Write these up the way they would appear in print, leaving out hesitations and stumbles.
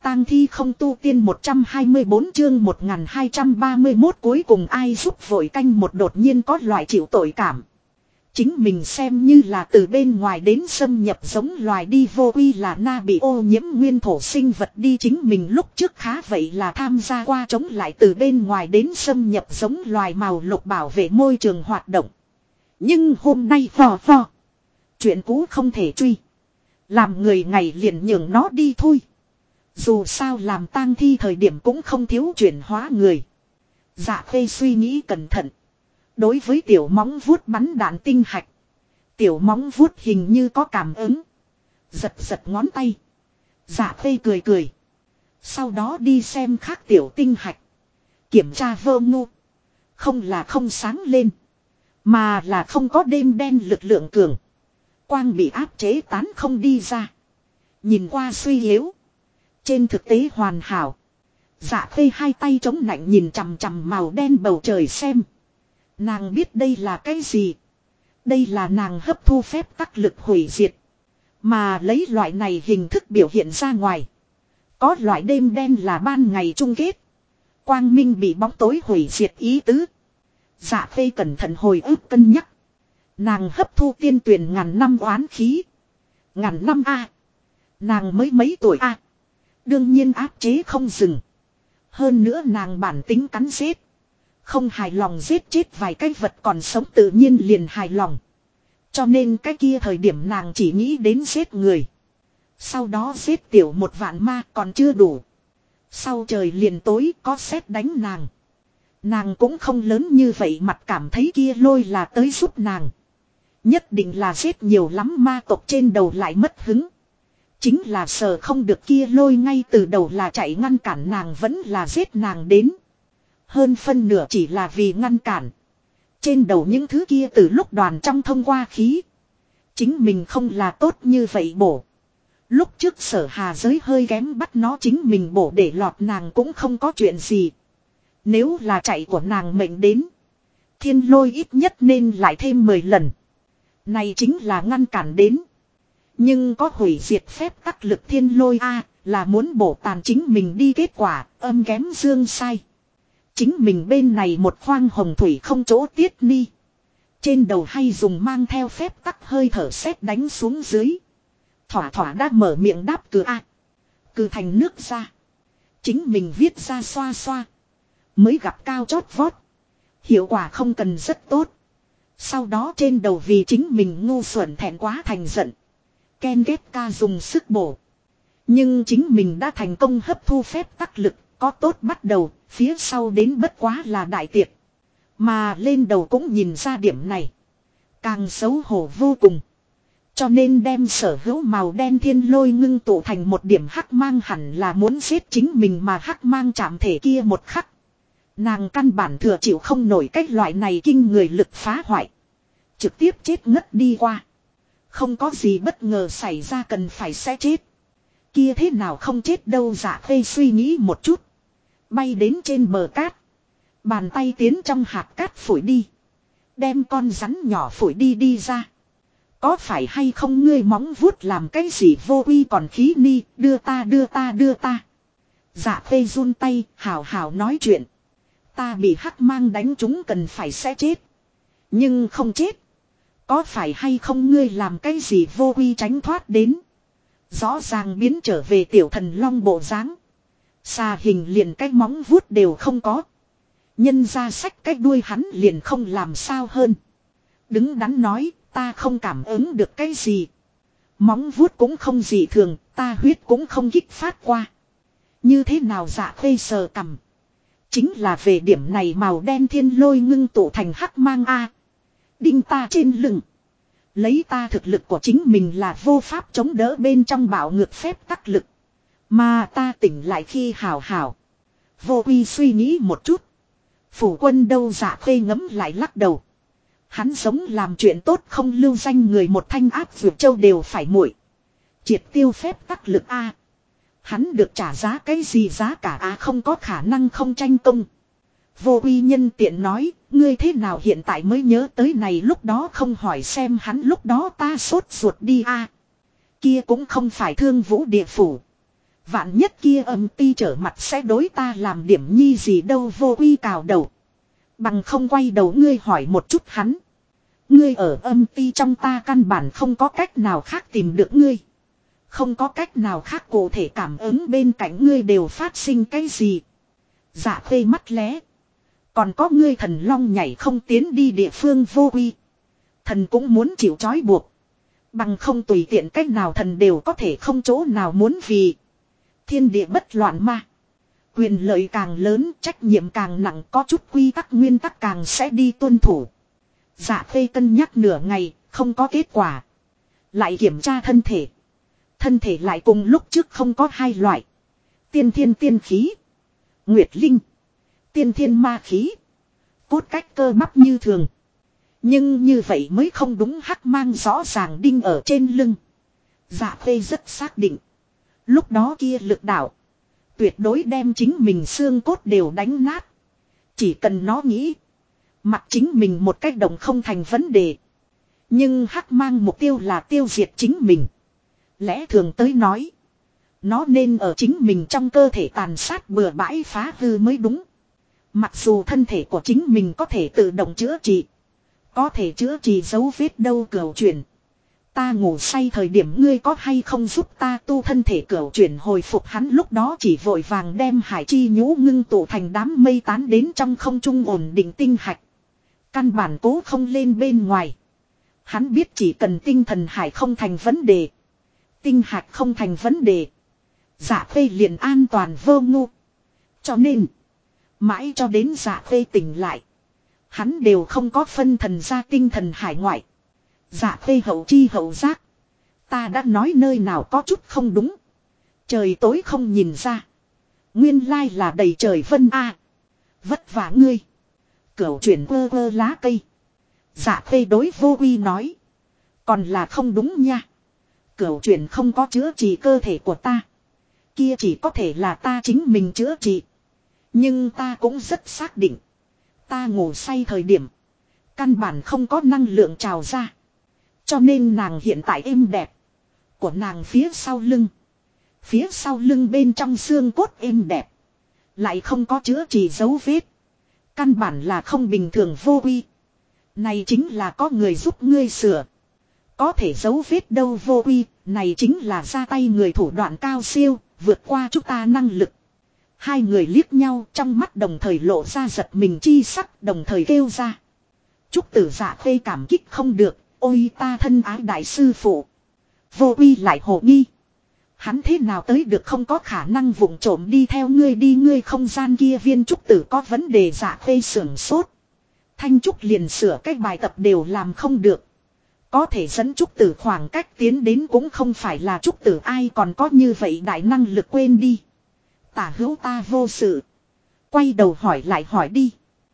tang thi không tu tiên 124 chương 1231 cuối cùng ai giúp vội canh một đột nhiên có loại chịu tội cảm. Chính mình xem như là từ bên ngoài đến xâm nhập giống loài đi vô quy là na bị ô nhiễm nguyên thổ sinh vật đi chính mình lúc trước khá vậy là tham gia qua chống lại từ bên ngoài đến xâm nhập giống loài màu lục bảo vệ môi trường hoạt động. Nhưng hôm nay vò chuyện cũ không thể truy. Làm người ngày liền nhường nó đi thôi. Dù sao làm tang thi thời điểm cũng không thiếu chuyển hóa người. Dạ Khê suy nghĩ cẩn thận. Đối với tiểu móng vuốt bắn đạn tinh hạch. Tiểu móng vuốt hình như có cảm ứng. Giật ngón tay. Dạ Khê cười. Sau đó đi xem khác tiểu tinh hạch. Kiểm tra vơ ngu. Không là không sáng lên. Mà là không có đêm đen lực lượng cường. Quang bị áp chế tán không đi ra. Nhìn qua suy yếu. Trên thực tế hoàn hảo. Dạ Khê hai tay chống nạnh nhìn chằm chằm màu đen bầu trời xem. Nàng biết đây là cái gì. Đây là nàng hấp thu phép tắc lực hủy diệt. Mà lấy loại này hình thức biểu hiện ra ngoài. Có loại đêm đen là ban ngày chung kết. Quang minh bị bóng tối hủy diệt ý tứ. Dạ Khê cẩn thận hồi ức cân nhắc. Nàng hấp thu tiên tuyển ngàn năm oán khí. Ngàn năm a. Nàng mới mấy tuổi a. Đương nhiên áp chế không dừng. Hơn nữa nàng bản tính cắn giết. Không hài lòng giết chết vài cái vật còn sống tự nhiên liền hài lòng. Cho nên cái kia thời điểm nàng chỉ nghĩ đến giết người. Sau đó giết tiểu một vạn ma còn chưa đủ. Sau trời liền tối có sét đánh nàng. Nàng cũng không lớn như vậy mặt cảm thấy kia lôi là tới giúp nàng. Nhất định là giết nhiều lắm ma tộc trên đầu lại mất hứng. Chính là sợ không được kia lôi ngay từ đầu là chạy ngăn cản nàng vẫn là giết nàng đến. Hơn phân nửa chỉ là vì ngăn cản. Trên đầu những thứ kia từ lúc đoàn trong thông qua khí. Chính mình không là tốt như vậy bổ. Lúc trước Sở Hà giới hơi kém bắt nó chính mình bổ để lọt nàng cũng không có chuyện gì. Nếu là chạy của nàng mệnh đến. Thiên lôi ít nhất nên lại thêm 10 lần. Này chính là ngăn cản đến. Nhưng có hủy diệt phép tắc lực thiên lôi a là muốn bổ tàn chính mình đi kết quả âm kém dương sai. Chính mình bên này một khoang hồng thủy không chỗ tiết ni. Trên đầu hay dùng mang theo phép tắc hơi thở sét đánh xuống dưới. Thỏa đã mở miệng đáp cừ a. Cừ thành nước ra. Chính mình viết ra xoa. Mới gặp cao chót vót. Hiệu quả không cần rất tốt. Sau đó trên đầu vì chính mình ngu xuẩn thẹn quá thành giận. Ken ghét ca dùng sức bổ. Nhưng chính mình đã thành công hấp thu phép tắc lực. Có tốt bắt đầu, phía sau đến bất quá là đại tiệc. Mà lên đầu cũng nhìn ra điểm này. Càng xấu hổ vô cùng. Cho nên đem sở hữu màu đen thiên lôi ngưng tụ thành một điểm hắc mang hẳn là muốn giết chính mình mà hắc mang chạm thể kia một khắc. Nàng căn bản thừa chịu không nổi cái loại này kinh người lực phá hoại. Trực tiếp chết ngất đi qua. Không có gì bất ngờ xảy ra cần phải sẽ chết. Kia thế nào không chết đâu Dạ Khê suy nghĩ một chút. Bay đến trên bờ cát. Bàn tay tiến trong hạt cát phủi đi. Đem con rắn nhỏ phủi đi ra. Có phải hay không ngươi móng vuốt làm cái gì vô uy còn khí ni đưa ta. Dạ Khê run tay hào nói chuyện. Ta bị hắc mang đánh chúng cần phải sẽ chết. Nhưng không chết. Có phải hay không ngươi làm cái gì vô uy tránh thoát đến. Rõ ràng biến trở về tiểu thần long bộ dáng. Xà hình liền cái móng vuốt đều không có. Nhân ra sách cái đuôi hắn liền không làm sao hơn. Đứng đắn nói ta không cảm ứng được cái gì. Móng vuốt cũng không gì thường, ta huyết cũng không kích phát qua. Như thế nào Dạ Khê sờ cằm. Chính là về điểm này màu đen thiên lôi ngưng tụ thành hắc mang a. Đinh ta trên lưng. Lấy ta thực lực của chính mình là vô pháp chống đỡ bên trong bạo ngược phép tắc lực. Mà ta tỉnh lại khi hào. Vô uy suy nghĩ một chút. Phủ quân đâu Dạ Khê ngấm lại lắc đầu. Hắn giống làm chuyện tốt không lưu danh người một thanh áp vượt châu đều phải muội. Triệt tiêu phép tắc lực a. Hắn được trả giá cái gì giá cả không có khả năng không tranh công. Vô uy nhân tiện nói, ngươi thế nào hiện tại mới nhớ tới này lúc đó không hỏi xem hắn lúc đó ta sốt ruột đi a. Kia cũng không phải Thương Vũ địa phủ. Vạn nhất kia âm ti trở mặt sẽ đối ta làm điểm nhi gì đâu vô uy cào đầu. Bằng không quay đầu ngươi hỏi một chút hắn. Ngươi ở âm ti trong ta căn bản không có cách nào khác tìm được ngươi. Không có cách nào khác cụ thể cảm ứng bên cạnh ngươi đều phát sinh cái gì. Dạ khê mắt lé. Còn có ngươi thần long nhảy không tiến đi địa phương vô uy. Thần cũng muốn chịu trói buộc. Bằng không tùy tiện cách nào thần đều có thể không chỗ nào muốn vì. Thiên địa bất loạn mà. Quyền lợi càng lớn, trách nhiệm càng nặng, có chút quy tắc nguyên tắc càng sẽ đi tuân thủ. Dạ khê cân nhắc nửa ngày, không có kết quả. Lại kiểm tra thân thể. Thân thể lại cùng lúc trước không có hai loại. Tiên thiên tiên khí. Nguyệt linh. Tiên thiên ma khí. Cốt cách cơ bắp như thường. Nhưng như vậy mới không đúng, hắc mang rõ ràng đinh ở trên lưng. Dạ khê rất xác định. Lúc đó kia lực đạo. Tuyệt đối đem chính mình xương cốt đều đánh nát. Chỉ cần nó nghĩ. Mặc chính mình một cách động không thành vấn đề. Nhưng hắc mang mục tiêu là tiêu diệt chính mình. Lẽ thường tới nói. Nó nên ở chính mình trong cơ thể tàn sát bừa bãi phá hư mới đúng. Mặc dù thân thể của chính mình có thể tự động chữa trị. Có thể chữa trị dấu vết đâu cửu chuyển. Ta ngủ say thời điểm ngươi có hay không giúp ta tu thân thể cửu chuyển hồi phục, hắn lúc đó chỉ vội vàng đem hải chi nhũ ngưng tụ thành đám mây tán đến trong không trung ổn định tinh hạch. Căn bản cố không lên bên ngoài. Hắn biết chỉ cần tinh thần hải không thành vấn đề. Tinh hạch không thành vấn đề. Dạ khê liền an toàn vô ngu. Cho nên. Mãi cho đến dạ khê tỉnh lại. Hắn đều không có phân thần ra tinh thần hải ngoại. Dạ khê hậu chi hậu giác. Ta đã nói nơi nào có chút không đúng. Trời tối không nhìn ra. Nguyên lai là đầy trời vân a. Vất vả ngươi. Cửu chuyển ơ ơ lá cây. Dạ khê đối vô uy nói. Còn là không đúng nha. Cửu chuyển không có chữa trị cơ thể của ta. Kia chỉ có thể là ta chính mình chữa trị. Nhưng ta cũng rất xác định. Ta ngủ say thời điểm. Căn bản không có năng lượng trào ra. Cho nên nàng hiện tại êm đẹp. Của nàng phía sau lưng. Phía sau lưng bên trong xương cốt êm đẹp. Lại không có chữa trị dấu vết. Căn bản là không bình thường vô uy. Này chính là có người giúp ngươi sửa. Có thể dấu vết đâu vô uy. Này chính là ra tay người thủ đoạn cao siêu. Vượt qua chúng ta năng lực. Hai người liếc nhau, trong mắt đồng thời lộ ra giật mình chi sắc, đồng thời kêu ra. Trúc tử Dạ khê cảm kích không được. Ôi ta thân ái đại sư phụ. Vô uy lại hồ nghi. Hắn thế nào tới được, không có khả năng vụng trộm đi theo ngươi, đi ngươi không gian kia viên trúc tử có vấn đề. Dạ khê sưởng sốt. Thanh trúc liền sửa cách bài tập đều làm không được. Có thể dẫn trúc tử khoảng cách tiến đến cũng không phải là trúc tử, ai còn có như vậy đại năng lực, quên đi. Tả hữu ta vô sự. Quay đầu hỏi lại hỏi đi.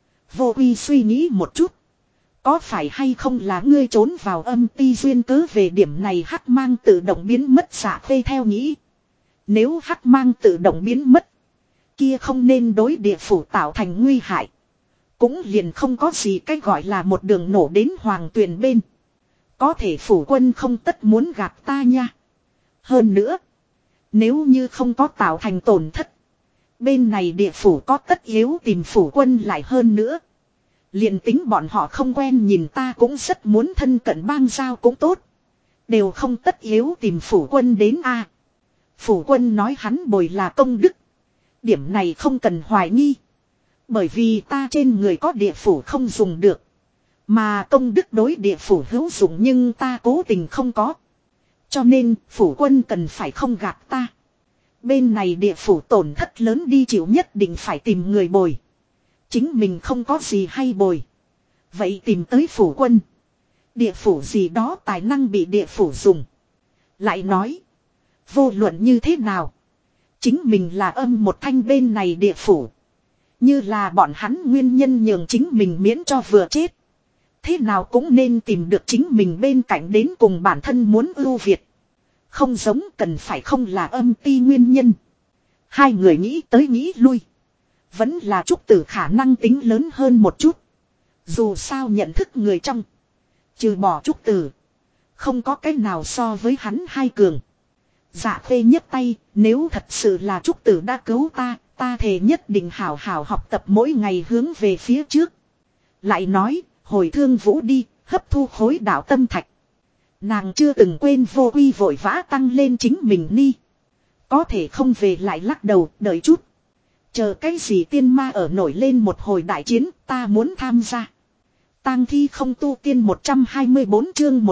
Vô uy suy nghĩ một chút. Có phải hay không là ngươi trốn vào âm ti duyên cớ, về điểm này hắc mang tự động biến mất. Dạ khê theo nghĩ. Nếu hắc mang tự động biến mất. Kia không nên đối địa phủ tạo thành nguy hại. Cũng liền không có gì cách gọi là một đường nổ đến hoàng tuyền bên. Có thể phủ quân không tất muốn gạt ta nha. Hơn nữa. Nếu như không có tạo thành tổn thất. Bên này địa phủ có tất yếu tìm phủ quân lại, hơn nữa. Liền tính bọn họ không quen nhìn ta cũng rất muốn thân cận bang giao cũng tốt. Đều không tất yếu tìm phủ quân đến a. Phủ quân nói hắn bồi là công đức. Điểm này không cần hoài nghi. Bởi vì ta trên người có địa phủ không dùng được. Mà công đức đối địa phủ hữu dụng nhưng ta cố tình không có. Cho nên phủ quân cần phải không gạt ta. Bên này địa phủ tổn thất lớn đi chịu, nhất định phải tìm người bồi. Chính mình không có gì hay bồi. Vậy tìm tới phủ quân. Địa phủ gì đó tài năng bị địa phủ dùng. Lại nói. Vô luận như thế nào. Chính mình là âm một thanh bên này địa phủ. Như là bọn hắn nguyên nhân nhường chính mình miễn cho vừa chết. Thế nào cũng nên tìm được chính mình bên cạnh đến cùng bản thân muốn ưu việt. Không giống cần phải không là âm ti nguyên nhân. Hai người nghĩ tới nghĩ lui. Vẫn là trúc tử khả năng tính lớn hơn một chút. Dù sao nhận thức người trong. Trừ bỏ trúc tử. Không có cái nào so với hắn hai cường. Dạ khê nhấc tay, nếu thật sự là trúc tử đã cứu ta thề nhất định hảo hảo học tập mỗi ngày hướng về phía trước. Lại nói, hồi thương vũ đi, hấp thu khối đạo tâm thạch. Nàng chưa từng quên vô quy vội vã tăng lên chính mình ni. Có thể không về lại lắc đầu, đợi chút. Chờ cái gì tiên ma ở nổi lên một hồi đại chiến, ta muốn tham gia. Tang thi không tu tiên 124 chương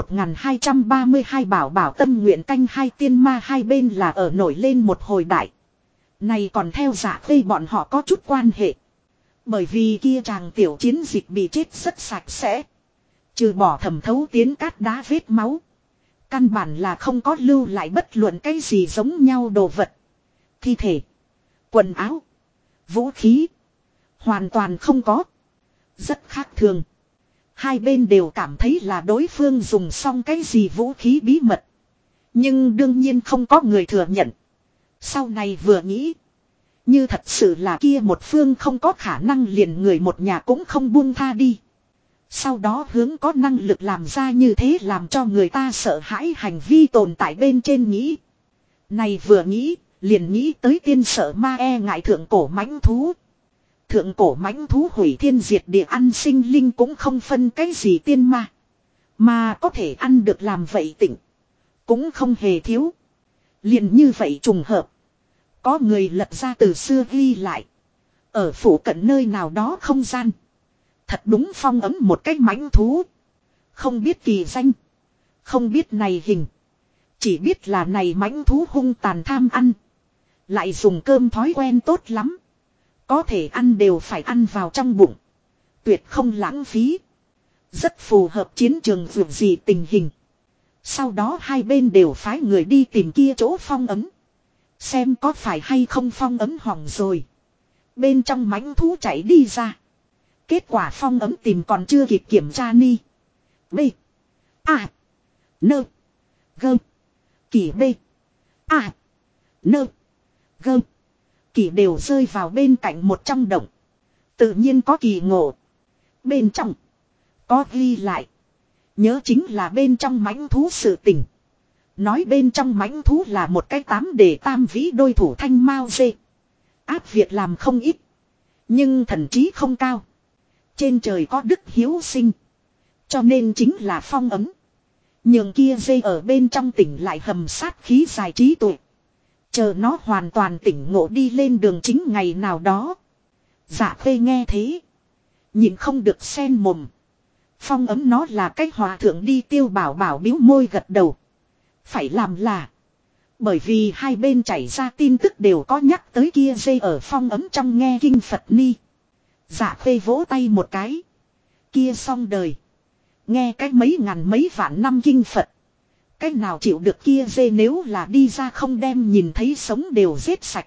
1232 bảo bảo tâm nguyện canh hai tiên ma hai bên là ở nổi lên một hồi đại. Này còn theo giả khê bọn họ có chút quan hệ. Bởi vì kia chàng tiểu chiến dịch bị chết rất sạch sẽ. Trừ bỏ thẩm thấu tiến cát đá vết máu. Căn bản là không có lưu lại bất luận cái gì giống nhau đồ vật. Thi thể. Quần áo. Vũ khí. Hoàn toàn không có. Rất khác thường. Hai bên đều cảm thấy là đối phương dùng xong cái gì vũ khí bí mật. Nhưng đương nhiên không có người thừa nhận. Sau này vừa nghĩ. Như thật sự là kia một phương không có khả năng liền người một nhà cũng không buông tha đi. Sau đó hướng có năng lực làm ra như thế làm cho người ta sợ hãi hành vi tồn tại bên trên nghĩ. Này vừa nghĩ, liền nghĩ tới tiên sợ ma e ngại thượng cổ mãnh thú. Thượng cổ mãnh thú hủy thiên diệt địa ăn sinh linh cũng không phân cái gì tiên ma. Mà có thể ăn được làm vậy tỉnh. Cũng không hề thiếu. Liền như vậy trùng hợp. Có người lật ra từ xưa ghi lại. Ở phủ cận nơi nào đó không gian. Thật đúng phong ấm một cái mãnh thú. Không biết kỳ danh. Không biết này hình. Chỉ biết là này mãnh thú hung tàn tham ăn. Lại dùng cơm thói quen tốt lắm. Có thể ăn đều phải ăn vào trong bụng. Tuyệt không lãng phí. Rất phù hợp chiến trường vượt gì tình hình. Sau đó hai bên đều phái người đi tìm kia chỗ phong ấm. Xem có phải hay không phong ấm hỏng rồi. Bên trong mãnh thú chạy đi ra. Kết quả phong ấm tìm còn chưa kịp kiểm tra ni. B. A. Nơ. Gơ. Kỳ B. A. Nơ. Gơ. Kỳ đều rơi vào bên cạnh một trong động. Tự nhiên có kỳ ngộ. Bên trong. Có ghi lại. Nhớ chính là bên trong mãnh thú sự tình. Nói bên trong mãnh thú là một cái 8 để tam vĩ đôi thủ thanh mao dê. Áp việc làm không ít. Nhưng thần trí không cao. Trên trời có đức hiếu sinh. Cho nên chính là phong ấm. Nhường kia dê ở bên trong tỉnh lại hầm sát khí dài trí tuệ. Chờ nó hoàn toàn tỉnh ngộ đi lên đường chính ngày nào đó. Dạ khê nghe thế. Nhìn không được sen mồm. Phong ấm nó là cái hòa thượng đi tiêu bảo bảo biếu môi gật đầu. Phải làm là. Bởi vì hai bên chảy ra tin tức đều có nhắc tới kia dây ở phong ấm trong nghe kinh Phật ni. Dạ khê vỗ tay một cái. Kia xong đời. Nghe cái mấy ngàn mấy vạn năm kinh Phật. Cái nào chịu được kia dê nếu là đi ra không đem nhìn thấy sống đều giết sạch.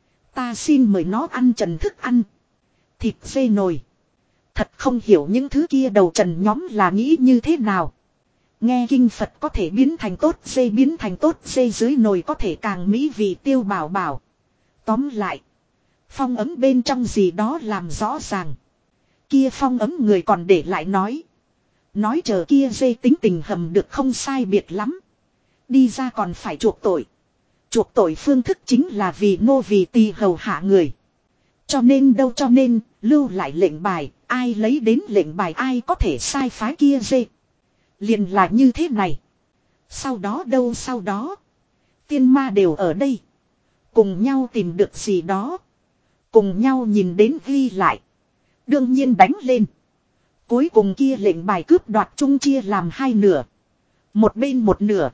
Ta xin mời nó ăn trần thức ăn. Thịt dê nồi. Thật không hiểu những thứ kia đầu trần nhóm là nghĩ như thế nào. Nghe kinh Phật có thể biến thành tốt dê biến thành tốt dê dưới nồi có thể càng mỹ vị tiêu bảo bảo. Tóm lại. Phong ấm bên trong gì đó làm rõ ràng. Kia phong ấm người còn để lại nói. Nói chờ kia dê tính tình hầm được không sai biệt lắm. Đi ra còn phải chuộc tội. Chuộc tội phương thức chính là vì nô vì tỳ hầu hạ người. Cho nên lưu lại lệnh bài. Ai lấy đến lệnh bài ai có thể sai phái kia dê. Liền là như thế này. Sau đó. Tiên ma đều ở đây. Cùng nhau tìm được gì đó. Cùng nhau nhìn đến ghi lại. Đương nhiên đánh lên. Cuối cùng kia lệnh bài cướp đoạt chung chia làm hai nửa. Một bên một nửa.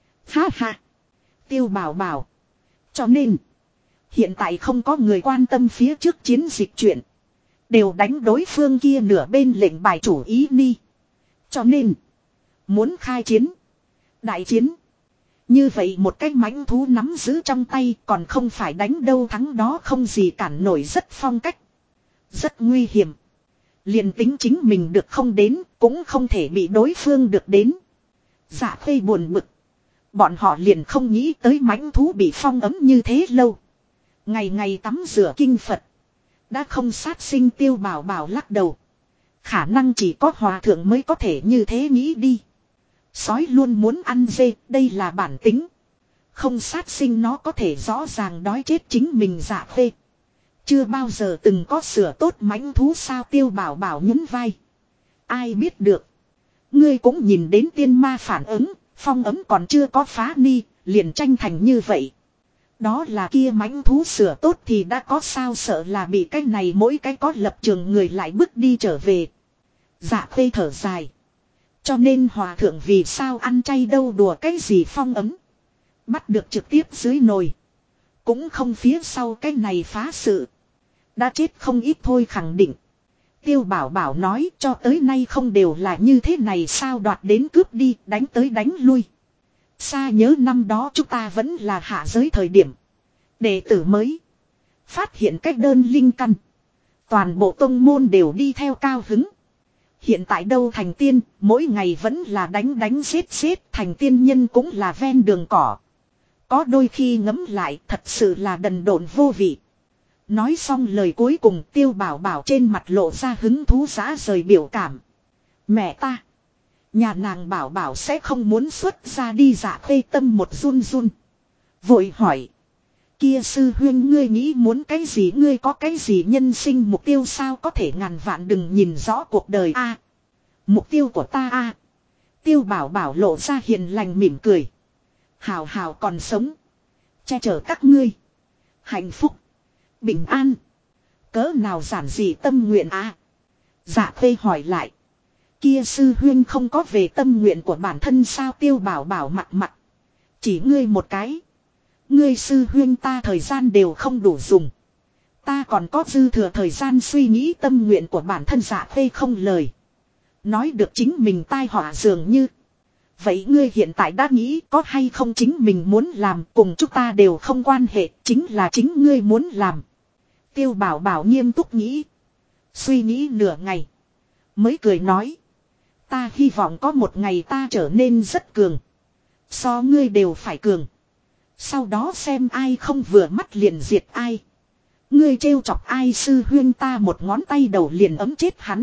Ha ha. Tiêu bảo bảo. Cho nên. Hiện tại không có người quan tâm phía trước chiến dịch chuyện. Đều đánh đối phương kia nửa bên lệnh bài chủ ý ni. Cho nên. Muốn khai chiến. Đại chiến. Như vậy một cái mãnh thú nắm giữ trong tay còn không phải đánh đâu thắng đó không gì cản nổi rất phong cách. Rất nguy hiểm. Liền tính chính mình được không đến cũng không thể bị đối phương được đến. Dạ khê buồn bực. Bọn họ liền không nghĩ tới mãnh thú bị phong ấm như thế lâu. Ngày ngày tắm rửa kinh Phật. Đã không sát sinh tiêu bảo bảo lắc đầu. Khả năng chỉ có hòa thượng mới có thể như thế nghĩ đi. Sói luôn muốn ăn dê, đây là bản tính. Không sát sinh nó có thể rõ ràng đói chết chính mình Dạ Khê. Chưa bao giờ từng có sửa tốt mãnh thú sao Tiêu Bảo Bảo nhún vai. Ai biết được. Ngươi cũng nhìn đến tiên ma phản ứng, phong ấm còn chưa có phá ni, liền tranh thành như vậy. Đó là kia mãnh thú sửa tốt thì đã có sao sợ là bị cái này mỗi cái có lập trường người lại bước đi trở về. Dạ Khê thở dài. Cho nên hòa thượng vì sao ăn chay đâu đùa cái gì phong ấm. Bắt được trực tiếp dưới nồi. Cũng không phía sau cái này phá sự. Đã chết không ít thôi khẳng định. Tiêu Bảo Bảo nói cho tới nay không đều là như thế này sao đoạt đến cướp đi đánh tới đánh lui. Xa nhớ năm đó chúng ta vẫn là hạ giới thời điểm. Đệ tử mới. Phát hiện cách đơn linh căn. Toàn bộ tông môn đều đi theo cao hứng. Hiện tại đâu thành tiên, mỗi ngày vẫn là đánh đánh giết giết, thành tiên nhân cũng là ven đường cỏ. Có đôi khi ngẫm lại thật sự là đần độn vô vị. Nói xong lời cuối cùng Tiêu Bảo Bảo trên mặt lộ ra hứng thú rã rời biểu cảm. Mẹ ta. Nhà nàng Bảo Bảo sẽ không muốn xuất ra đi Dạ Khê tâm một run run. Vội hỏi. Kia sư huynh ngươi nghĩ muốn cái gì ngươi có cái gì nhân sinh mục tiêu sao có thể ngàn vạn đừng nhìn rõ cuộc đời a. Mục tiêu của ta a. Tiêu Bảo Bảo lộ ra hiền lành mỉm cười. Hào hào còn sống. Che chở các ngươi. Hạnh phúc. Bình an. Cỡ nào giản dị tâm nguyện a. Dạ Khê hỏi lại. Kia sư huynh không có về tâm nguyện của bản thân sao Tiêu Bảo Bảo mặt mặt. Chỉ ngươi một cái. Ngươi sư huynh ta thời gian đều không đủ dùng. Ta còn có dư thừa thời gian suy nghĩ tâm nguyện của bản thân Dạ Khê không lời. Nói được chính mình tai họa dường như. Vậy ngươi hiện tại đã nghĩ có hay không chính mình muốn làm cùng chúng ta đều không quan hệ chính là chính ngươi muốn làm. Tiêu Bảo Bảo nghiêm túc nghĩ. Suy nghĩ nửa ngày. Mới cười nói. Ta hy vọng có một ngày ta trở nên rất cường. So ngươi đều phải cường. Sau đó xem ai không vừa mắt liền diệt ai. Ngươi trêu chọc ai sư huyên ta một ngón tay đầu liền ấm chết hắn.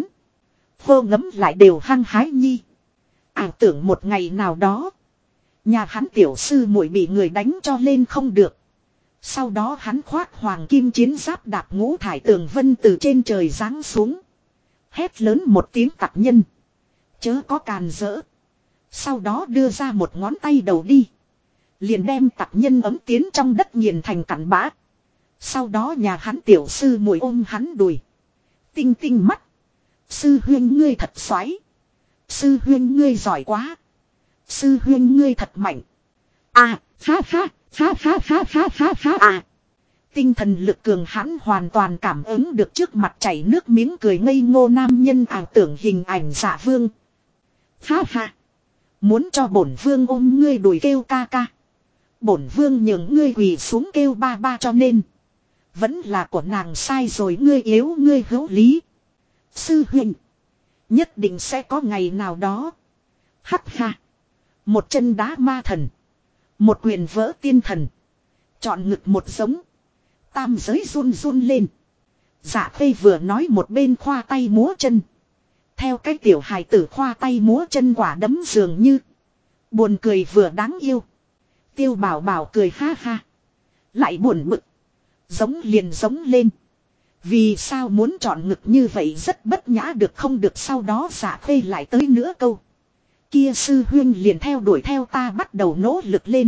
Vô ngấm lại đều hăng hái nhi. Ảo tưởng một ngày nào đó. Nhà hắn tiểu sư muội bị người đánh cho lên không được. Sau đó hắn khoác hoàng kim chiến giáp đạp ngũ thải tường vân từ trên trời giáng xuống. Hét lớn một tiếng tặc nhân. Chớ có càn rỡ. Sau đó đưa ra một ngón tay đầu đi. Liền đem tặc nhân ấm tiến trong đất nghiền thành cặn bã. Sau đó nhà hắn tiểu sư muội ôm hắn đùi. Tinh tinh mắt. Sư huyên ngươi thật xoái. Sư huyên ngươi giỏi quá. Sư huyên ngươi thật mạnh. À, ha ha, ha ha ha ha ha ha à. Tinh thần lực cường hãn hoàn toàn cảm ứng được trước mặt chảy nước miếng cười ngây ngô nam nhân ảo tưởng hình ảnh Dạ Vương. Ha ha. Muốn cho bổn vương ôm ngươi đùi kêu ca ca. Bổn vương nhường ngươi quỳ xuống kêu ba ba cho nên. Vẫn là của nàng sai rồi ngươi yếu ngươi hữu lý. Sư huynh. Nhất định sẽ có ngày nào đó. Hắc ha. Một chân đá ma thần. Một quyền vỡ tiên thần. Chọn ngực một giống. Tam giới run run lên. Dạ Khê vừa nói một bên khoa tay múa chân. Theo cái tiểu hài tử khoa tay múa chân quả đấm dường như. Buồn cười vừa đáng yêu. Tiêu Bảo Bảo cười ha ha. Lại buồn bực. Giống liền giống lên. Vì sao muốn chọn ngực như vậy rất bất nhã được không được sau đó Dạ Khê lại tới nữa câu. Kia sư huyên liền theo đuổi theo ta bắt đầu nỗ lực lên.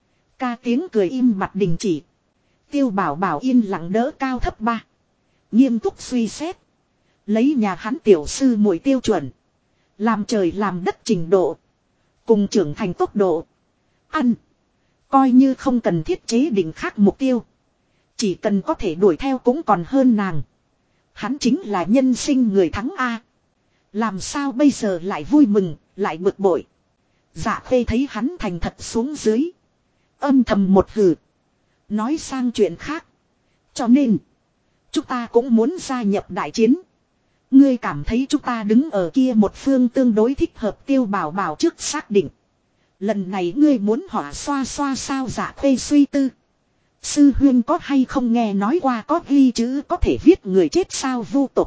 Ca tiếng cười im bặt đình chỉ. Tiêu Bảo Bảo yên lặng đỡ cao thấp ba. Nghiêm túc suy xét. Lấy nhà hắn tiểu sư muội tiêu chuẩn. Làm trời làm đất trình độ. Cùng trưởng thành tốc độ. Ăn. Coi như không cần thiết chế định khác mục tiêu. Chỉ cần có thể đuổi theo cũng còn hơn nàng. Hắn chính là nhân sinh người thắng A. Làm sao bây giờ lại vui mừng, lại bực bội. Dạ Khê thấy hắn thành thật xuống dưới. Âm thầm một hừ. Nói sang chuyện khác. Cho nên. Chúng ta cũng muốn gia nhập đại chiến. Ngươi cảm thấy chúng ta đứng ở kia một phương tương đối thích hợp Tiêu Bảo Bảo trước xác định. Lần này ngươi muốn hỏa xoa xoa sao Dạ Khê suy tư. Sư huyên có hay không nghe nói qua có ghi chữ có thể viết người chết sao vu tục.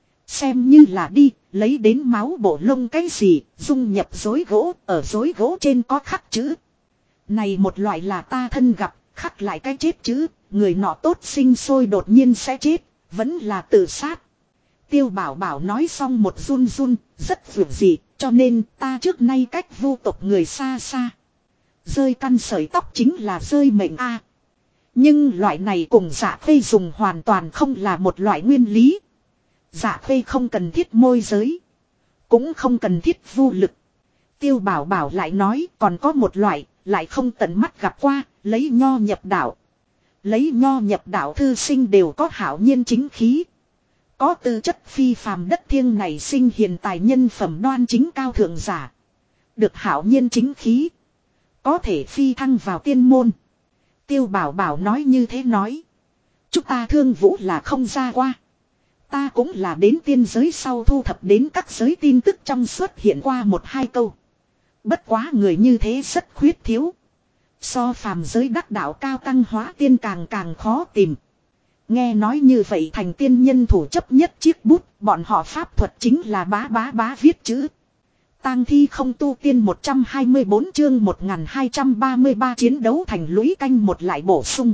Xem như là đi, lấy đến máu bộ lông cái gì, dung nhập rối gỗ, ở rối gỗ trên có khắc chữ. Này một loại là ta thân gặp, khắc lại cái chết chứ, người nọ tốt sinh sôi đột nhiên sẽ chết, vẫn là tự sát. Tiêu Bảo Bảo nói xong một run run, rất vượt dị, cho nên ta trước nay cách vu tộc người xa xa. Rơi căn sợi tóc chính là rơi mệnh a. Nhưng loại này cùng Dạ Khê dùng hoàn toàn không là một loại nguyên lý. Dạ Khê không cần thiết môi giới, cũng không cần thiết vu lực. Tiêu Bảo Bảo lại nói còn có một loại, lại không tận mắt gặp qua, lấy nho nhập đạo. Lấy nho nhập đạo thư sinh đều có hảo nhiên chính khí. Có tư chất phi phàm đất thiêng này sinh hiền tài nhân phẩm đoan chính cao thượng giả. Được hảo nhiên chính khí. Có thể phi thăng vào tiên môn. Tiêu Bảo Bảo nói như thế nói. Chúng ta Thương Vũ là không ra qua. Ta cũng là đến tiên giới sau thu thập đến các giới tin tức trong xuất hiện qua một hai câu. Bất quá người như thế rất khuyết thiếu. So phàm giới đắc đạo cao tăng hóa tiên càng khó tìm. Nghe nói như vậy thành tiên nhân thủ chấp nhất chiếc bút, bọn họ pháp thuật chính là bá viết chữ. Tang thi không tu tiên 124 chương 1233 chiến đấu thành lũy canh một lại bổ sung.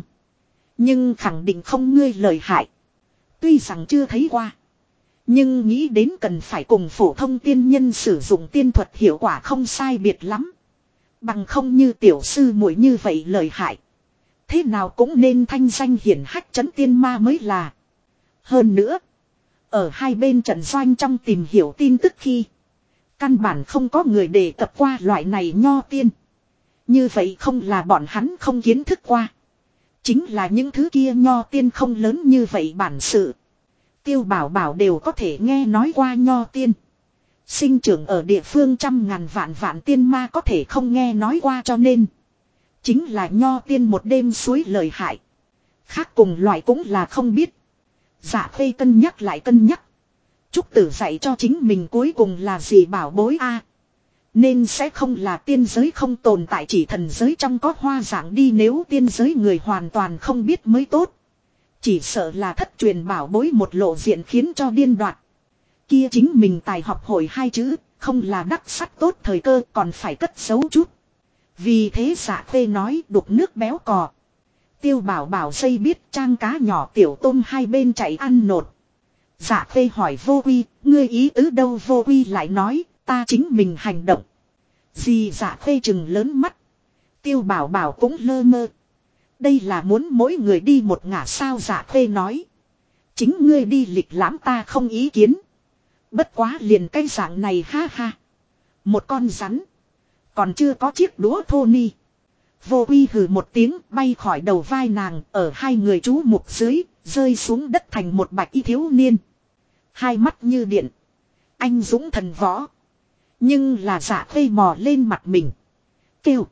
Nhưng khẳng định không ngươi lời hại. Tuy rằng chưa thấy qua. Nhưng nghĩ đến cần phải cùng phổ thông tiên nhân sử dụng tiên thuật hiệu quả không sai biệt lắm. Bằng không như tiểu sư muội như vậy lời hại. Thế nào cũng nên thanh danh hiển hách chấn tiên ma mới là. Hơn nữa. Ở hai bên trận doanh trong tìm hiểu tin tức khi. Căn bản không có người đề cập qua loại này nho tiên. Như vậy không là bọn hắn không kiến thức qua. Chính là những thứ kia nho tiên không lớn như vậy bản sự. Tiêu Bảo Bảo đều có thể nghe nói qua nho tiên. Sinh trưởng ở địa phương trăm ngàn vạn tiên ma có thể không nghe nói qua cho nên. Chính là nho tiên một đêm suối lời hại. Khác cùng loại cũng là không biết. Dạ Khê cân nhắc lại cân nhắc. Trúc Tử dạy cho chính mình cuối cùng là gì bảo bối a? Nên sẽ không là tiên giới không tồn tại chỉ thần giới trong có hoa dạng đi nếu tiên giới người hoàn toàn không biết mới tốt. Chỉ sợ là thất truyền bảo bối một lộ diện khiến cho điên đoạt. Kia chính mình tài học hội hai chữ, không là đắc sắc tốt thời cơ còn phải cất giấu chút. Vì thế Dạ Khê nói đục nước béo cò. Tiêu Bảo Bảo xây biết trang cá nhỏ tiểu tôm hai bên chạy ăn nột. Dạ Khê hỏi Vô Quy, ngươi ý tứ đâu? Vô Quy lại nói, ta chính mình hành động. Gì Dạ Khê trừng lớn mắt. Tiêu Bảo Bảo cũng lơ mơ. Đây là muốn mỗi người đi một ngả sao? Dạ Khê nói. Chính ngươi đi lịch lãm ta không ý kiến. Bất quá liền cái dạng này ha ha. Một con rắn. Còn chưa có chiếc đũa thô ni. Vô Quy hừ một tiếng bay khỏi đầu vai nàng ở hai người chú mục dưới. Rơi xuống đất thành một bạch y thiếu niên. Hai mắt như điện. Anh dũng thần võ. Nhưng là Dạ Khê mò lên mặt mình. Kêu.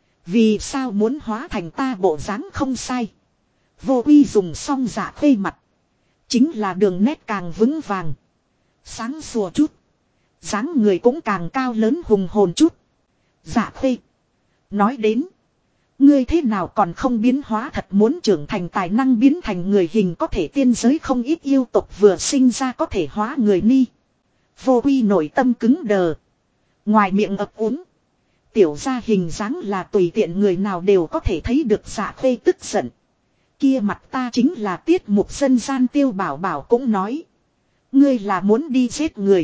Vì sao muốn hóa thành ta bộ dáng không sai. Vô Quy dùng xong Dạ Khê mặt. Chính là đường nét càng vững vàng. Sáng sủa chút. Dáng người cũng càng cao lớn hùng hồn chút. Dạ Khê. Nói đến. Ngươi thế nào còn không biến hóa thật muốn trưởng thành tài năng biến thành người hình có thể tiên giới không ít yêu tộc vừa sinh ra có thể hóa người ni. Vô Quy nội tâm cứng đờ. Ngoài miệng ấp úng. Tiểu ra hình dáng là tùy tiện người nào đều có thể thấy được Dạ Khê tức giận. Kia mặt ta chính là tiết mục dân gian. Tiêu Bảo Bảo cũng nói. Ngươi là muốn đi giết người.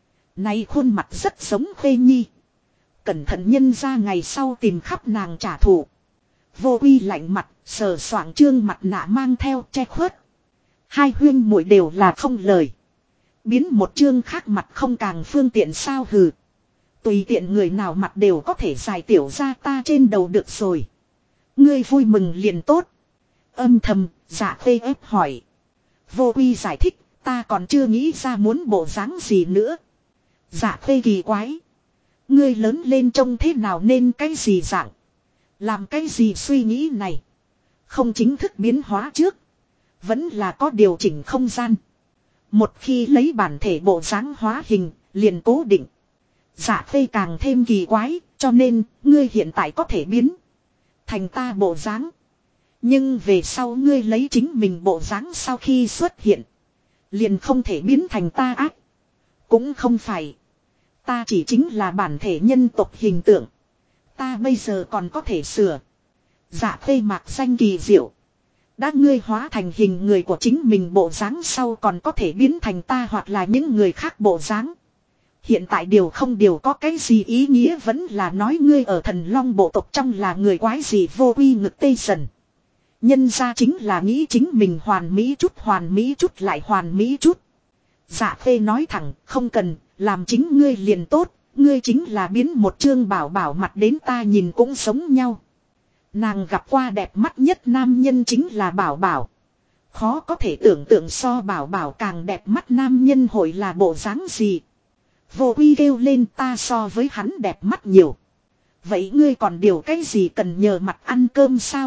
Này khuôn mặt rất giống Khê Nhi. Cẩn thận nhân ra ngày sau tìm khắp nàng trả thù. Vô Quy lạnh mặt, sờ soạng trương mặt nạ mang theo che khuất. Hai huyên muội đều là không lời. Biến một trương khác mặt không càng phương tiện sao hừ. Tùy tiện người nào mặt đều có thể giải tiểu ra ta trên đầu được rồi. Ngươi vui mừng liền tốt. Âm thầm, Dạ Khê ép hỏi. Vô Quy giải thích, ta còn chưa nghĩ ra muốn bộ dáng gì nữa. Dạ Khê kỳ quái. Ngươi lớn lên trông thế nào nên cái gì dạng. Làm cái gì suy nghĩ này. Không chính thức biến hóa trước. Vẫn là có điều chỉnh không gian. Một khi lấy bản thể bộ dáng hóa hình, liền cố định. Dạ Khê càng thêm kỳ quái, cho nên, ngươi hiện tại có thể biến. Thành ta bộ dáng. Nhưng về sau ngươi lấy chính mình bộ dáng sau khi xuất hiện. Liền không thể biến thành ta ác. Cũng không phải. Ta chỉ chính là bản thể nhân tộc hình tượng. Ta bây giờ còn có thể sửa. Dạ khê mạc danh kỳ diệu. Đã ngươi hóa thành hình người của chính mình bộ dáng sau còn có thể biến thành ta hoặc là những người khác bộ dáng. Hiện tại điều không điều có cái gì ý nghĩa vẫn là nói ngươi ở thần long bộ tộc trong là người quái gì vô quy ngực tê dần. Nhân ra chính là nghĩ chính mình hoàn mỹ chút lại hoàn mỹ chút. Dạ khê nói thẳng không cần, làm chính ngươi liền tốt, ngươi chính là biến một chương bảo bảo mặt đến ta nhìn cũng giống nhau. Nàng gặp qua đẹp mắt nhất nam nhân chính là bảo bảo. Khó có thể tưởng tượng so bảo bảo càng đẹp mắt nam nhân hội là bộ dáng gì. Vô quy kêu lên ta so với hắn đẹp mắt nhiều. Vậy ngươi còn điều cái gì cần nhờ mặt ăn cơm sao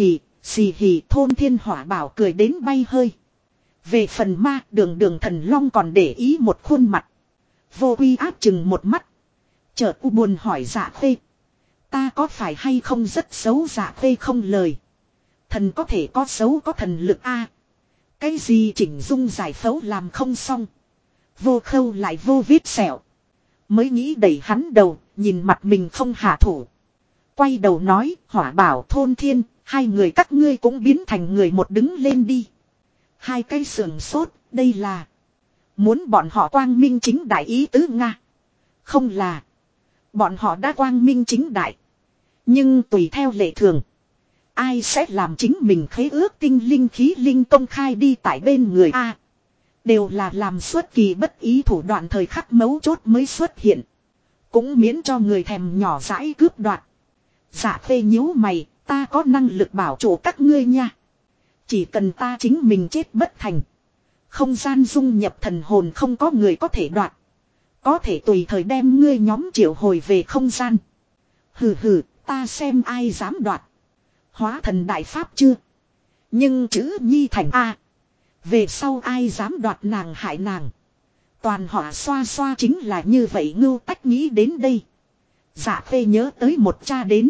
xì hì thôn thiên hỏa bảo cười đến bay hơi. Về phần ma đường thần long còn để ý một khuôn mặt. Vô quy áp chừng một mắt. Chợt u buồn hỏi dạ khê. Ta có phải hay không rất xấu dạ khê không lời. Thần có thể có xấu có thần lực a. Cái gì chỉnh dung giải phẫu làm không xong. Vô khâu lại vô vết sẹo. Mới nghĩ đẩy hắn đầu, nhìn mặt mình không hạ thủ. Quay đầu nói, hỏa bảo thôn thiên, hai người các ngươi cũng biến thành người một đứng lên đi. Hai cái sườn sốt, đây là. Muốn bọn họ quang minh chính đại ý tứ Nga. Không là. Bọn họ đã quang minh chính đại. Nhưng tùy theo lệ thường. Ai sẽ làm chính mình khế ước tinh linh khí linh công khai đi tại bên người A. Đều là làm xuất kỳ bất ý thủ đoạn thời khắc mấu chốt mới xuất hiện. Cũng miễn cho người thèm nhỏ dãi cướp đoạt. Dạ phê nhíu mày, ta có năng lực bảo chủ các ngươi nha. Chỉ cần ta chính mình chết bất thành. Không gian dung nhập thần hồn không có người có thể đoạt. Có thể tùy thời đem ngươi nhóm triệu hồi về không gian. Hừ, ta xem ai dám đoạt. Hóa thần đại pháp chưa? Nhưng chữ nhi thành A. Về sau ai dám đoạt nàng hại nàng. Toàn họ xoa xoa chính là như vậy ngưu tách nghĩ đến đây. Dạ phê nhớ tới một cha đến.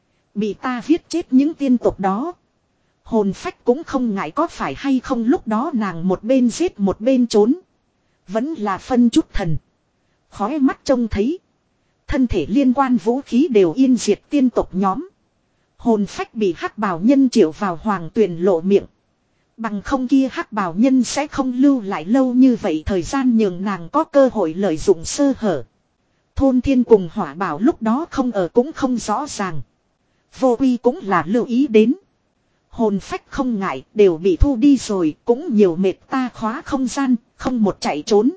Bị ta viết chết những tiên tộc đó. Hồn phách cũng không ngại có phải hay không lúc đó nàng một bên giết một bên trốn. Vẫn là phân chút thần. Khói mắt trông thấy. Thân thể liên quan vũ khí đều yên diệt tiên tộc nhóm. Hồn phách bị hắc bào nhân triệu vào hoàng tuyền lộ miệng. Bằng không kia hắc bào nhân sẽ không lưu lại lâu như vậy thời gian nhường nàng có cơ hội lợi dụng sơ hở. Thôn thiên cùng hỏa bảo lúc đó không ở cũng không rõ ràng. Vô uy cũng là lưu ý đến. Hồn phách không ngại đều bị thu đi rồi cũng nhiều mệt ta khóa không gian, không một chạy trốn.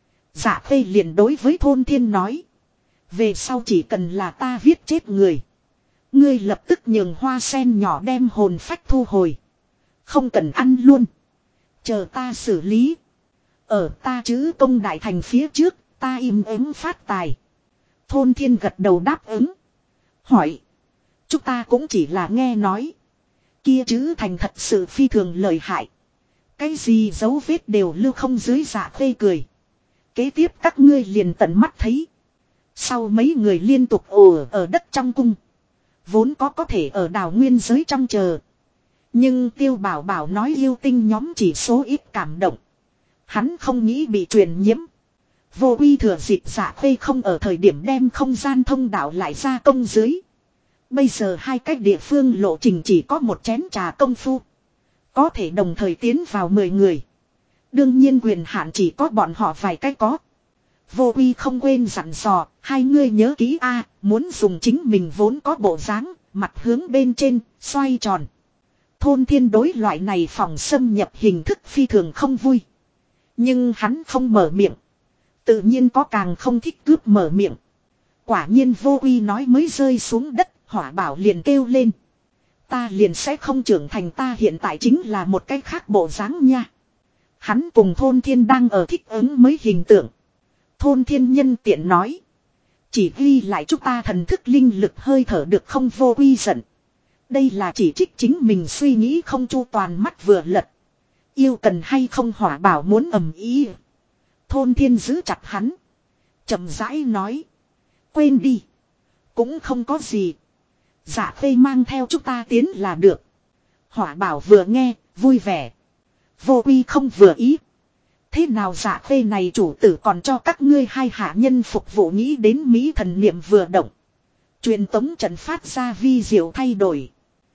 Dạ phê liền đối với thôn thiên nói. Về sau chỉ cần là ta viết chết người. Ngươi lập tức nhường hoa sen nhỏ đem hồn phách thu hồi. Không cần ăn luôn. Chờ ta xử lý. Ở ta chữ công đại thành phía trước, ta im ắng phát tài. Thôn thiên gật đầu đáp ứng. Hỏi. Chúng ta cũng chỉ là nghe nói. Kia chữ thành thật sự phi thường lợi hại. Cái gì dấu vết đều lưu không dưới dạ khê cười. Kế tiếp các ngươi liền tận mắt thấy. Sau mấy người liên tục ồ ở đất trong cung. Vốn có thể ở đảo nguyên giới trong chờ. Nhưng tiêu bảo bảo nói yêu tinh nhóm chỉ số ít cảm động. Hắn không nghĩ bị truyền nhiễm. Vô uy thừa dịp dạ khê không ở thời điểm đem không gian thông đạo lại ra công dưới. Bây giờ hai cách địa phương lộ trình chỉ có một chén trà công phu. Có thể đồng thời tiến vào 10 người. Đương nhiên quyền hạn chỉ có bọn họ vài cái có. Vô uy không quên dặn dò, hai ngươi nhớ kỹ a, muốn dùng chính mình vốn có bộ dáng, mặt hướng bên trên, xoay tròn. Thôn thiên đối loại này phòng xâm nhập hình thức phi thường không vui. Nhưng hắn không mở miệng. Tự nhiên có càng không thích cướp mở miệng. Quả nhiên vô uy nói mới rơi xuống đất, hỏa bảo liền kêu lên. Ta liền sẽ không trưởng thành ta hiện tại chính là một cái khác bộ dáng nha. Hắn cùng thôn thiên đang ở thích ứng mới hình tượng. Thôn thiên nhân tiện nói. Chỉ ghi lại chúng ta thần thức linh lực hơi thở được không vô uy giận. Đây là chỉ trích chính mình suy nghĩ không chu toàn mắt vừa lật. Yêu cần hay không hỏa bảo muốn ầm ý. Thôn thiên giữ chặt hắn. Chậm rãi nói. Quên đi. Cũng không có gì. Dạ phê mang theo chúng ta tiến là được. Hỏa bảo vừa nghe, vui vẻ. Vô uy không vừa ý. Thế nào dạ phê này chủ tử còn cho các ngươi hai hạ nhân phục vụ nghĩ đến Mỹ thần niệm vừa động. Truyền tống trận phát ra vi diệu thay đổi.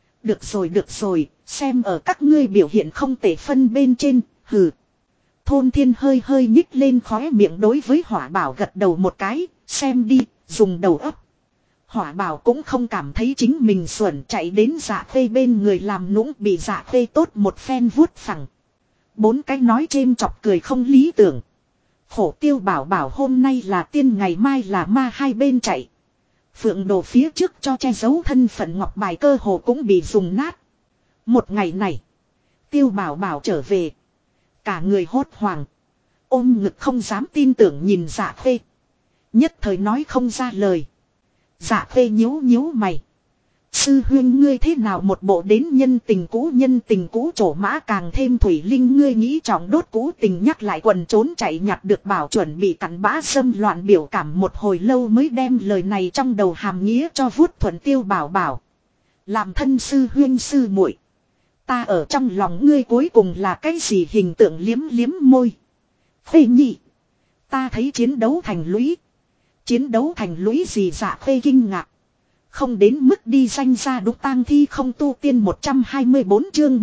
Được rồi, xem ở các ngươi biểu hiện không tệ phân bên trên, hừ. Thôn Thiên hơi hơi nhích lên khóe miệng đối với Hỏa Bảo gật đầu một cái, xem đi, dùng đầu óc. Hỏa Bảo cũng không cảm thấy chính mình xuẩn, chạy đến Dạ Khê bên người làm nũng, bị Dạ Khê tốt một phen vuốt phẳng. Bốn cái nói chêm chọc cười không lý tưởng. Khổ Tiêu Bảo bảo hôm nay là tiên ngày mai là ma, hai bên chạy. Phượng Đồ phía trước cho che giấu thân phận ngọc bài cơ hồ cũng bị dùng nát. Một ngày này, Tiêu Bảo bảo trở về. Cả người hốt hoảng. Ôm ngực không dám tin tưởng nhìn Dạ Khê. Nhất thời nói không ra lời. Dạ Khê nhíu mày. Sư huynh ngươi thế nào một bộ đến nhân tình cũ trổ mã càng thêm thủy linh, ngươi nghĩ trọng đốt cũ tình, nhắc lại quần trốn chạy nhặt được bảo chuẩn bị cặn bã xâm loạn biểu cảm một hồi lâu mới đem lời này trong đầu hàm nghĩa cho vuốt thuận Tiêu Bảo bảo. Làm thân sư huynh sư muội, ta ở trong lòng ngươi cuối cùng là cái gì hình tượng, liếm môi. Khê nhị, ta thấy chiến đấu thành lũy. Chiến đấu thành lũy gì? Dạ Khê kinh ngạc. Không đến mức đi danh ra đúc tang thi không tu tiên 124 chương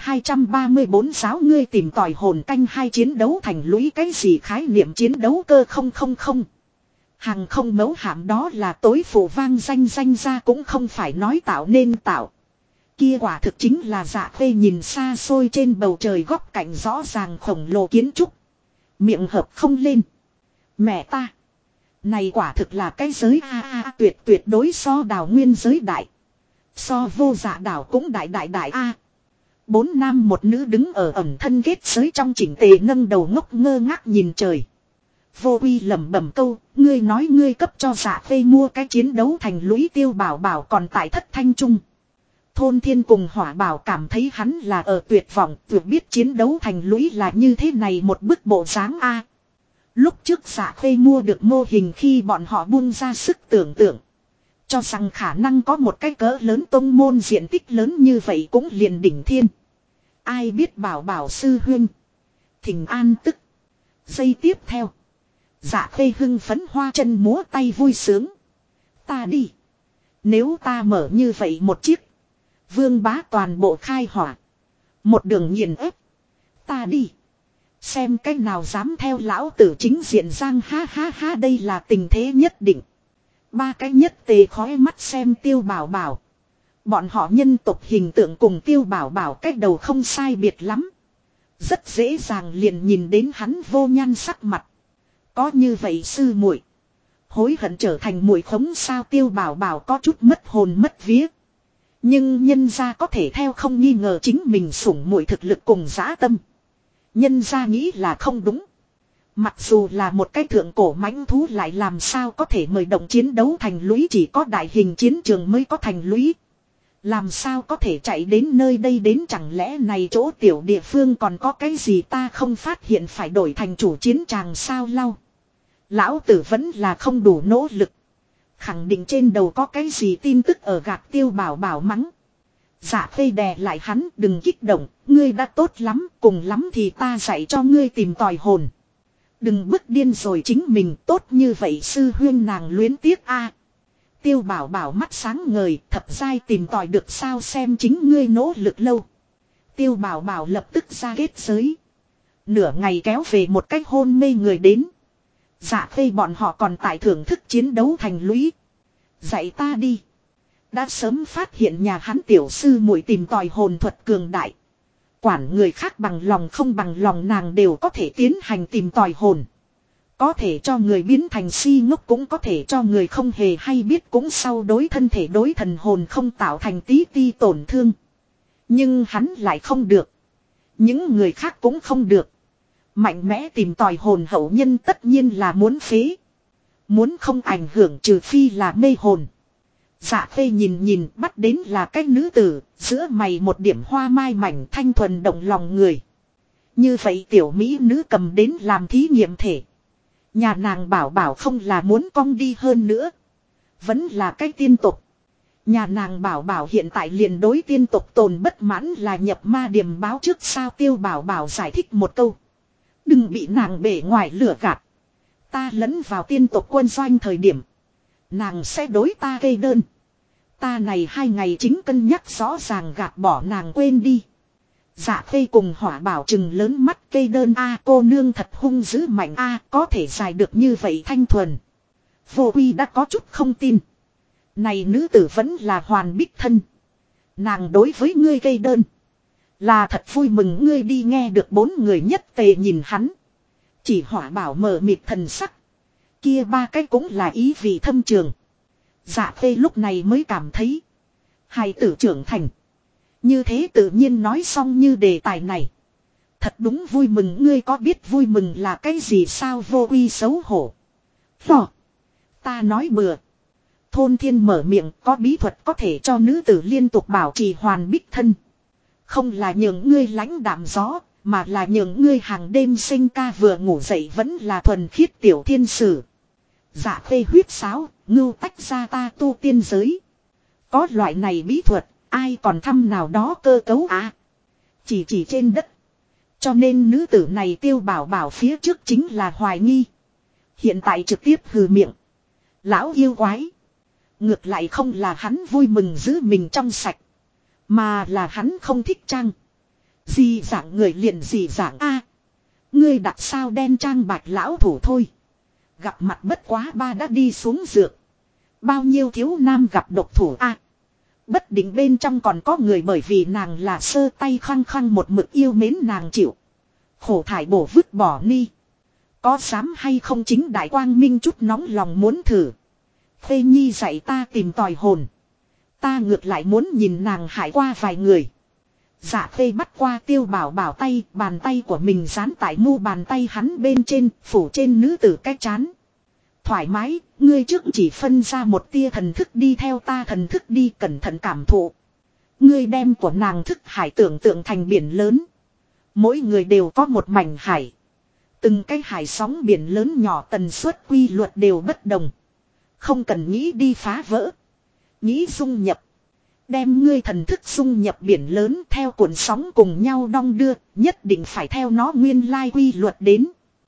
1234 giáo ngươi tìm tòi hồn canh hai, chiến đấu thành lũy cái gì khái niệm, chiến đấu cơ không. Hàng không mẫu hạm đó là tối phủ vang danh ra cũng không phải nói tạo nên tạo. Kia quả thực chính là Dạ Khê nhìn xa xôi trên bầu trời góc cạnh rõ ràng khổng lồ kiến trúc. Miệng hợp không lên. Mẹ ta, này quả thực là cái giới tuyệt đối so đào nguyên giới đại. So vô dạ đảo cũng đại a. Bốn nam một nữ đứng ở ẩn thân kết giới trong chỉnh tề nâng đầu ngốc ngơ ngác nhìn trời. Vô Uy lẩm bẩm câu, ngươi nói ngươi cấp cho Dạ Khê mua cái chiến đấu thành lũy, Tiêu Bảo bảo còn tại thất thanh trung. Thôn Thiên cùng Hỏa Bảo cảm thấy hắn là ở tuyệt vọng, tuyệt biết chiến đấu thành lũy là như thế này một bức bộ dáng a. Lúc trước Dạ Khê mua được mô hình khi bọn họ buông ra sức tưởng tượng, cho rằng khả năng có một cái cỡ lớn tông môn diện tích lớn như vậy cũng liền đỉnh thiên. Ai biết bảo bảo sư huynh thỉnh an tức. Giây tiếp theo, Dạ Khê hưng phấn hoa chân múa tay vui sướng. Ta đi. Nếu ta mở như vậy một chiếc, Vương Bá toàn bộ khai hỏa, một đường nghiền ép. Ta đi. Xem cách nào dám theo lão tử chính diện giang, ha đây là tình thế nhất định. Ba cái nhất tề khói mắt xem Tiêu Bảo bảo. Bọn họ nhân tộc hình tượng cùng Tiêu Bảo bảo cách đầu không sai biệt lắm. Rất dễ dàng liền nhìn đến hắn vô nhan sắc mặt. Có như vậy sư muội, hối hận trở thành muội khống sao? Tiêu Bảo bảo có chút mất hồn mất vía. Nhưng nhân gia có thể theo không nghi ngờ chính mình sủng muội thực lực cùng dã tâm. Nhân gia nghĩ là không đúng. Mặc dù là một cái thượng cổ mãnh thú lại làm sao có thể mời động chiến đấu thành lũy, chỉ có đại hình chiến trường mới có thành lũy. Làm sao có thể chạy đến nơi đây đến, chẳng lẽ này chỗ tiểu địa phương còn có cái gì ta không phát hiện phải đổi thành chủ chiến tràng sao lau. Lão tử vẫn là không đủ nỗ lực. Khẳng định trên đầu có cái gì tin tức ở gạt. Tiêu Bảo bảo mắng. Dạ Khê đè lại hắn, đừng kích động, ngươi đã tốt lắm, cùng lắm thì ta dạy cho ngươi tìm tòi hồn. Đừng bức điên rồi chính mình, tốt như vậy sư huyên nàng luyến tiếc a. Tiêu Bảo bảo mắt sáng ngời, thập giai tìm tòi được sao, xem chính ngươi nỗ lực lâu. Tiêu Bảo bảo lập tức ra kết giới. Nửa ngày kéo về một cách hôn mê người đến. Dạ Khê bọn họ còn tại thưởng thức chiến đấu thành lũy. Dạy ta đi. Đã sớm phát hiện nhà hắn tiểu sư muội tìm tòi hồn thuật cường đại. Quản người khác bằng lòng không bằng lòng nàng đều có thể tiến hành tìm tòi hồn. Có thể cho người biến thành si ngốc, cũng có thể cho người không hề hay biết, cũng sau đối thân thể đối thần hồn không tạo thành tí ti tổn thương. Nhưng hắn lại không được. Những người khác cũng không được. Mạnh mẽ tìm tòi hồn hậu nhân tất nhiên là muốn phế. Muốn không ảnh hưởng trừ phi là mê hồn. Dạ Khê nhìn bắt đến là cái nữ tử, giữa mày một điểm hoa mai mảnh, thanh thuần động lòng người. Như vậy tiểu mỹ nữ cầm đến làm thí nghiệm thể. Nhà nàng bảo bảo không là muốn cong đi hơn nữa. Vẫn là cái tiên tục. Nhà nàng bảo bảo hiện tại liền đối tiên tục tồn bất mãn là nhập ma điểm báo trước sao? Tiêu Bảo bảo giải thích một câu. Đừng bị nàng bể ngoài lửa gạt. Ta lẫn vào tiên tục quân doanh thời điểm, Nàng sẽ đối ta kê đơn. Ta này 2 ngày chính cân nhắc rõ ràng gạt bỏ nàng quên đi. Dạ Khê cùng Hỏa Bảo trừng lớn mắt kê đơn a, cô nương thật hung dữ mạnh a, có thể dài được như vậy thanh thuần. Vô Quy đã có chút không tin. Này nữ tử vẫn là Hoàn Bích Thân. Nàng đối với ngươi kê đơn. Là thật vui mừng ngươi đi, nghe được 4 người nhất tề nhìn hắn. Chỉ Hỏa Bảo mờ mịt thần sắc. Kia 3 cái cũng là ý vị thâm trường. Dạ Khê lúc này mới cảm thấy. Hài tử trưởng thành. Như thế tự nhiên nói xong như đề tài này. Thật đúng vui mừng, ngươi có biết vui mừng là cái gì sao? Vô Quy xấu hổ. Phò. Ta nói bừa. Thôn Thiên mở miệng, có bí thuật có thể cho nữ tử liên tục bảo trì Hoàn Bích Thân. Không là nhường ngươi lãnh đạm gió, mà là nhường ngươi hàng đêm sinh ca vừa ngủ dậy vẫn là thuần khiết tiểu thiên sử. Dạ Khê huyết sáo, ngưu tách ra ta tu tiên giới. Có loại này bí thuật, ai còn thăm nào đó cơ cấu à? Chỉ trên đất. Cho nên nữ tử này Tiêu Bảo Bảo phía trước chính là hoài nghi. Hiện tại trực tiếp hừ miệng. Lão yêu quái. Ngược lại không là hắn vui mừng giữ mình trong sạch. Mà là hắn không thích trang. Gì dạng người liền gì dạng a. Ngươi đặt sao đen trang bạch lão thủ thôi. Gặp mặt bất quá 3 đã đi xuống dược. Bao nhiêu thiếu nam gặp độc thủ a. Bất định bên trong còn có người bởi vì nàng là sơ tay khăng khăng một mực yêu mến nàng chịu. Khổ thải bổ vứt bỏ ni. Có dám hay không chính đại quang minh chút nóng lòng muốn thử. Khê Nhi dạy ta tìm tòi hồn. Ta ngược lại muốn nhìn nàng hại qua vài người. Dạ Khê bắt qua Tiêu Bảo Bảo tay, bàn tay của mình dán tại mu bàn tay hắn bên trên, phủ trên nữ tử cái chán. Thoải mái, ngươi trước chỉ phân ra một tia thần thức đi theo ta thần thức đi, cẩn thận cảm thụ. Ngươi đem của nàng thức hải tưởng tượng thành biển lớn. Mỗi người đều có một mảnh hải. Từng cái hải sóng biển lớn nhỏ tần suất quy luật đều bất đồng. Không cần nghĩ đi phá vỡ. Nghĩ dung nhập. Đem ngươi thần thức dung nhập biển lớn theo cuộn sóng cùng nhau đong đưa, nhất định phải theo nó nguyên lai quy luật đến.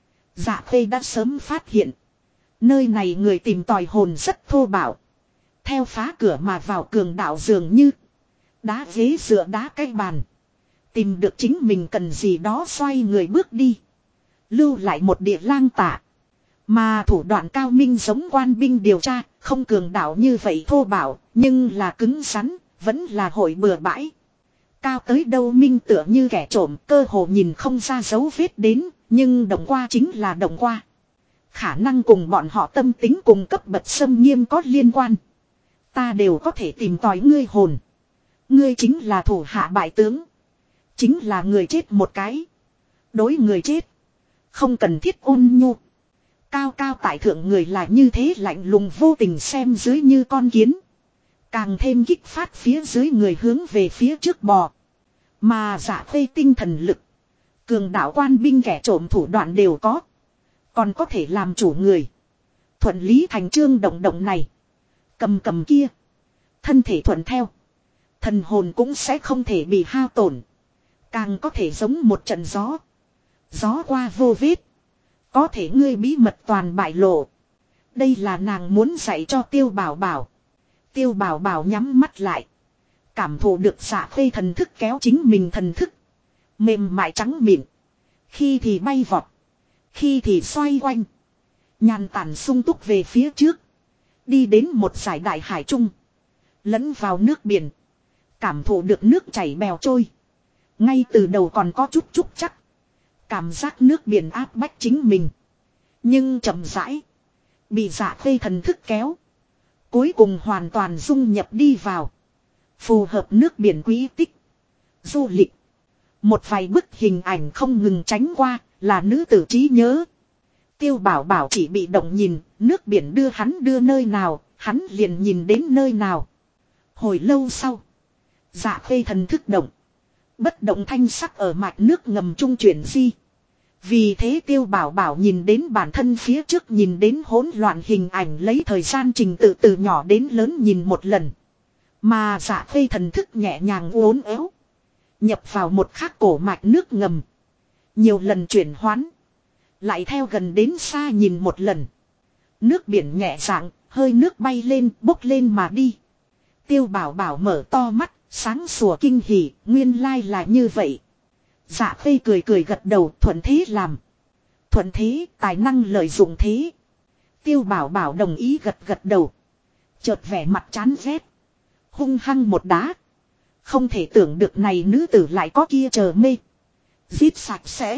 Dạ Khê đã sớm phát hiện. Nơi này người tìm tòi hồn rất thô bạo. Theo phá cửa mà vào cường đạo dường như. Đá ghế dựa đá cái bàn. Tìm được chính mình cần gì đó xoay người bước đi. Lưu lại một địa lang tả. Mà thủ đoạn cao minh giống quan binh điều tra, không cường đạo như vậy thô bạo, nhưng là cứng rắn, vẫn là hội bừa bãi. Cao tới đâu minh tựa như kẻ trộm, cơ hồ nhìn không ra dấu vết đến, nhưng động qua chính là động qua. Khả năng cùng bọn họ tâm tính cùng cấp bậc xâm nghiêm có liên quan. Ta đều có thể tìm tòi ngươi hồn. Ngươi chính là thủ hạ bại tướng. Chính là người chết một cái. Đối người chết. Không cần thiết ôn nhu. Cao cao tại thượng người là như thế lạnh lùng vô tình xem dưới như con kiến. Càng thêm kích phát phía dưới người hướng về phía trước bò. Mà Dạ Khê tinh thần lực. Cường đạo quan binh kẻ trộm thủ đoạn đều có. Còn có thể làm chủ người. Thuận lý thành trương động động này. Cầm kia. Thân thể thuận theo. Thần hồn cũng sẽ không thể bị hao tổn. Càng có thể giống một trận gió. Gió qua vô vết. Có thể ngươi bí mật toàn bại lộ. Đây là nàng muốn dạy cho Tiêu Bảo Bảo. Tiêu Bảo Bảo nhắm mắt lại. Cảm thụ được Dạ Khê thần thức kéo chính mình thần thức. Mềm mại trắng mịn. Khi thì bay vọt. Khi thì xoay quanh. Nhàn tản sung túc về phía trước. Đi đến một dải đại hải trung. Lẫn vào nước biển. Cảm thụ được nước chảy bèo trôi. Ngay từ đầu còn có chút trúc chắc. Cảm giác nước biển áp bách chính mình. Nhưng chậm rãi. Bị Dạ Khê thần thức kéo. Cuối cùng hoàn toàn dung nhập đi vào. Phù hợp nước biển quý tích. Du lịch. Một vài bức hình ảnh không ngừng tránh qua. Là nữ tử trí nhớ. Tiêu Bảo Bảo chỉ bị động nhìn. Nước biển đưa hắn đưa nơi nào. Hắn liền nhìn đến nơi nào. Hồi lâu sau. Dạ Khê thần thức động. Bất động thanh sắc ở mạch nước ngầm trung chuyển di. Vì thế Tiêu Bảo Bảo nhìn đến bản thân phía trước, nhìn đến hỗn loạn hình ảnh, lấy thời gian trình tự từ nhỏ đến lớn nhìn một lần. Mà Dạ Khê thần thức nhẹ nhàng uốn éo. Nhập vào một khắc cổ mạch nước ngầm. Nhiều lần chuyển hoán. Lại theo gần đến xa nhìn một lần. Nước biển nhẹ dạng, Hơi nước bay lên bốc lên mà đi. Tiêu Bảo Bảo mở to mắt, sáng sủa kinh hỉ, nguyên lai là như vậy. Dạ Khê cười cười gật đầu, thuận thế làm. Thuận thế, tài năng lợi dụng thế. Tiêu Bảo Bảo đồng ý gật gật đầu. Chợt vẻ mặt chán ghét. Hung hăng một đá. Không thể tưởng được này nữ tử lại có kia chờ mê. Giết sạch sẽ.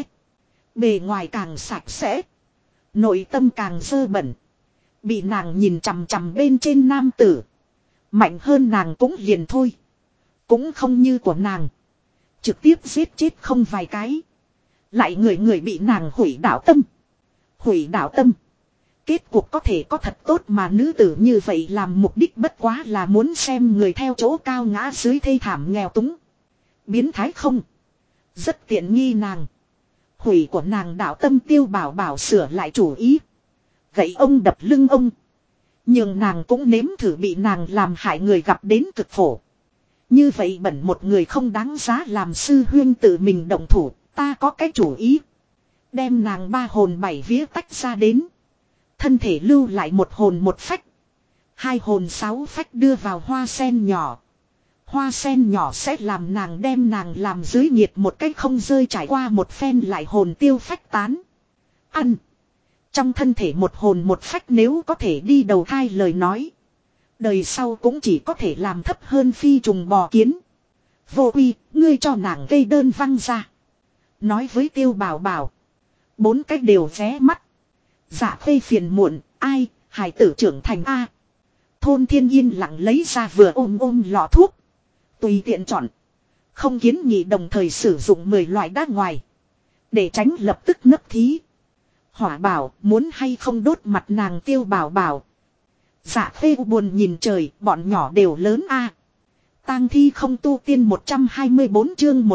Bề ngoài càng sạch sẽ. Nội tâm càng dơ bẩn. Bị nàng nhìn chằm chằm bên trên nam tử. Mạnh hơn nàng cũng liền thôi. Cũng không như của nàng. Trực tiếp giết chết không vài cái. Lại người bị nàng hủy đạo tâm. Hủy đạo tâm. Kết cuộc có thể có thật tốt mà nữ tử như vậy làm mục đích bất quá là muốn xem người theo chỗ cao ngã dưới thê thảm nghèo túng. Biến thái không. Rất tiện nghi nàng. Hủy của nàng đạo tâm Tiêu Bảo Bảo sửa lại chủ ý. Gậy ông đập lưng ông. Nhưng nàng cũng nếm thử bị nàng làm hại người gặp đến cực khổ. Như vậy bẩn một người không đáng giá làm sư huyên tự mình động thủ. Ta có cái chủ ý. Đem nàng 3 hồn 7 vía tách ra đến. Thân thể lưu lại 1 hồn 1 phách. 2 hồn 6 phách đưa vào hoa sen nhỏ. Hoa sen nhỏ sẽ làm nàng đem nàng làm dưới nhiệt một cách không rơi trải qua một phen lại hồn tiêu phách tán. Ăn. Trong thân thể 1 hồn 1 phách nếu có thể đi đầu thai lời nói. Đời sau cũng chỉ có thể làm thấp hơn phi trùng bò kiến. Vô uy, ngươi cho nàng gây đơn văng ra. Nói với Tiêu Bảo Bảo. 4 cách đều vé mắt. Dạ Khê phiền muộn, ai, hài tử trưởng thành A. Thôn Thiên Yên lặng lấy ra vừa ôm lọ thuốc. Tùy tiện chọn. Không kiến nghị đồng thời sử dụng 10 loại đá ngoài. Để tránh lập tức nấp thí. Hỏa Bảo muốn hay không đốt mặt nàng Tiêu Bảo Bảo. Dạ Khê buồn nhìn trời, bọn nhỏ đều lớn A. Tang thi không tu tiên 124 chương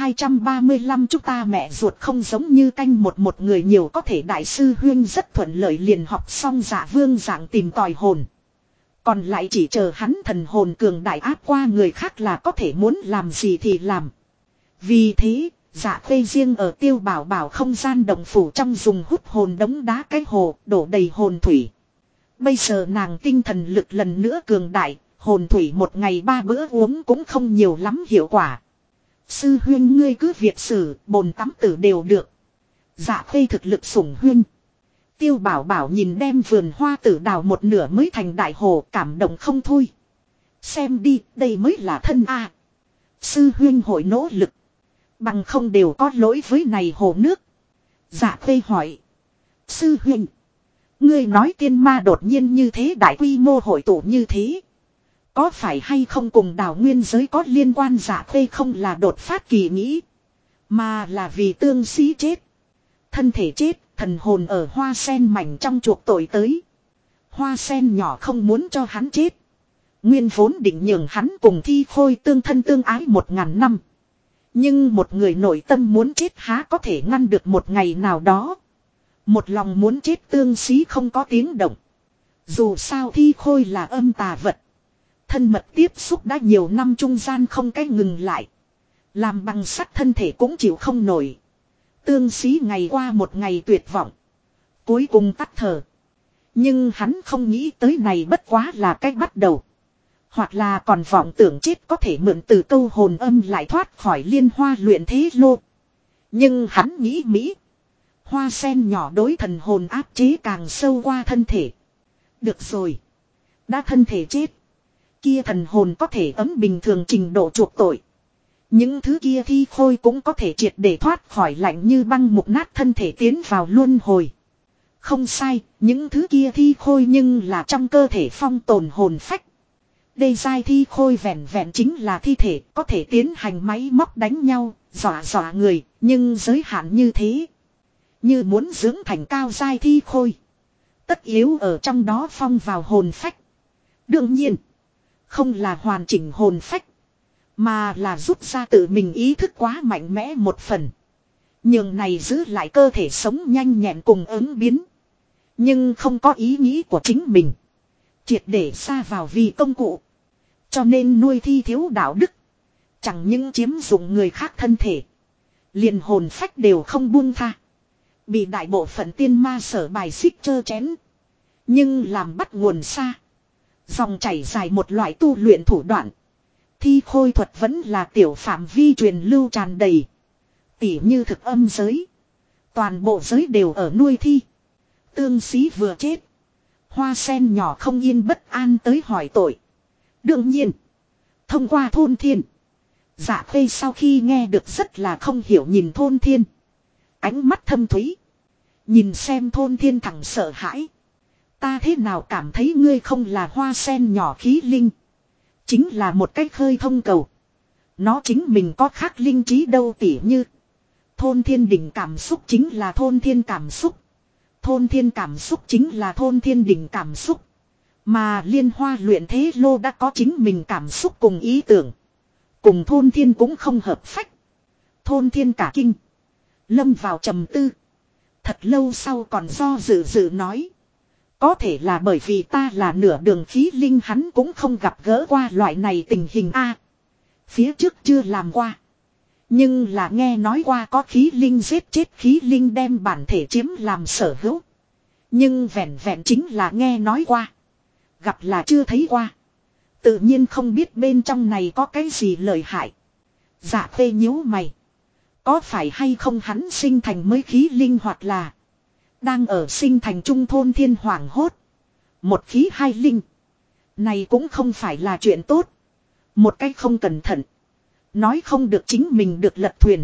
1235 chúng ta mẹ ruột không giống như canh một người nhiều có thể đại sư huyên rất thuận lợi liền học xong Dạ Vương dạng tìm tòi hồn. Còn lại chỉ chờ hắn thần hồn cường đại áp qua người khác là có thể muốn làm gì thì làm. Vì thế, Dạ Khê riêng ở Tiêu Bảo Bảo không gian động phủ trong dùng hút hồn đống đá cái hồ đổ đầy hồn thủy. Bây giờ nàng tinh thần lực lần nữa cường đại. Hồn thủy 1 ngày 3 bữa uống cũng không nhiều lắm hiệu quả. Sư huyên ngươi cứ việc xử, bồn tắm tử đều được. Dạ Khê thực lực sủng huyên. Tiêu Bảo Bảo nhìn đem vườn hoa tử đào một nửa mới thành đại hồ cảm động không thôi. Xem đi, đây mới là thân A. Sư huyên hội nỗ lực. Bằng không đều có lỗi với này hồ nước. Dạ Khê hỏi. Sư huyên. Ngươi nói tiên ma đột nhiên như thế đại quy mô hội tụ như thế. Có phải hay không cùng đảo nguyên giới có liên quan Dạ Khê không là đột phát kỳ nghĩ. Mà là vì tương sĩ chết. Thân thể chết, thần hồn ở hoa sen mảnh trong chuộc tội tới. Hoa sen nhỏ không muốn cho hắn chết. Nguyên vốn định nhường hắn cùng thi khôi tương thân tương ái 1000 năm. Nhưng một người nội tâm muốn chết há có thể ngăn được một ngày nào đó. Một lòng muốn chết tương sĩ không có tiếng động. Dù sao thi khôi là âm tà vật. Thân mật tiếp xúc đã nhiều năm trung gian không cách ngừng lại. Làm bằng sắt thân thể cũng chịu không nổi. Tương sĩ ngày qua một ngày tuyệt vọng. Cuối cùng tắt thở. Nhưng hắn không nghĩ tới này bất quá là cách bắt đầu. Hoặc là còn vọng tưởng chết có thể mượn từ câu hồn âm lại thoát khỏi liên hoa luyện thế lô. Nhưng hắn nghĩ mỹ. Hoa sen nhỏ đối thần hồn áp chế càng sâu qua thân thể. Được rồi. Đã thân thể chết. Kia thần hồn có thể ấm bình thường trình độ chuộc tội. Những thứ kia thi khôi cũng có thể triệt để thoát khỏi lạnh như băng mục nát thân thể tiến vào luân hồi. Không sai, những thứ kia thi khôi nhưng là trong cơ thể phong tồn hồn phách. Đây giai thi khôi vẹn vẹn chính là thi thể có thể tiến hành máy móc đánh nhau, dọa người, nhưng giới hạn như thế. Như muốn dưỡng thành cao giai thi khôi. Tất yếu ở trong đó phong vào hồn phách. Đương nhiên. Không là hoàn chỉnh hồn phách. Mà là rút ra tự mình ý thức quá mạnh mẽ một phần. Nhường này giữ lại cơ thể sống nhanh nhẹn cùng ứng biến. Nhưng không có ý nghĩ của chính mình. Triệt để xa vào vì công cụ. Cho nên nuôi thi thiếu đạo đức. Chẳng những chiếm dụng người khác thân thể. Liền hồn phách đều không buông tha. Bị đại bộ phận tiên ma sở bài xích chơ chén. Nhưng làm bắt nguồn xa. Dòng chảy dài một loại tu luyện thủ đoạn. Thi khôi thuật vẫn là tiểu phạm vi truyền lưu tràn đầy. Tỉ như thực âm giới. Toàn bộ giới đều ở nuôi thi. Tương sĩ vừa chết. Hoa sen nhỏ không yên bất an tới hỏi tội. Đương nhiên. Thông qua thôn thiên. Dạ khê sau khi nghe được rất là không hiểu nhìn thôn thiên. Ánh mắt thâm thúy. Nhìn xem thôn thiên thẳng sợ hãi. Ta thế nào cảm thấy ngươi không là hoa sen nhỏ khí linh. Chính là một cách khơi thông cầu. Nó chính mình có khác linh trí đâu tỉ như. Thôn thiên đỉnh cảm xúc chính là thôn thiên cảm xúc. Thôn thiên cảm xúc chính là thôn thiên đỉnh cảm xúc. Mà liên hoa luyện thế lô đã có chính mình cảm xúc cùng ý tưởng. Cùng thôn thiên cũng không hợp phách. Thôn thiên cả kinh. Lâm vào trầm tư. Thật lâu sau còn do dự nói. Có thể là bởi vì ta là nửa đường khí linh hắn cũng không gặp gỡ qua loại này tình hình a. Phía trước chưa làm qua. Nhưng là nghe nói qua có khí linh giết chết khí linh đem bản thể chiếm làm sở hữu. Nhưng vẹn vẹn chính là nghe nói qua. Gặp là chưa thấy qua. Tự nhiên không biết bên trong này có cái gì lợi hại. Dạ phê nhíu mày. Có phải hay không hắn sinh thành mới khí linh hoặc là đang ở sinh thành trung thôn thiên hoàng hốt. Một khí hai linh. Này cũng không phải là chuyện tốt. Một cách không cẩn thận. Nói không được chính mình được lật thuyền.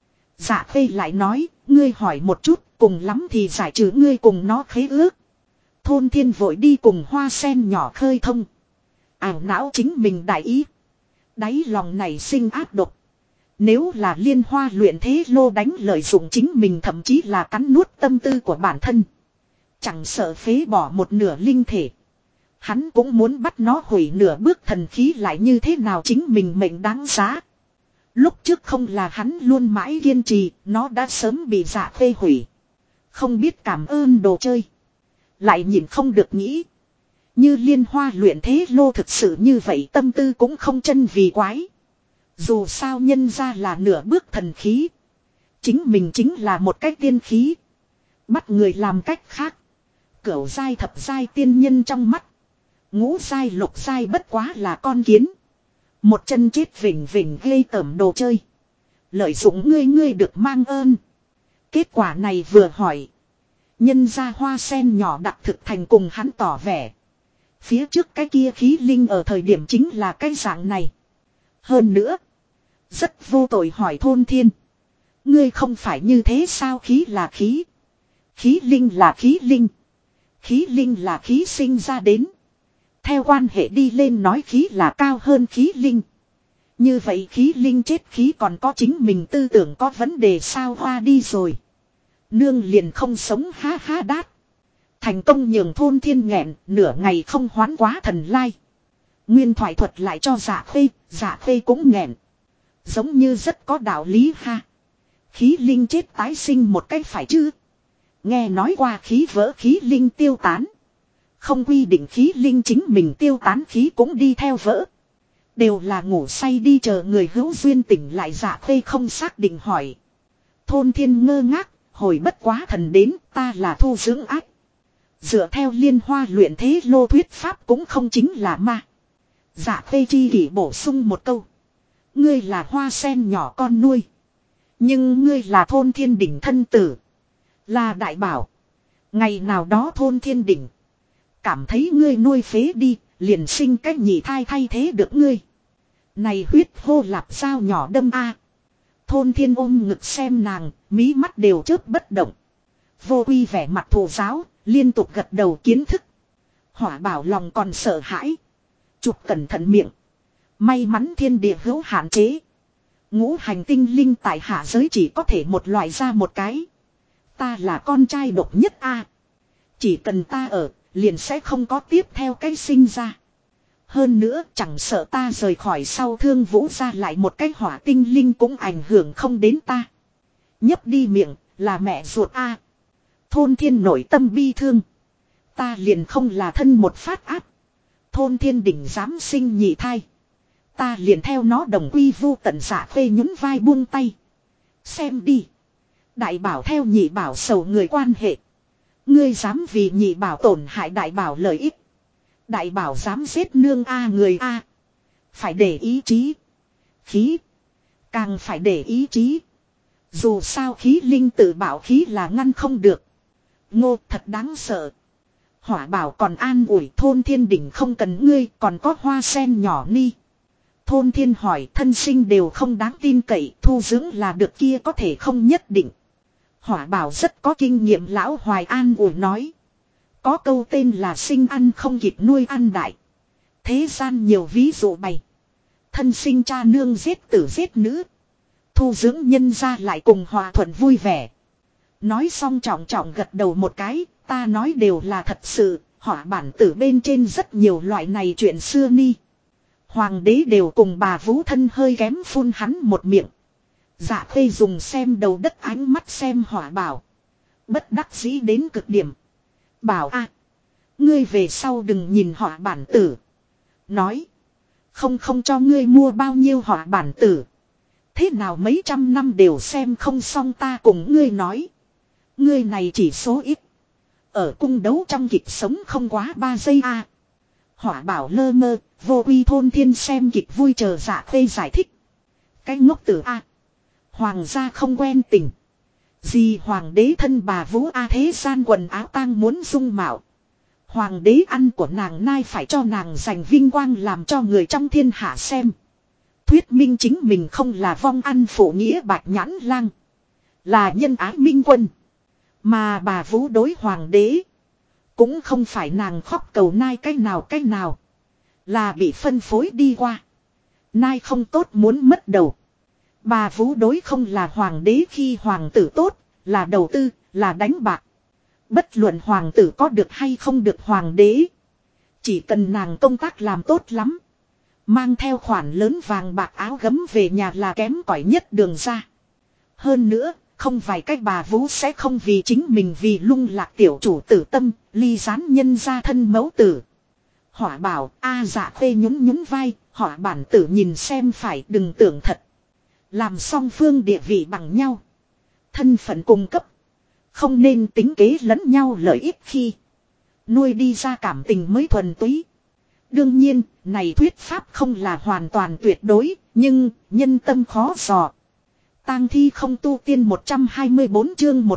Dạ phê lại nói, ngươi hỏi một chút, cùng lắm thì giải trừ ngươi cùng nó khế ước. Thôn thiên vội đi cùng hoa sen nhỏ khơi thông. Ảo não chính mình đại ý. Đáy lòng này sinh ác độc. Nếu là liên hoa luyện thế lô đánh lợi dụng chính mình thậm chí là cắn nuốt tâm tư của bản thân. Chẳng sợ phế bỏ một nửa linh thể. Hắn cũng muốn bắt nó hủy nửa bước thần khí lại như thế nào chính mình mệnh đáng giá. Lúc trước không là hắn luôn mãi kiên trì, nó đã sớm bị dạ phê hủy. Không biết cảm ơn đồ chơi. Lại nhìn không được nghĩ. Như liên hoa luyện thế lô thực sự như vậy tâm tư cũng không chân vì quái. Dù sao nhân ra là nửa bước thần khí. Chính mình chính là một cách tiên khí. Bắt người làm cách khác. Cửu giai thập giai tiên nhân trong mắt. Ngũ giai lục giai bất quá là con kiến. Một chân chết vỉnh vỉnh gây tởm đồ chơi. Lợi dụng ngươi được mang ơn. Kết quả này vừa hỏi. Nhân ra hoa sen nhỏ đặc thực thành cùng hắn tỏ vẻ. Phía trước cái kia khí linh ở thời điểm chính là cái dạng này. Hơn nữa. Rất vô tội hỏi thôn thiên. Ngươi không phải như thế sao khí là khí. Khí linh là khí linh. Khí linh là khí sinh ra đến. Theo quan hệ đi lên nói khí là cao hơn khí linh. Như vậy khí linh chết khí còn có chính mình tư tưởng có vấn đề sao hoa đi rồi. Nương liền không sống ha ha đát. Thành công nhường thôn thiên nghẹn nửa ngày không hoán quá thần lai. Nguyên thoại thuật lại cho dạ phê cũng nghẹn. Giống như rất có đạo lý ha. Khí linh chết tái sinh một cách phải chứ. Nghe nói qua khí vỡ khí linh tiêu tán. Không quy định khí linh chính mình tiêu tán khí cũng đi theo vỡ. Đều là ngủ say đi chờ người hữu duyên tỉnh lại dạ phê không xác định hỏi. Thôn thiên ngơ ngác, hồi bất quá thần đến ta là thu dưỡng ác. Dựa theo liên hoa luyện thế lô thuyết pháp cũng không chính là ma. Dạ phê chi kỷ bổ sung một câu. Ngươi là hoa sen nhỏ con nuôi. Nhưng ngươi là thôn thiên đỉnh thân tử. Là đại bảo. Ngày nào đó thôn thiên đỉnh. Cảm thấy ngươi nuôi phế đi. Liền sinh cách nhị thai thay thế được ngươi. Này huyết hô lạp sao nhỏ đâm a. Thôn thiên ôm ngực xem nàng. Mí mắt đều chớp bất động. Vô quy vẻ mặt thù giáo. Liên tục gật đầu kiến thức. Hỏa bảo lòng còn sợ hãi. Chụp cẩn thận miệng. May mắn thiên địa hữu hạn chế. Ngũ hành tinh linh tại hạ giới chỉ có thể một loại ra một cái. Ta là con trai độc nhất a. Chỉ cần ta ở, liền sẽ không có tiếp theo cái sinh ra. Hơn nữa chẳng sợ ta rời khỏi sau thương vũ ra lại một cái hỏa tinh linh cũng ảnh hưởng không đến ta. Nhấp đi miệng, là mẹ ruột a. Thôn thiên nội tâm bi thương. Ta liền không là thân một phát áp. Thôn thiên đỉnh dám sinh nhị thai. Ta liền theo nó đồng quy vu tận giả phê nhún vai buông tay. Xem đi. Đại bảo theo nhị bảo sầu người quan hệ. Ngươi dám vì nhị bảo tổn hại đại bảo lợi ích. Đại bảo dám giết nương a người a. Phải để ý chí. Khí. Càng phải để ý chí. Dù sao khí linh tự bảo khí là ngăn không được. Ngô thật đáng sợ. Hỏa bảo còn an ủi thôn thiên đỉnh không cần ngươi còn có hoa sen nhỏ ni. Thôn thiên hỏi thân sinh đều không đáng tin cậy thu dưỡng là được kia có thể không nhất định. Hỏa bảo rất có kinh nghiệm lão Hoài an ủi nói. Có câu tên là sinh ăn không kịp nuôi ăn đại. Thế gian nhiều ví dụ bày. Thân sinh cha nương giết tử giết nữ. Thu dưỡng nhân ra lại cùng hòa thuận vui vẻ. Nói xong trọng trọng gật đầu một cái. Ta nói đều là thật sự. Hỏa bản tử bên trên rất nhiều loại này chuyện xưa ni. Hoàng đế đều cùng bà Vũ thân hơi kém phun hắn một miệng. Dạ khê dùng xem đầu đất ánh mắt xem hỏa bảo. Bất đắc dĩ đến cực điểm. Bảo a, ngươi về sau đừng nhìn hỏa bản tử. Nói. Không cho ngươi mua bao nhiêu hỏa bản tử. Thế nào mấy trăm năm đều xem không xong ta cùng ngươi nói. Ngươi này chỉ số ít. Ở cung đấu trong kịch sống không quá 3 giây a. Hỏa bảo lơ mơ, vô uy thôn thiên xem kịch vui chờ dạ khê giải thích. Cái ngốc tử a. Hoàng gia không quen tình. Gì hoàng đế thân bà Vũ a thế gian quần áo tang muốn dung mạo. Hoàng đế ăn của nàng nai phải cho nàng giành vinh quang làm cho người trong thiên hạ xem. Thuyết minh chính mình không là vong ăn phụ nghĩa bạch nhãn lang. Là nhân ái minh quân. Mà bà Vũ đối hoàng đế. Cũng không phải nàng khóc cầu nai cái nào. Là bị phân phối đi qua. Nai không tốt muốn mất đầu. Bà Vũ đối không là hoàng đế khi hoàng tử tốt. Là đầu tư, là đánh bạc. Bất luận hoàng tử có được hay không được hoàng đế. Chỉ cần nàng công tác làm tốt lắm. Mang theo khoản lớn vàng bạc áo gấm về nhà là kém cỏi nhất đường ra. Hơn nữa, không phải cách bà Vũ sẽ không vì chính mình vì lung lạc tiểu chủ tử tâm, ly gián nhân ra thân mẫu tử. Hỏa bảo, dạ khê nhún vai, hỏa bản tử nhìn xem phải đừng tưởng thật. Làm song phương địa vị bằng nhau. Thân phận cung cấp. Không nên tính kế lẫn nhau lợi ích khi nuôi đi ra cảm tình mới thuần túy. Đương nhiên, này thuyết pháp không là hoàn toàn tuyệt đối, nhưng nhân tâm khó dò. Tang thi không tu tiên 124 chương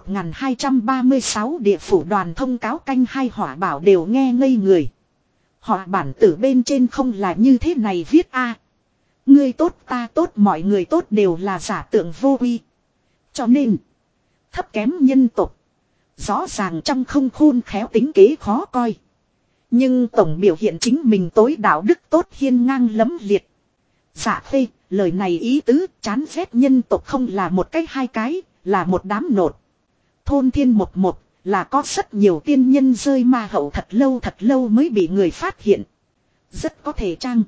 1236 địa phủ đoàn thông cáo canh hai hỏa bảo đều nghe ngây người. Họ bản tử bên trên không là như thế này viết a. Ngươi tốt ta tốt mọi người tốt đều là giả tượng vô uy. Cho nên, thấp kém nhân tục. Rõ ràng trong không khôn khéo tính kế khó coi. Nhưng tổng biểu hiện chính mình tối đạo đức tốt hiên ngang lấm liệt. Dạ phê, lời này ý tứ chán ghét nhân tộc không là một cái hai cái, là một đám nột. Thôn thiên một là có rất nhiều tiên nhân rơi ma hậu thật lâu mới bị người phát hiện. Rất có thể chăng.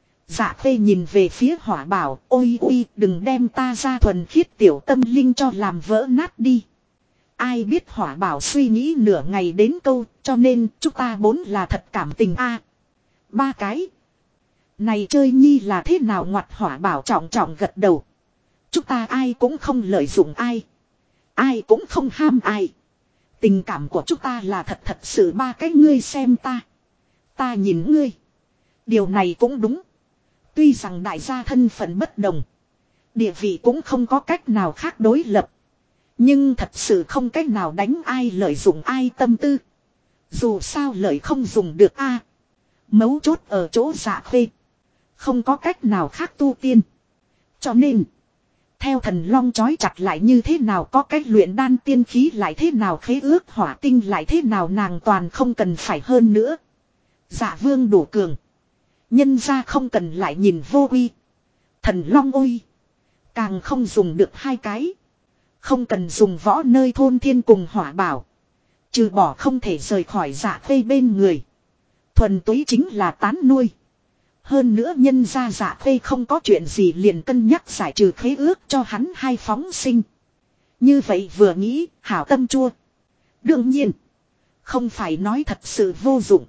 Dạ phê nhìn về phía hỏa bảo, ôi đừng đem ta ra thuần khiết tiểu tâm linh cho làm vỡ nát đi. Ai biết hỏa bảo suy nghĩ nửa ngày đến câu, cho nên chúng ta bốn là thật cảm tình a. Ba cái. Này chơi nhi là thế nào ngoặt hỏa bảo trọng trọng gật đầu. Chúng ta ai cũng không lợi dụng ai. Ai cũng không ham ai. Tình cảm của chúng ta là thật sự ba cái ngươi xem ta. Ta nhìn ngươi. Điều này cũng đúng. Tuy rằng đại gia thân phận bất đồng. Địa vị cũng không có cách nào khác đối lập. Nhưng thật sự không cách nào đánh ai lợi dụng ai tâm tư. Dù sao lợi không dùng được a. Mấu chốt ở chỗ dạ khê. Không có cách nào khác tu tiên. Cho nên. Theo thần long chói chặt lại như thế nào có cách luyện đan tiên khí lại thế nào khế ước hỏa tinh lại thế nào nàng toàn không cần phải hơn nữa. Dạ vương đủ cường. Nhân ra không cần lại nhìn vô uy. Thần long ôi. Càng không dùng được hai cái. Không cần dùng võ nơi thôn thiên cùng hỏa bảo. Trừ bỏ không thể rời khỏi dạ khê bên người. Thuần túy chính là tán nuôi. Hơn nữa nhân ra dạ khê không có chuyện gì liền cân nhắc giải trừ khế ước cho hắn hai phóng sinh. Như vậy vừa nghĩ, hảo tâm chua. Đương nhiên, không phải nói thật sự vô dụng.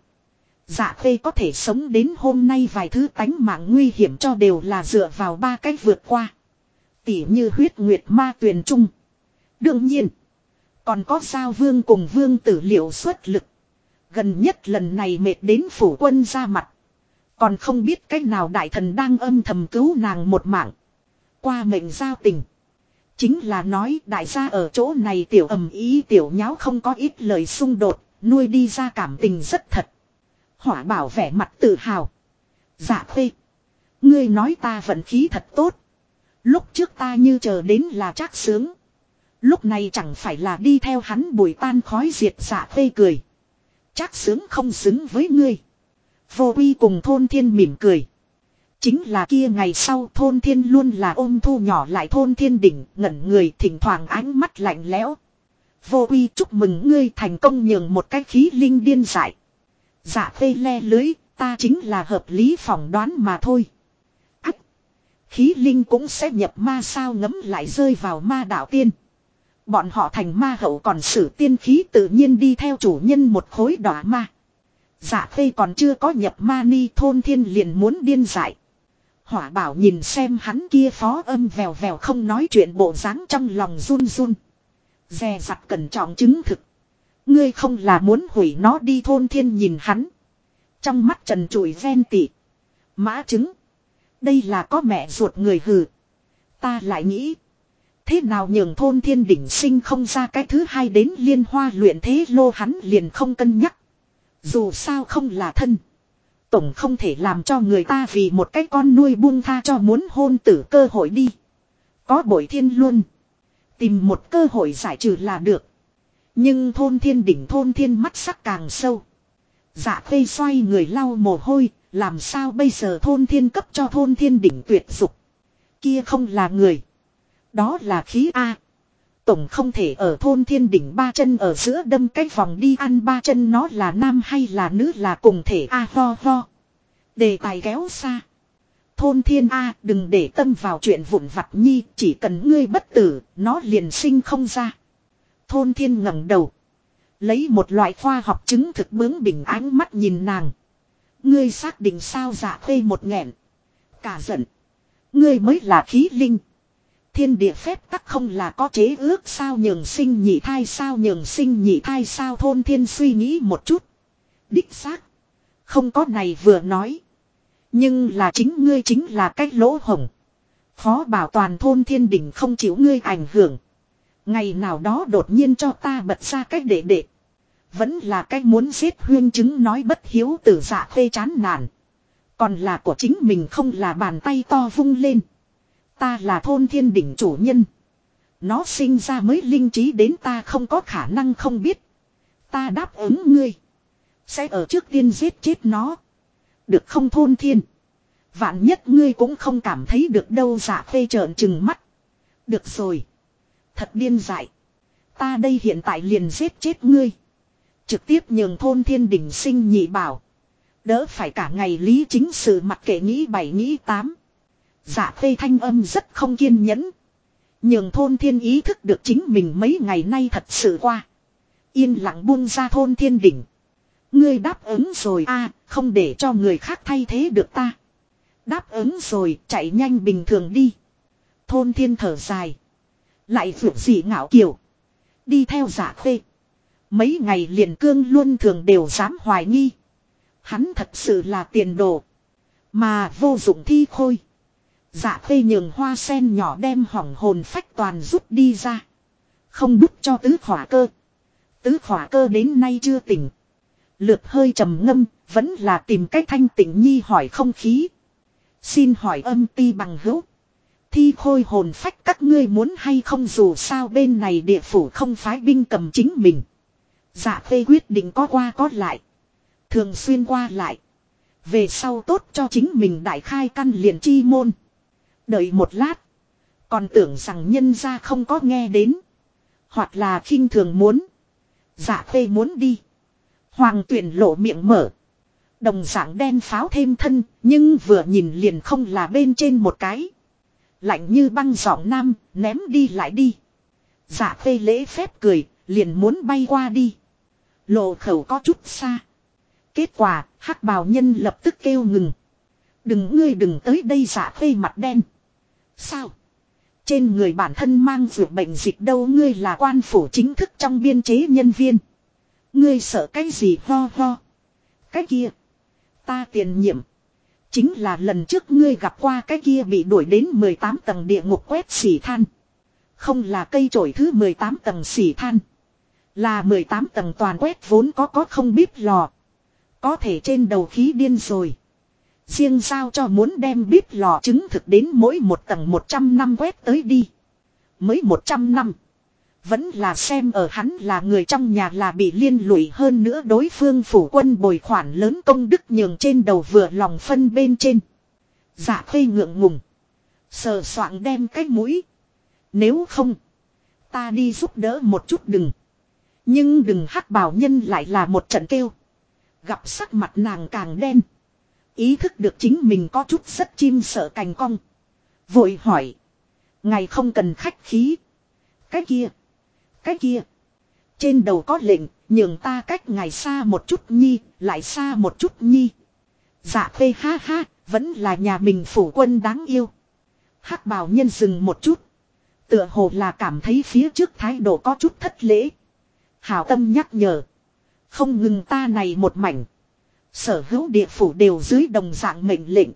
Dạ khê có thể sống đến hôm nay vài thứ tánh mạng nguy hiểm cho đều là dựa vào ba cách vượt qua. Tỉ như huyết nguyệt ma tuyền trung. Đương nhiên, Còn có Giao Vương cùng Vương Tử Liệu xuất lực. Gần nhất lần này mệt đến phủ quân ra mặt. Còn không biết cách nào đại thần đang âm thầm cứu nàng một mạng. Qua mệnh giao tình. Chính là nói đại gia ở chỗ này tiểu ầm ý tiểu nháo không có ít lời xung đột. Nuôi đi ra cảm tình rất thật. Hỏa Bảo vẻ mặt tự hào. Dạ Khuê. Ngươi nói ta vận khí thật tốt. Lúc trước ta như chờ đến là Trác Sướng. Lúc này chẳng phải là đi theo hắn bùi tan khói diệt. Dạ Khuê cười. Trác Sướng không xứng với ngươi. Vô Uy cùng Thôn Thiên mỉm cười. Chính là kia ngày sau Thôn Thiên luôn là ôm thu nhỏ lại Thôn Thiên đỉnh ngẩn người thỉnh thoảng ánh mắt lạnh lẽo. Vô Uy chúc mừng ngươi thành công nhường một cái khí linh điên dại. Dạ Khuê le lưới, ta chính là hợp lý phỏng đoán mà thôi. Ách! Khí linh cũng sẽ nhập ma sao ngấm lại rơi vào ma đạo tiên. Bọn họ thành ma hậu còn sử tiên khí tự nhiên đi theo chủ nhân một khối đỏ ma. Dạ Khuê còn chưa có nhập ma ni Thôn Thiên liền muốn điên dại. Hỏa Bảo nhìn xem hắn kia phó âm vèo vèo không nói chuyện bộ dáng trong lòng run run. Dè dặt cẩn trọng chứng thực. Ngươi không là muốn hủy nó đi Thôn Thiên nhìn hắn. Trong mắt trần trụi ven tị. Mã chứng. Đây là có mẹ ruột người hừ. Ta lại nghĩ. Thế nào nhường Thôn Thiên đỉnh sinh không ra cái thứ hai đến Liên Hoa luyện thế lô hắn liền không cân nhắc. Dù sao không là thân. Tổng không thể làm cho người ta vì một cái con nuôi buông tha cho muốn hôn tử cơ hội đi. Có bội thiên luôn. Tìm một cơ hội giải trừ là được. Nhưng Thôn Thiên đỉnh Thôn Thiên mắt sắc càng sâu. Dạ Khuê xoay người lau mồ hôi. Làm sao bây giờ Thôn Thiên cấp cho Thôn Thiên đỉnh tuyệt dục. Kia không là người. Đó là khí A. Tổng không thể ở Thôn Thiên đỉnh ba chân ở giữa đâm cái vòng đi ăn ba chân nó là nam hay là nữ là cùng thể A ho ho. Đề tài kéo xa. Thôn Thiên A đừng để tâm vào chuyện vụn vặt nhi. Chỉ cần ngươi bất tử nó liền sinh không ra. Thôn Thiên ngẩng đầu. Lấy một loại khoa học chứng thực bướng bỉnh ánh mắt nhìn nàng. Ngươi xác định sao Dạ Khuê một nghẹn. Cả giận. Ngươi mới là khí linh. Thiên địa phép tắc không là có chế ước sao nhường sinh nhị thai sao nhường sinh nhị thai sao Thôn Thiên suy nghĩ một chút. Đích xác. Không có này vừa nói. Nhưng là chính ngươi chính là cái lỗ hổng. Khó bảo toàn Thôn Thiên đỉnh không chịu ngươi ảnh hưởng. Ngày nào đó đột nhiên cho ta bật ra cách đệ. Vẫn là cách muốn giết huyên chứng nói bất hiếu tử Dạ Khuê chán nản. Còn là của chính mình không là bàn tay to vung lên. Ta là Thôn Thiên đỉnh chủ nhân. Nó sinh ra mới linh trí đến ta không có khả năng không biết. Ta đáp ứng ngươi. Sẽ ở trước tiên giết chết nó. Được không Thôn Thiên? Vạn nhất ngươi cũng không cảm thấy được đâu Dạ Khuê trợn trừng mắt. Được rồi. Thật điên dại. Ta đây hiện tại liền giết chết ngươi. Trực tiếp nhường Thôn Thiên đỉnh sinh nhị bảo. Đỡ phải cả ngày lý chính sự mặc kệ nghĩ 7 nghĩ 8. Dạ Khuê thanh âm rất không kiên nhẫn. Nhường Thôn Thiên ý thức được chính mình mấy ngày nay thật sự qua. Yên lặng buông ra Thôn Thiên đỉnh. Ngươi đáp ứng rồi a, không để cho người khác thay thế được ta. Đáp ứng rồi, chạy nhanh bình thường đi. Thôn Thiên thở dài. Lại vượt dị ngạo kiều. Đi theo Dạ Khuê. Mấy ngày liền cương luôn thường đều dám hoài nghi. Hắn thật sự là tiền đồ. Mà vô dụng thi khôi. Dạ Khuê nhường hoa sen nhỏ đem hỏng hồn phách toàn rút đi ra. Không đút cho tứ khỏa cơ. Tứ khỏa cơ đến nay chưa tỉnh. Lượt hơi trầm ngâm, vẫn là tìm cách thanh tịnh nhi hỏi không khí. Xin hỏi âm ti bằng hữu. Thi khôi hồn phách các ngươi muốn hay không dù sao bên này địa phủ không phái binh cầm chính mình. Dạ Khuê quyết định có qua có lại. Thường xuyên qua lại. Về sau tốt cho chính mình đại khai căn liền chi môn. Đợi một lát. Còn tưởng rằng nhân gia không có nghe đến. Hoặc là khinh thường muốn. Dạ Khuê muốn đi. Hoàng Tuyển lộ miệng mở. Đồng dạng đen pháo thêm thân. Nhưng vừa nhìn liền không là bên trên một cái. Lạnh như băng giọng nam. Ném đi lại đi. Dạ Khuê lễ phép cười. Liền muốn bay qua đi. Lộ khẩu có chút xa. Kết quả hắc bào nhân lập tức kêu ngừng. Đừng ngươi đừng tới đây Dạ Khuê mặt đen. Sao? Trên người bản thân mang vượt bệnh dịch đâu, ngươi là quan phủ chính thức trong biên chế nhân viên. Ngươi sợ cái gì ho ho. Cái kia. Ta tiền nhiệm. Chính là lần trước ngươi gặp qua cái kia bị đuổi đến 18 tầng địa ngục quét xỉ than. Không là cây chổi thứ 18 tầng xỉ than. Là 18 tầng toàn quét vốn có không bếp lò. Có thể trên đầu khí điên rồi. Riêng sao cho muốn đem bếp lò chứng thực đến mỗi một tầng 100 năm quét tới đi. Mới 100 năm. Vẫn là xem ở hắn là người trong nhà là bị liên lụy, hơn nữa đối phương phủ quân bồi khoản lớn công đức nhường trên đầu vừa lòng phân bên trên. Dạ Khê ngượng ngùng. Sờ soạng đem cái mũi. Nếu không. Ta đi giúp đỡ một chút đừng. Nhưng đừng hắc bào nhân lại là một trận kêu. Gặp sắc mặt nàng càng đen. Ý thức được chính mình có chút rất chim sợ cành cong. Vội hỏi. Ngài không cần khách khí. Cái kia. Cái kia. Trên đầu có lệnh, nhường ta cách ngài xa một chút nhi, lại xa một chút nhi. Dạ Khê ha ha, vẫn là nhà mình phủ quân đáng yêu. Hắc bào nhân dừng một chút. Tựa hồ là cảm thấy phía trước thái độ có chút thất lễ. Hảo tâm nhắc nhở. Không ngừng ta này một mảnh. Sở hữu địa phủ đều dưới đồng dạng mệnh lệnh.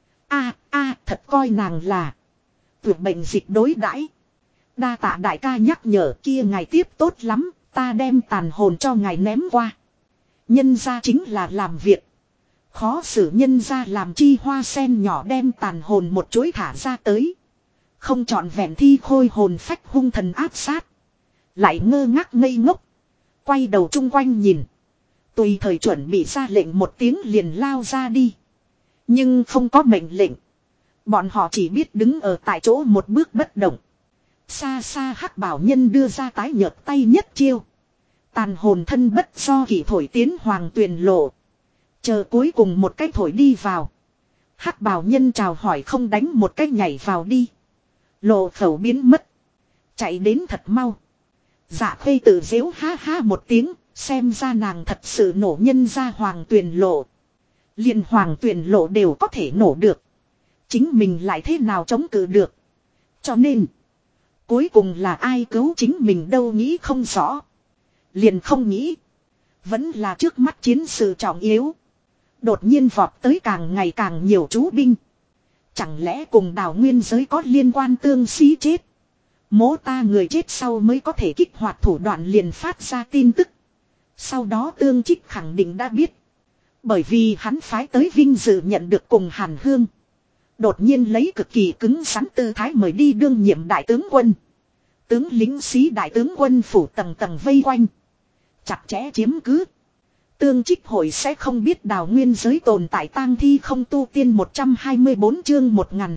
A thật coi nàng là tuyệt bệnh dịch đối đãi. Đa tạ đại ca nhắc nhở, kia ngài tiếp tốt lắm, ta đem tàn hồn cho ngài ném qua. Nhân ra chính là làm việc. Khó xử nhân ra làm chi hoa sen nhỏ đem tàn hồn một chuỗi thả ra tới. Không trọn vẹn thi khôi hồn phách hung thần áp sát. Lại ngơ ngác ngây ngốc. Quay đầu chung quanh nhìn. Tùy thời chuẩn bị ra lệnh một tiếng liền lao ra đi. Nhưng không có mệnh lệnh. Bọn họ chỉ biết đứng ở tại chỗ một bước bất động. Xa xa hắc bảo nhân đưa ra tái nhợt tay nhất chiêu. Tàn hồn thân bất do kỷ thổi tiến hoàng tuyền lộ. Chờ cuối cùng một cái thổi đi vào. Hắc bảo nhân chào hỏi không đánh một cái nhảy vào đi. Lộ khẩu biến mất. Chạy đến thật mau. Dạ Khê tự giễu ha ha một tiếng. Xem ra nàng thật sự nổ nhân ra hoàng tuyền lộ. Liền hoàng tuyền lộ đều có thể nổ được. Chính mình lại thế nào chống cự được. Cho nên. Cuối cùng là ai cứu chính mình đâu nghĩ không rõ. Liền không nghĩ. Vẫn là trước mắt chiến sự trọng yếu. Đột nhiên vọt tới càng ngày càng nhiều chú binh. Chẳng lẽ cùng đảo nguyên giới có liên quan tương sĩ chết. Mố ta người chết sau mới có thể kích hoạt thủ đoạn liền phát ra tin tức. Sau đó Tương Trích khẳng định đã biết. Bởi vì hắn phái tới vinh dự nhận được cùng Hàn Hương. Đột nhiên lấy cực kỳ cứng rắn tư thái mời đi đương nhiệm đại tướng quân. Tướng lính sĩ đại tướng quân phủ tầng tầng vây quanh. Chặt chẽ chiếm cứ. Tương Trích hội sẽ không biết đào nguyên giới tồn tại tang thi không tu tiên 124 chương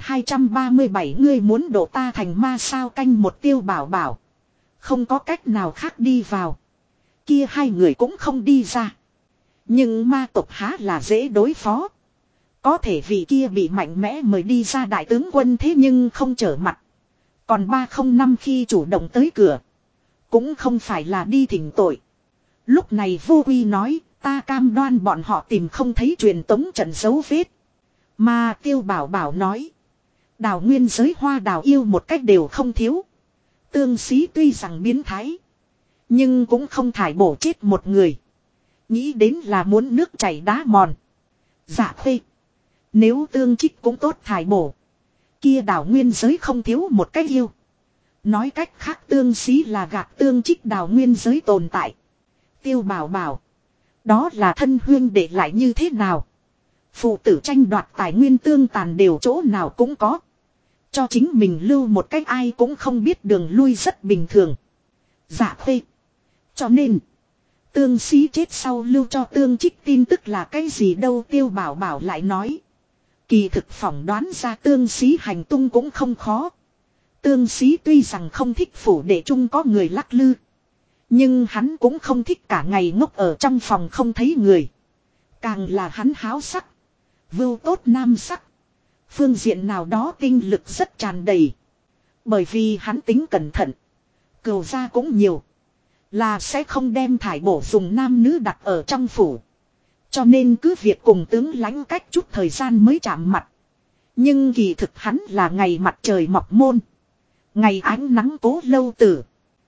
1237 ngươi muốn đổ ta thành ma sao canh một Tiêu Bảo bảo. Không có cách nào khác đi vào. Kia hai người cũng không đi ra. Nhưng ma tộc há là dễ đối phó. Có thể vì kia bị mạnh mẽ mời đi ra đại tướng quân thế nhưng không trở mặt. Còn 305 khi chủ động tới cửa. Cũng không phải là đi thỉnh tội. Lúc này Vô Quy nói ta cam đoan bọn họ tìm không thấy truyền tống trận dấu vết. Mà Tiêu Bảo bảo nói. Đào nguyên giới hoa đào yêu một cách đều không thiếu. Tương sĩ tuy rằng biến thái. Nhưng cũng không thải bổ chết một người. Nghĩ đến là muốn nước chảy đá mòn. Dạ Khê. Nếu Tương Trích cũng tốt thải bổ. Kia đảo nguyên giới không thiếu một cái yêu. Nói cách khác tương sĩ là gạt Tương Trích đảo nguyên giới tồn tại. Tiêu Bảo bảo. Đó là thân huyên để lại như thế nào. Phụ tử tranh đoạt tài nguyên tương tàn đều chỗ nào cũng có. Cho chính mình lưu một cách ai cũng không biết đường lui rất bình thường. Dạ Khê. Cho nên. Tương sĩ chết sau lưu cho Tương Trích tin tức là cái gì đâu Tiêu Bảo bảo lại nói. Kỳ thực phỏng đoán ra tương sĩ hành tung cũng không khó. Tương sĩ tuy rằng không thích phủ để chung có người lắc lư. Nhưng hắn cũng không thích cả ngày ngốc ở trong phòng không thấy người. Càng là hắn háo sắc. Vưu tốt nam sắc. Phương diện nào đó tinh lực rất tràn đầy. Bởi vì hắn tính cẩn thận. Cừu gia cũng nhiều. Là sẽ không đem thải bổ dùng nam nữ đặt ở trong phủ. Cho nên cứ việc cùng tướng lãnh cách chút thời gian mới chạm mặt. Nhưng kỳ thực hắn là ngày mặt trời mọc môn. Ngày ánh nắng Cố Lâu Tử.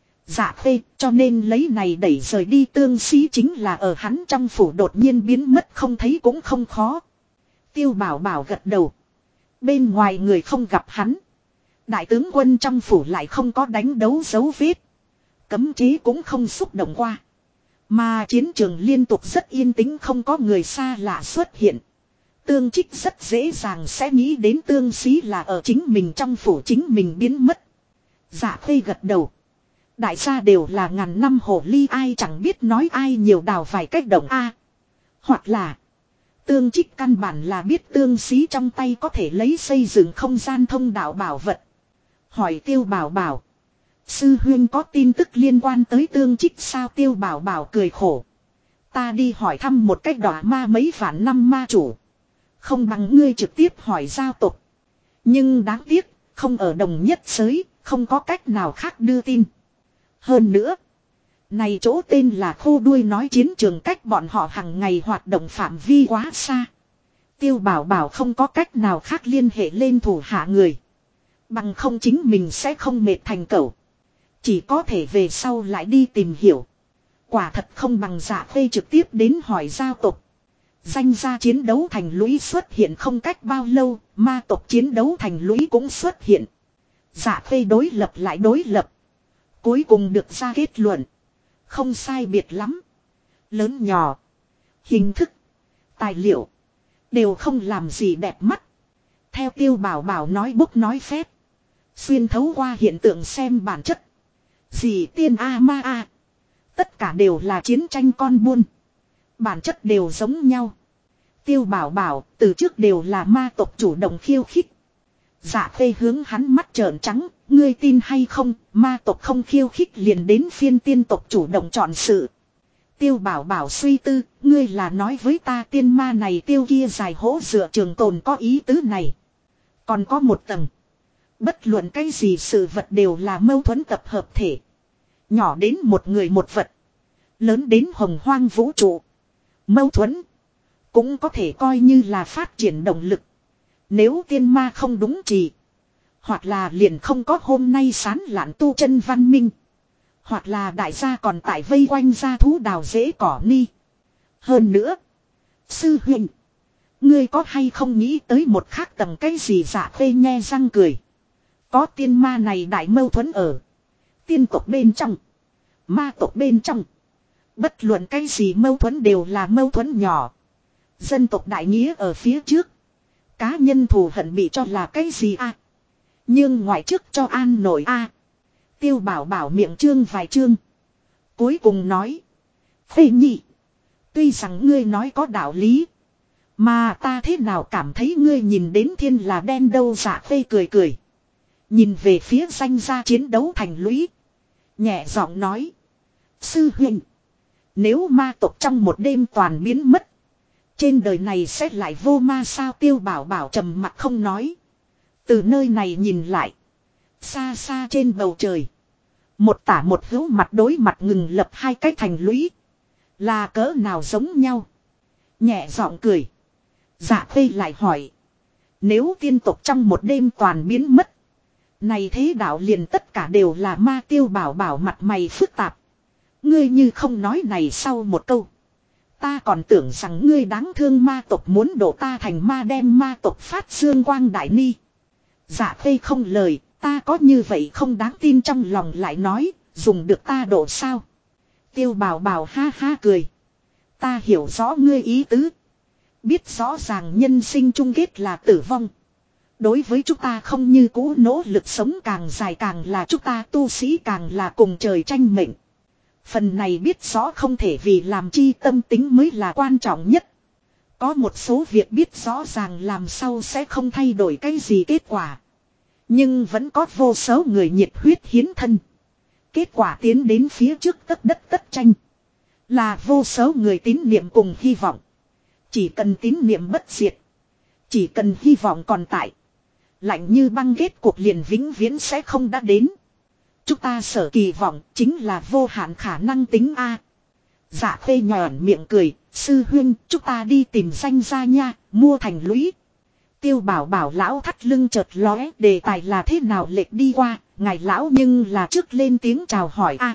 Dạ khê, cho nên lấy này đẩy rời đi Tương Sĩ chính là ở hắn trong phủ đột nhiên biến mất không thấy cũng không khó. Tiêu Bảo Bảo gật đầu. Bên ngoài người không gặp hắn. Đại tướng quân trong phủ lại không có đánh đấu dấu vết. Cấm chế cũng không xúc động qua. Mà chiến trường liên tục rất yên tĩnh, không có người xa lạ xuất hiện. Tương Trích rất dễ dàng sẽ nghĩ đến Tương Sĩ là ở chính mình trong phủ chính mình biến mất. Dạ khê gật đầu. Đại gia đều là ngàn năm hồ ly, ai chẳng biết nói ai nhiều đào vài cách động a. Hoặc là Tương Trích căn bản là biết Tương Sĩ trong tay có thể lấy xây dựng không gian thông đạo bảo vật. Hỏi Tiêu Bảo Bảo. Sư huynh có tin tức liên quan tới Tương Trích sao? Tiêu Bảo Bảo cười khổ. Ta đi hỏi thăm một cách đỏ ma mấy vạn năm ma chủ. Không bằng ngươi trực tiếp hỏi giao tục. Nhưng đáng tiếc, không ở đồng nhất giới, không có cách nào khác đưa tin. Hơn nữa, này chỗ tên là Khô Đuôi nói chiến trường cách bọn họ hàng ngày hoạt động phạm vi quá xa. Tiêu Bảo Bảo không có cách nào khác liên hệ lên thủ hạ người. Bằng không chính mình sẽ không mệt thành cẩu. Chỉ có thể về sau lại đi tìm hiểu. Quả thật không bằng Dạ khê trực tiếp đến hỏi giao tục. Danh gia chiến đấu thành lũy xuất hiện không cách bao lâu, ma tộc chiến đấu thành lũy cũng xuất hiện. Dạ khê đối lập lại đối lập. Cuối cùng được ra kết luận. Không sai biệt lắm. Lớn nhỏ, hình thức, tài liệu đều không làm gì đẹp mắt. Theo Tiêu Bảo Bảo nói bốc nói phép. Xuyên thấu qua hiện tượng xem bản chất. Gì tiên a ma a. Tất cả đều là chiến tranh con buôn. Bản chất đều giống nhau. Tiêu Bảo Bảo từ trước đều là ma tộc chủ động khiêu khích. Dạ khê hướng hắn mắt trợn trắng. Ngươi tin hay không, ma tộc không khiêu khích liền đến phiên tiên tộc chủ động chọn sự. Tiêu Bảo Bảo suy tư, ngươi là nói với ta tiên ma này tiêu kia dài hỗ dựa trường tồn có ý tứ này. Còn có một tầng. Bất luận cái gì sự vật đều là mâu thuẫn tập hợp thể. Nhỏ đến một người một vật. Lớn đến hồng hoang vũ trụ. Mâu thuẫn cũng có thể coi như là phát triển động lực. Nếu tiên ma không đúng trì. Hoặc là liền không có hôm nay sán lạn tu chân văn minh. Hoặc là đại gia còn tại vây quanh gia thú đào rễ cỏ ni. Hơn nữa. Sư huynh. Ngươi có hay không nghĩ tới một khác tầng cái gì? Dạ khê nhe răng cười. Có tiên ma này đại mâu thuẫn ở. Tiên tộc bên trong. Ma tộc bên trong. Bất luận cái gì mâu thuẫn đều là mâu thuẫn nhỏ. Dân tộc đại nghĩa ở phía trước. Cá nhân thù hận bị cho là cái gì a? Nhưng ngoại trước cho an nổi a. Tiêu Bảo Bảo miệng trương vài trương. Cuối cùng nói. Phê nhị. Tuy rằng ngươi nói có đạo lý. Mà ta thế nào cảm thấy ngươi nhìn đến thiên là đen đâu? Dạ phê cười cười. Nhìn về phía danh gia chiến đấu thành lũy. Nhẹ giọng nói. Sư huynh. Nếu ma tộc trong một đêm toàn biến mất. Trên đời này sẽ lại vô ma sao? Tiêu Bảo Bảo trầm mặt không nói. Từ nơi này nhìn lại. Xa xa trên bầu trời. Một tả một hữu mặt đối mặt ngừng lập hai cái thành lũy. Là cỡ nào giống nhau? Nhẹ giọng cười. Dạ khê lại hỏi. Nếu tiên tộc trong một đêm toàn biến mất. Này thế đạo liền tất cả đều là ma. Tiêu Bảo Bảo mặt mày phức tạp. Ngươi như không nói này sau một câu. Ta còn tưởng rằng ngươi đáng thương ma tộc muốn đổ ta thành ma đem ma tộc phát dương quang đại ni. Dạ khê không lời. Ta có như vậy không đáng tin trong lòng lại nói. Dùng được ta độ sao? Tiêu Bảo Bảo ha ha cười. Ta hiểu rõ ngươi ý tứ. Biết rõ ràng nhân sinh chung kết là tử vong. Đối với chúng ta không như cũ nỗ lực sống càng dài càng là chúng ta tu sĩ càng là cùng trời tranh mệnh. Phần này biết rõ không thể vì làm chi tâm tính mới là quan trọng nhất. Có một số việc biết rõ ràng làm sao sẽ không thay đổi cái gì kết quả. Nhưng vẫn có vô số người nhiệt huyết hiến thân. Kết quả tiến đến phía trước tất đất tất tranh. Là vô số người tín niệm cùng hy vọng. Chỉ cần tín niệm bất diệt. Chỉ cần hy vọng còn tại. Lạnh như băng kết cuộc liền vĩnh viễn sẽ không đã đến. Chúng ta sở kỳ vọng chính là vô hạn khả năng tính A. Dạ khê nhòn miệng cười. Sư huynh chúng ta đi tìm danh gia nha. Mua thành lũy. Tiêu Bảo Bảo lão thắt lưng chợt lóe. Đề tài là thế nào lệch đi qua. Ngài lão nhưng là trước lên tiếng chào hỏi a.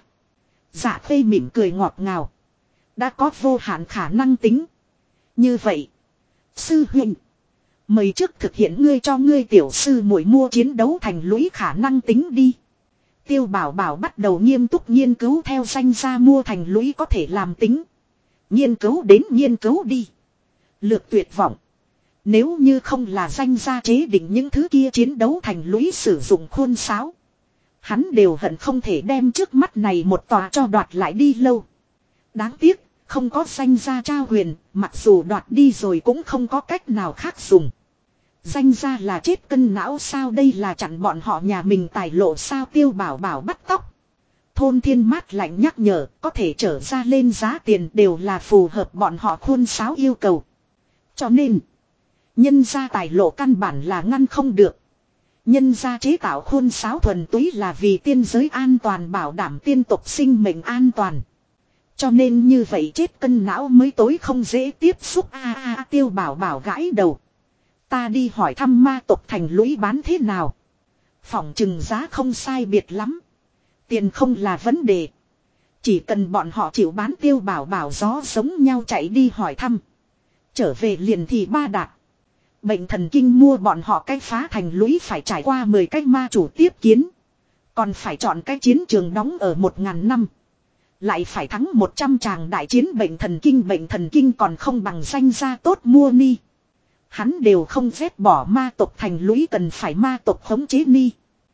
Dạ Khê mỉm cười ngọt ngào. Đã có vô hạn khả năng tính. Như vậy. Sư huynh. Mời trước thực hiện ngươi cho ngươi tiểu sư muội mua chiến đấu thành lũy khả năng tính đi. Tiêu Bảo Bảo bắt đầu nghiêm túc nghiên cứu theo danh gia mua thành lũy có thể làm tính. Nghiên cứu đến nghiên cứu đi. Lược tuyệt vọng. Nếu như không là danh gia chế định những thứ kia chiến đấu thành lũy sử dụng khuôn sáo. Hắn đều hận không thể đem trước mắt này một tòa cho đoạt lại đi lâu. Đáng tiếc, không có danh gia trao huyền, mặc dù đoạt đi rồi cũng không có cách nào khác dùng. Danh gia là chết cân não sao, đây là chặn bọn họ nhà mình tài lộ sao? Tiêu Bảo Bảo bắt tóc. Thôn Thiên mát lạnh nhắc nhở, có thể trở ra lên giá tiền đều là phù hợp bọn họ khuôn sáo yêu cầu. Cho nên, nhân gia tài lộ căn bản là ngăn không được. Nhân gia chế tạo khuôn sáo thuần túy là vì tiên giới an toàn, bảo đảm tiên tộc sinh mệnh an toàn. Cho nên như vậy chết cân não mới tối không dễ tiếp xúc. Tiêu Bảo Bảo gãi đầu. Ta đi hỏi thăm ma tộc thành lũy bán thế nào. Phỏng chừng giá không sai biệt lắm. Tiền không là vấn đề. Chỉ cần bọn họ chịu bán. Tiêu Bảo Bảo gió giống nhau chạy đi hỏi thăm. Trở về liền thì ba đạt. Bệnh thần kinh mua bọn họ cái phá thành lũy phải trải qua 10 cái ma chủ tiếp kiến. Còn phải chọn cái chiến trường đóng ở 1000 năm. Lại phải thắng 100 tràng đại chiến. Bệnh thần kinh còn không bằng danh gia tốt mua ni. Hắn đều không ghét bỏ ma tộc thành lũy, cần phải ma tộc khống chế ni.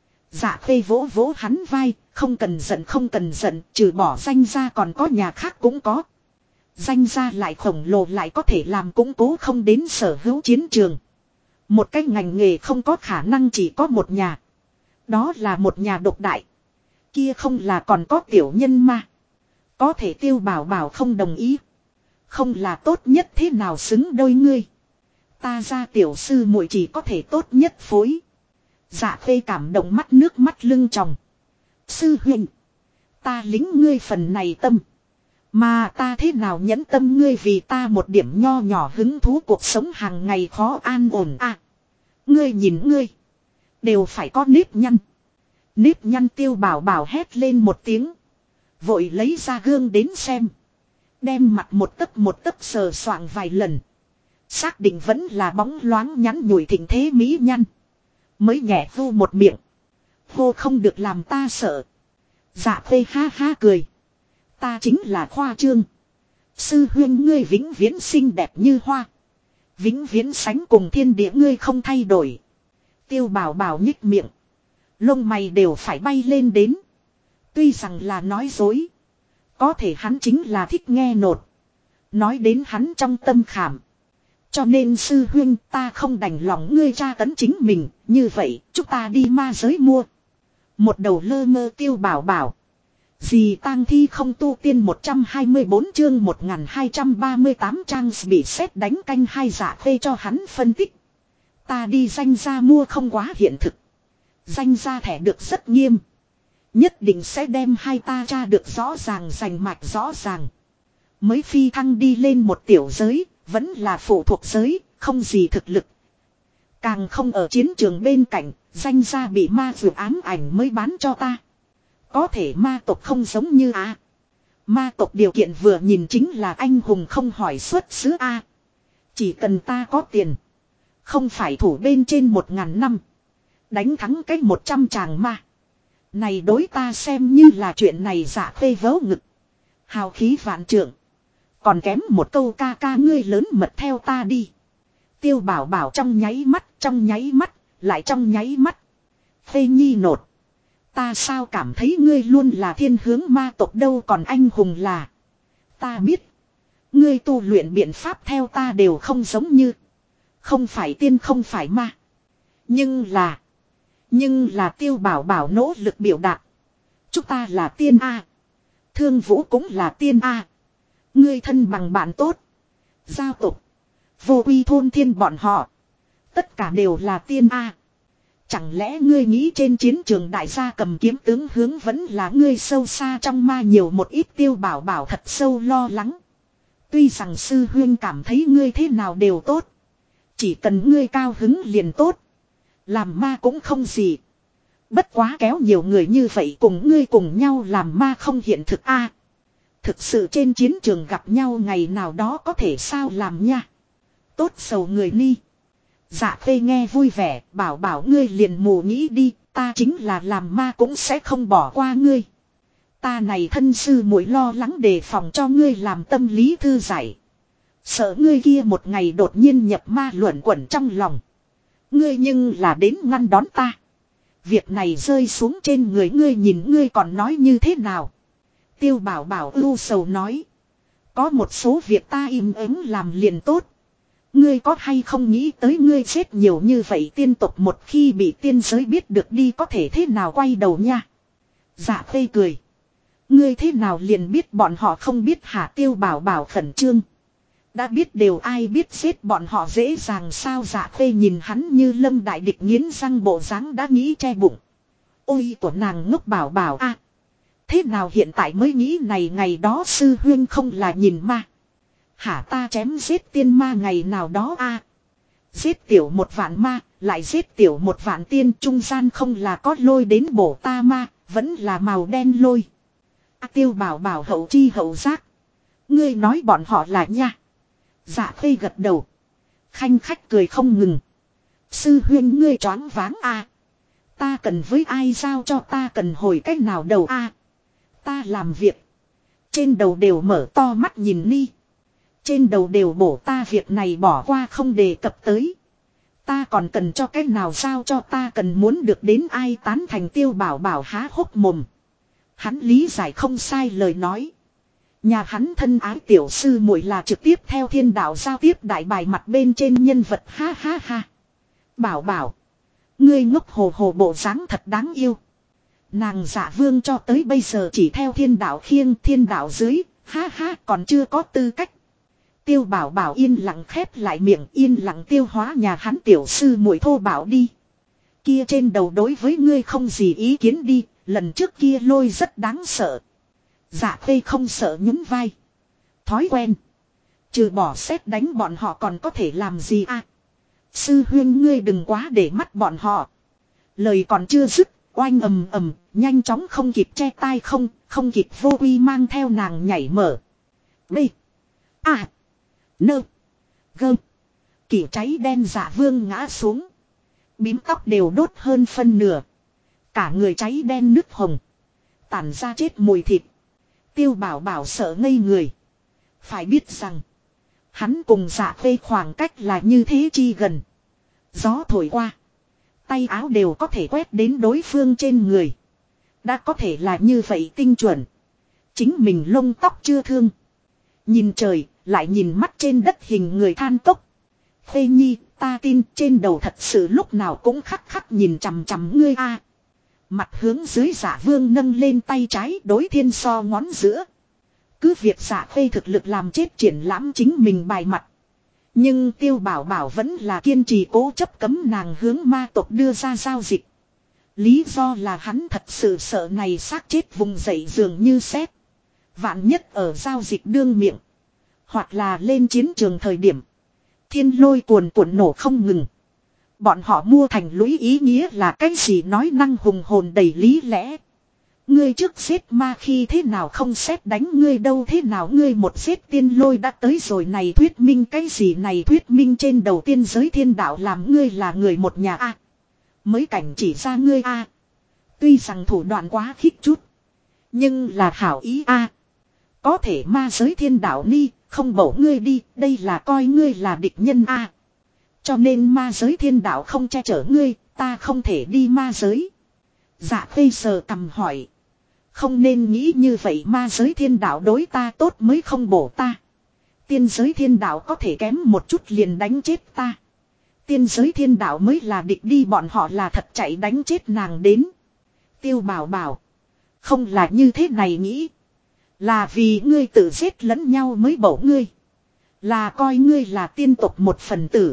Dạ Khê vỗ vỗ hắn vai, không cần giận, trừ bỏ danh gia còn có nhà khác cũng có. Danh gia lại khổng lồ lại có thể làm củng cố không đến sở hữu chiến trường. Một cái ngành nghề không có khả năng chỉ có một nhà. Đó là một nhà độc đại. Kia không là còn có tiểu nhân ma. Có thể Tiêu Bảo Bảo không đồng ý. Không là tốt nhất thế nào xứng đôi ngươi. Ta ra tiểu sư muội chỉ có thể tốt nhất phối. Dạ Khê cảm động mắt nước mắt lưng tròng. Sư huynh. Ta lính ngươi phần này tâm. Mà ta thế nào nhẫn tâm ngươi vì ta một điểm nho nhỏ hứng thú cuộc sống hàng ngày khó an ổn à. Ngươi nhìn ngươi. Đều phải có nếp nhăn. Nếp nhăn Tiêu Bảo Bảo hét lên một tiếng. Vội lấy ra gương đến xem. Đem mặt một tấc sờ soạng vài lần. Xác định vẫn là bóng loáng nhắn nhủi thịnh thế mỹ nhăn. Mới nhẹ vu một miệng. Hô không được làm ta sợ. Dạ Khê ha ha cười. Ta chính là khoa trương. Sư huynh ngươi vĩnh viễn xinh đẹp như hoa. Vĩnh viễn sánh cùng thiên địa ngươi không thay đổi. Tiêu Bảo Bảo nhích miệng. Lông mày đều phải bay lên đến. Tuy rằng là nói dối. Có thể hắn chính là thích nghe nột. Nói đến hắn trong tâm khảm. Cho nên sư huynh ta không đành lòng ngươi tra tấn chính mình. Như vậy chúng ta đi ma giới mua. Một đầu lơ mơ Tiêu Bảo Bảo. Dì tang thi không tu tiên 124 chương 1238 trang bị sét đánh canh hai. Dạ Khê cho hắn phân tích. Ta đi danh gia mua không quá hiện thực. Danh gia thẻ được rất nghiêm. Nhất định sẽ đem hai ta tra được rõ ràng, rành mạch rõ ràng. Mới phi thăng đi lên một tiểu giới, vẫn là phụ thuộc giới, không gì thực lực. Càng không ở chiến trường bên cạnh, danh gia bị ma vượt ám ảnh mới bán cho ta. Có thể ma tộc không giống như A. Ma tộc điều kiện vừa nhìn chính là anh hùng không hỏi xuất xứ A. Chỉ cần ta có tiền. Không phải thủ bên trên 1000 năm. Đánh thắng cách 100 tràng ma. Này đối ta xem như là chuyện này. Dạ Khê vớ ngực. Hào khí vạn trượng. Còn kém một câu ca ca ngươi lớn mật theo ta đi. Tiêu Bảo Bảo trong nháy mắt, lại trong nháy mắt. Khê nhi nột. Ta sao cảm thấy ngươi luôn là thiên hướng ma tộc đâu, còn anh hùng là. Ta biết. Ngươi tu luyện biện pháp theo ta đều không giống như. Không phải tiên không phải ma. Nhưng là Tiêu Bảo Bảo nỗ lực biểu đạt. Chúng ta là tiên A. Thương Vũ cũng là tiên A. Ngươi thân bằng bạn tốt. Giao tục. Vô uy thôn thiên bọn họ. Tất cả đều là tiên A. Chẳng lẽ ngươi nghĩ trên chiến trường đại gia cầm kiếm tướng hướng vẫn là ngươi sâu xa trong ma nhiều một ít. Tiêu Bảo Bảo thật sâu lo lắng. Tuy rằng sư huynh cảm thấy ngươi thế nào đều tốt. Chỉ cần ngươi cao hứng liền tốt. Làm ma cũng không gì. Bất quá kéo nhiều người như vậy cùng ngươi cùng nhau làm ma không hiện thực a. Thực sự trên chiến trường gặp nhau ngày nào đó có thể sao làm nha. Tốt sầu người ni. Dạ khê nghe vui vẻ, bảo bảo ngươi liền mù nghĩ đi, ta chính là làm ma cũng sẽ không bỏ qua ngươi. Ta này thân sư muội lo lắng đề phòng cho ngươi làm tâm lý thư giải. Sợ ngươi kia một ngày đột nhiên nhập ma luẩn quẩn trong lòng. Ngươi nhưng là đến ngăn đón ta. Việc này rơi xuống trên người ngươi nhìn ngươi còn nói như thế nào. Tiêu bảo bảo ưu sầu nói. Có một số việc ta im ắng làm liền tốt. Ngươi có hay không nghĩ tới ngươi chết nhiều như vậy tiên tộc một khi bị tiên giới biết được đi có thể thế nào quay đầu nha. Dạ khê cười. Ngươi thế nào liền biết bọn họ không biết hả Tiêu bảo bảo khẩn trương. Đã biết đều ai biết giết bọn họ dễ dàng sao dạ khê nhìn hắn như lâm đại địch nghiến răng bộ dáng đã nghĩ che bụng. Ôi của nàng ngốc bảo bảo a. Thế nào hiện tại mới nghĩ này ngày đó sư huyên không là nhìn ma. Hả ta chém giết tiên ma ngày nào đó a. Giết tiểu một vạn ma, lại giết tiểu một vạn tiên trung gian không là có lôi đến bổ ta ma, vẫn là màu đen lôi. Tiêu bảo bảo hậu chi hậu giác. Ngươi nói bọn họ là nha. Dạ khê gật đầu. Khanh khách cười không ngừng. Sư huyên ngươi choáng váng a. Ta cần với ai giao cho ta cần hồi cách nào đầu a. Ta làm việc. Trên đầu đều mở to mắt nhìn ni. Trên đầu đều bổ ta việc này bỏ qua không đề cập tới. Ta còn cần cho cách nào giao cho ta cần muốn được đến ai tán thành Tiêu bảo bảo há hốc mồm. Hắn lý giải không sai lời nói. Nhà hắn thân ái tiểu sư muội là trực tiếp theo thiên đạo giao tiếp đại bài mặt bên trên nhân vật ha ha ha. Bảo bảo. Ngươi ngốc hồ hồ bộ dáng thật đáng yêu. Nàng Dạ Vương cho tới bây giờ chỉ theo thiên đạo khiêng thiên đạo dưới, ha ha còn chưa có tư cách. Tiêu bảo bảo yên lặng khép lại miệng yên lặng tiêu hóa nhà hắn tiểu sư muội thô bảo đi. Kia trên đầu đối với ngươi không gì ý kiến đi, lần trước kia lôi rất đáng sợ. Dạ khê không sợ nhún vai. Thói quen. Trừ bỏ xét đánh bọn họ còn có thể làm gì à? Sư huyên ngươi đừng quá để mắt bọn họ. Lời còn chưa dứt, oanh ầm ầm, nhanh chóng không kịp che tai không kịp vô uy mang theo nàng nhảy mở. B. A. Nơ. Gơ. Kỷ cháy đen Dạ Vương ngã xuống. Bím tóc đều đốt hơn phân nửa. Cả người cháy đen nứt hồng. Tản ra chết mùi thịt. Tiêu bảo bảo sợ ngây người. Phải biết rằng. Hắn cùng Dạ khê khoảng cách là như thế chi gần. Gió thổi qua. Tay áo đều có thể quét đến đối phương trên người. Đã có thể là như vậy tinh chuẩn. Chính mình lông tóc chưa thương. Nhìn trời, lại nhìn mắt trên đất hình người than tốc. Khê nhi, ta tin trên đầu thật sự lúc nào cũng khắc khắc nhìn chằm chằm ngươi a. Mặt hướng dưới Dạ Vương nâng lên tay trái đối thiên so ngón giữa. Cứ việc Dạ khê thực lực làm chết triển lãm chính mình bài mặt. Nhưng Tiêu bảo bảo vẫn là kiên trì cố chấp cấm nàng hướng ma tộc đưa ra giao dịch. Lý do là hắn thật sự sợ này xác chết vùng dậy dường như sét. Vạn nhất ở giao dịch đương miệng. Hoặc là lên chiến trường thời điểm. Thiên lôi cuồn cuộn nổ không ngừng. Bọn họ mua thành lũy ý nghĩa là cái gì nói năng hùng hồn đầy lý lẽ. Ngươi trước giết ma khi thế nào không xét đánh ngươi đâu thế nào ngươi một giết tiên lôi đã tới rồi này thuyết minh cái gì này thuyết minh trên đầu tiên giới thiên đạo làm ngươi là người một nhà a. Mới cảnh chỉ ra ngươi a. Tuy rằng thủ đoạn quá khích chút. Nhưng là hảo ý a. Có thể ma giới thiên đạo ni không bổ ngươi đi đây là coi ngươi là địch nhân a. Cho nên ma giới thiên đạo không che chở ngươi ta không thể đi ma giới. Dạ khê sờ cằm hỏi. Không nên nghĩ như vậy ma giới thiên đạo đối ta tốt mới không bổ ta. Tiên giới thiên đạo có thể kém một chút liền đánh chết ta. Tiên giới thiên đạo mới là địch đi bọn họ là thật chạy đánh chết nàng đến. Tiêu bảo bảo. Không là như thế này nghĩ. Là vì ngươi tự giết lẫn nhau mới bổ ngươi. Là coi ngươi là tiên tộc một phần tử.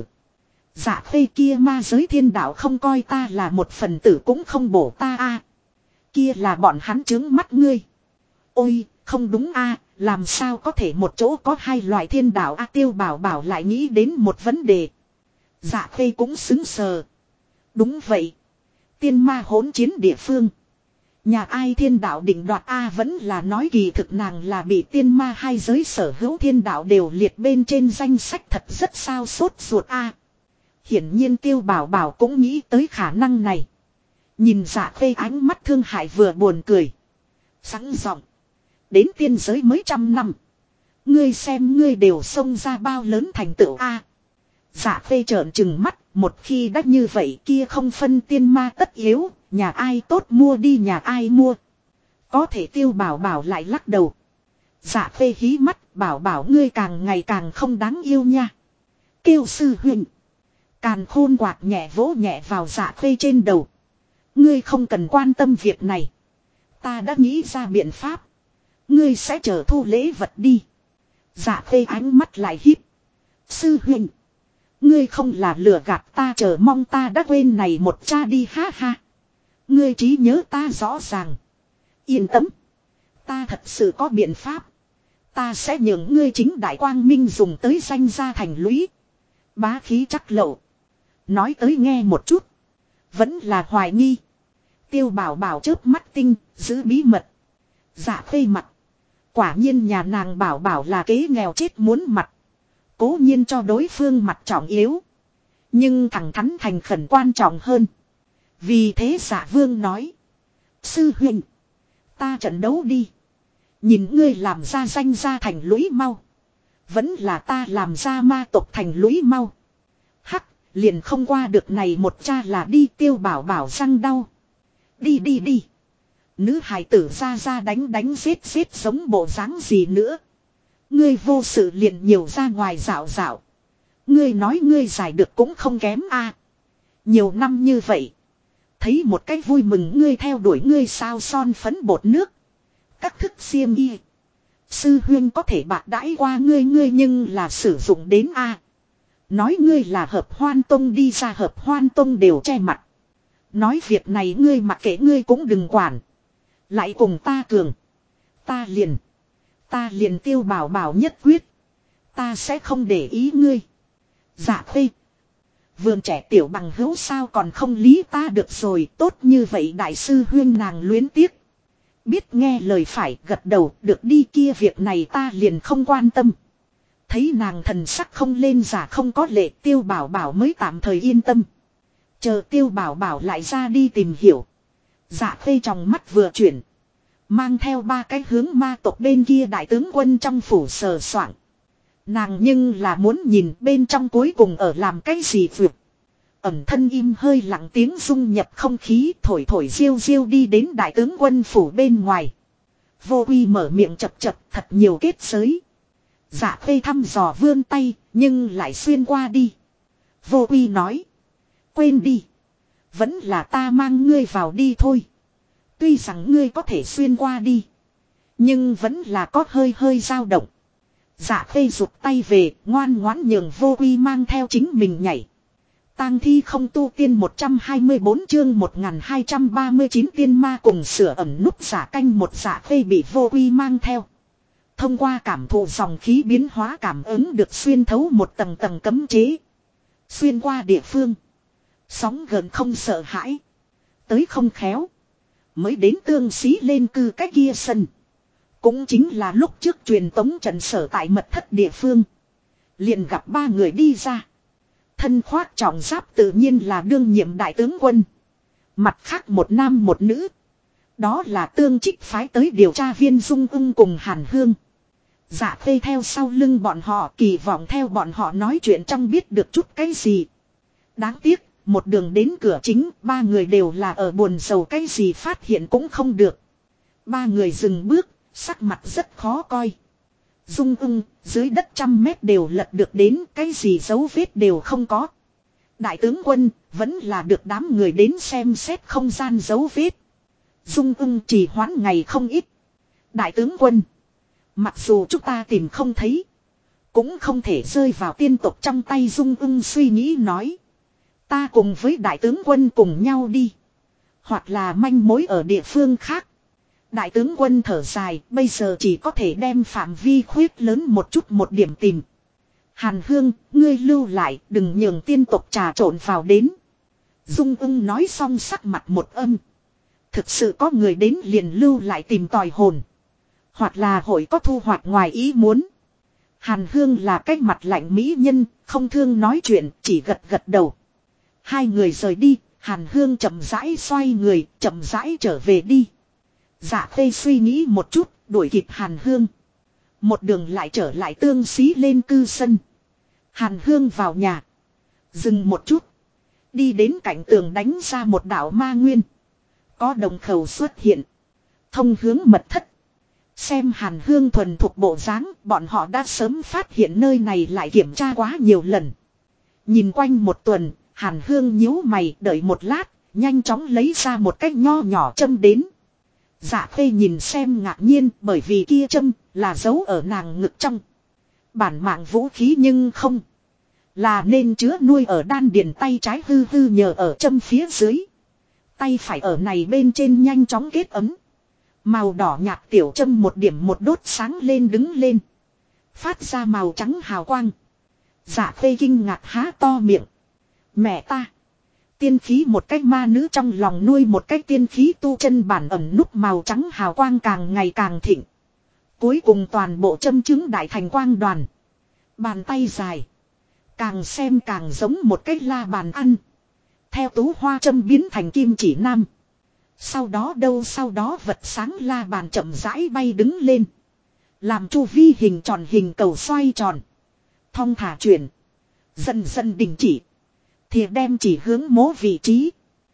Dạ khê kia ma giới thiên đạo không coi ta là một phần tử cũng không bổ ta a. Kia là bọn hắn trướng mắt ngươi. Ôi, không đúng a, làm sao có thể một chỗ có hai loại thiên đạo a. Tiêu bảo bảo lại nghĩ đến một vấn đề. Dạ khê cũng xứng sờ. Đúng vậy. Tiên ma hỗn chiến địa phương. Nhà ai thiên đạo định đoạt A vẫn là nói kỳ thực nàng là bị tiên ma hai giới sở hữu thiên đạo đều liệt bên trên danh sách thật rất sao sốt ruột A. Hiển nhiên Tiêu Bảo Bảo cũng nghĩ tới khả năng này. Nhìn Dạ Khê ánh mắt thương hại vừa buồn cười. Sẵn giọng. Đến tiên giới mới 100 năm. Ngươi xem ngươi đều xông ra bao lớn thành tựu A. Dạ Khê trợn trừng mắt. Một khi đã như vậy kia không phân tiên ma tất yếu. Nhà ai tốt mua đi nhà ai mua. Có thể Tiêu Bảo Bảo lại lắc đầu. Dạ Khê hí mắt. Bảo Bảo ngươi càng ngày càng không đáng yêu nha. Kêu sư huynh. Càn khôn quạt nhẹ vỗ nhẹ vào Dạ Khê trên đầu. Ngươi không cần quan tâm việc này. Ta đã nghĩ ra biện pháp. Ngươi sẽ chờ thu lễ vật đi. Dạ Khê ánh mắt lại híp. Sư huynh. Ngươi không là lừa gạt ta chờ mong ta đã quên này một cha đi ha ha. Ngươi trí nhớ ta rõ ràng. Yên tâm. Ta thật sự có biện pháp. Ta sẽ nhường ngươi chính đại quang minh dùng tới danh gia thành lũy. Bá khí chắc lậu. Nói tới nghe một chút. Vẫn là hoài nghi. Tiêu Bảo Bảo chớp mắt tinh, giữ bí mật. Dạ Khê mặt. Quả nhiên nhà nàng Bảo Bảo là kế nghèo chết muốn mặt. Cố nhiên cho đối phương mặt trọng yếu. Nhưng thẳng thắn thành khẩn quan trọng hơn. Vì thế Dạ Vương nói. Sư huynh. Ta trận đấu đi. Nhìn ngươi làm ra danh gia thành lũy mau. Vẫn là ta làm ra ma tộc thành lũy mau. Hắc, liền không qua được này một cha là đi. Tiêu Bảo Bảo răng đau. Đi đi đi. Nữ hài tử ra đánh giết giống bộ dáng gì nữa. Ngươi vô sự liền nhiều ra ngoài dạo dạo. Ngươi nói ngươi giải được cũng không kém a. Nhiều năm như vậy. Thấy một cách vui mừng ngươi theo đuổi ngươi sao son phấn bột nước. Các thức xiêm y. Sư huyên có thể bạc đãi qua ngươi nhưng là sử dụng đến a. Nói ngươi là hợp hoan tông đi ra hợp hoan tông đều che mặt. Nói việc này ngươi mặc kệ ngươi cũng đừng quản. Lại cùng ta cường. Ta liền Tiêu Bảo Bảo nhất quyết. Ta sẽ không để ý ngươi. Dạ Khê. Vườn trẻ tiểu bằng hữu sao còn không lý ta được rồi. Tốt như vậy đại sư huyên nàng luyến tiếc. Biết nghe lời phải gật đầu được đi kia việc này ta liền không quan tâm. Thấy nàng thần sắc không lên giả không có lệ Tiêu Bảo Bảo mới tạm thời yên tâm. Chờ Tiêu Bảo Bảo lại ra đi tìm hiểu. Dạ Khê trong mắt vừa chuyển. Mang theo 3 cái hướng ma tộc bên kia đại tướng quân trong phủ sờ soạng. Nàng nhưng là muốn nhìn bên trong cuối cùng ở làm cái gì vượt. Ẩm thân im hơi lặng tiếng dung nhập không khí thổi thổi riêu riêu đi đến đại tướng quân phủ bên ngoài. Vô Uy mở miệng chập chập thật nhiều kết giới. Dạ Khê thăm dò vươn tay nhưng lại xuyên qua đi. Vô Uy nói. Quên đi. Vẫn là ta mang ngươi vào đi thôi. Tuy rằng ngươi có thể xuyên qua đi. Nhưng vẫn là có hơi dao động. Dạ Khê rụt tay về ngoan ngoãn nhường Vô Uy mang theo chính mình nhảy. Tang thi không tu tiên 124 chương 1239 tiên ma cùng sửa ẩm nút giả canh một Dạ Khê bị Vô Uy mang theo. Thông qua cảm thụ dòng khí biến hóa cảm ứng được xuyên thấu một tầng tầng cấm chế. Xuyên qua địa phương. Sóng gần không sợ hãi. Tới không khéo. Mới đến Tương Sĩ lên cư cái kia sân. Cũng chính là lúc trước truyền tống trận sở tại mật thất địa phương. Liền gặp 3 người đi ra. Thân khoác trọng giáp tự nhiên là đương nhiệm đại tướng quân. Mặt khác một nam một nữ. Đó là Tương Trích phái tới điều tra viên Dung Ung cùng Hàn Hương. Dạ Khê theo sau lưng bọn họ kỳ vọng theo bọn họ nói chuyện trong biết được chút cái gì. Đáng tiếc, một đường đến cửa chính 3 người đều là ở buồn sầu cái gì phát hiện cũng không được. 3 người dừng bước, sắc mặt rất khó coi. Dung Ung, dưới đất 100 mét đều lật được đến cái gì dấu vết đều không có. Đại tướng quân, vẫn là được đám người đến xem xét không gian dấu vết. Dung Ung trì hoãn ngày không ít. Đại tướng quân, mặc dù chúng ta tìm không thấy, cũng không thể rơi vào tiên tộc trong tay. Dung Ung suy nghĩ nói. Ta cùng với đại tướng quân cùng nhau đi. Hoặc là manh mối ở địa phương khác. Đại tướng quân thở dài, bây giờ chỉ có thể đem phạm vi khuyết lớn một chút một điểm tìm. Hàn Hương, ngươi lưu lại, đừng nhường tiên tộc trà trộn vào đến. Dung ưng nói xong sắc mặt một âm. Thực sự có người đến liền lưu lại tìm tòi hồn. Hoặc là hội có thu hoạch ngoài ý muốn. Hàn Hương là cái mặt lạnh mỹ nhân, không thương nói chuyện, chỉ gật gật đầu. Hai người rời đi, Hàn Hương chậm rãi xoay người, chậm rãi trở về đi. Dạ Khê suy nghĩ một chút, đuổi kịp Hàn Hương. Một đường lại trở lại Tương Xí lên cư sân. Hàn Hương vào nhà. Dừng một chút. Đi đến cạnh tường đánh ra một đạo ma nguyên. Có đồng khẩu xuất hiện. Thông hướng mật thất. Xem Hàn Hương thuần thuộc bộ dáng, bọn họ đã sớm phát hiện nơi này lại kiểm tra quá nhiều lần. Nhìn quanh một tuần, Hàn Hương nhíu mày đợi một lát, nhanh chóng lấy ra một cái nho nhỏ châm đến. Dạ Khê nhìn xem ngạc nhiên bởi vì kia châm là giấu ở nàng ngực trong. Bản mạng vũ khí nhưng không. Là nên chứa nuôi ở đan điền tay trái hư hư nhờ ở châm phía dưới. Tay phải ở này bên trên nhanh chóng kết ấm. Màu đỏ nhạt tiểu châm một điểm một đốt sáng lên đứng lên. Phát ra màu trắng hào quang. Dạ Khê kinh ngạc há to miệng. Mẹ ta. Tiên khí một cách ma nữ trong lòng nuôi một cách tiên khí tu chân bản ẩn núp màu trắng hào quang càng ngày càng thịnh. Cuối cùng toàn bộ châm chứng đại thành quang đoàn. Bàn tay dài. Càng xem càng giống một cái la bàn ăn. Theo tú hoa châm biến thành kim chỉ nam. Sau đó vật sáng la bàn chậm rãi bay đứng lên. Làm chu vi hình tròn hình cầu xoay tròn. Thong thả chuyển. Dần dần đình chỉ. Thì đem chỉ hướng mố vị trí.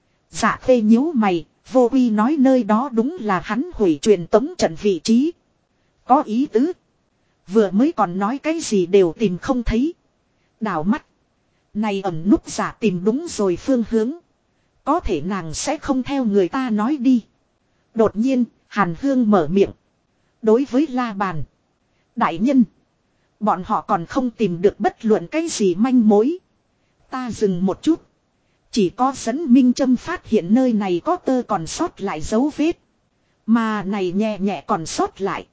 Dạ Khê nhíu mày. Vô uy nói nơi đó đúng là hắn hủy truyền tống trận vị trí. Có ý tứ. Vừa mới còn nói cái gì đều tìm không thấy. Đảo mắt. Này ẩn núp giả tìm đúng rồi phương hướng. Có thể nàng sẽ không theo người ta nói đi. Đột nhiên, Hàn Hương mở miệng. Đối với la bàn. Đại nhân. Bọn họ còn không tìm được bất luận cái gì manh mối. Ta dừng một chút. Chỉ có dẫn minh châm phát hiện nơi này có tơ còn sót lại dấu vết. Mà này nhẹ nhẹ còn sót lại.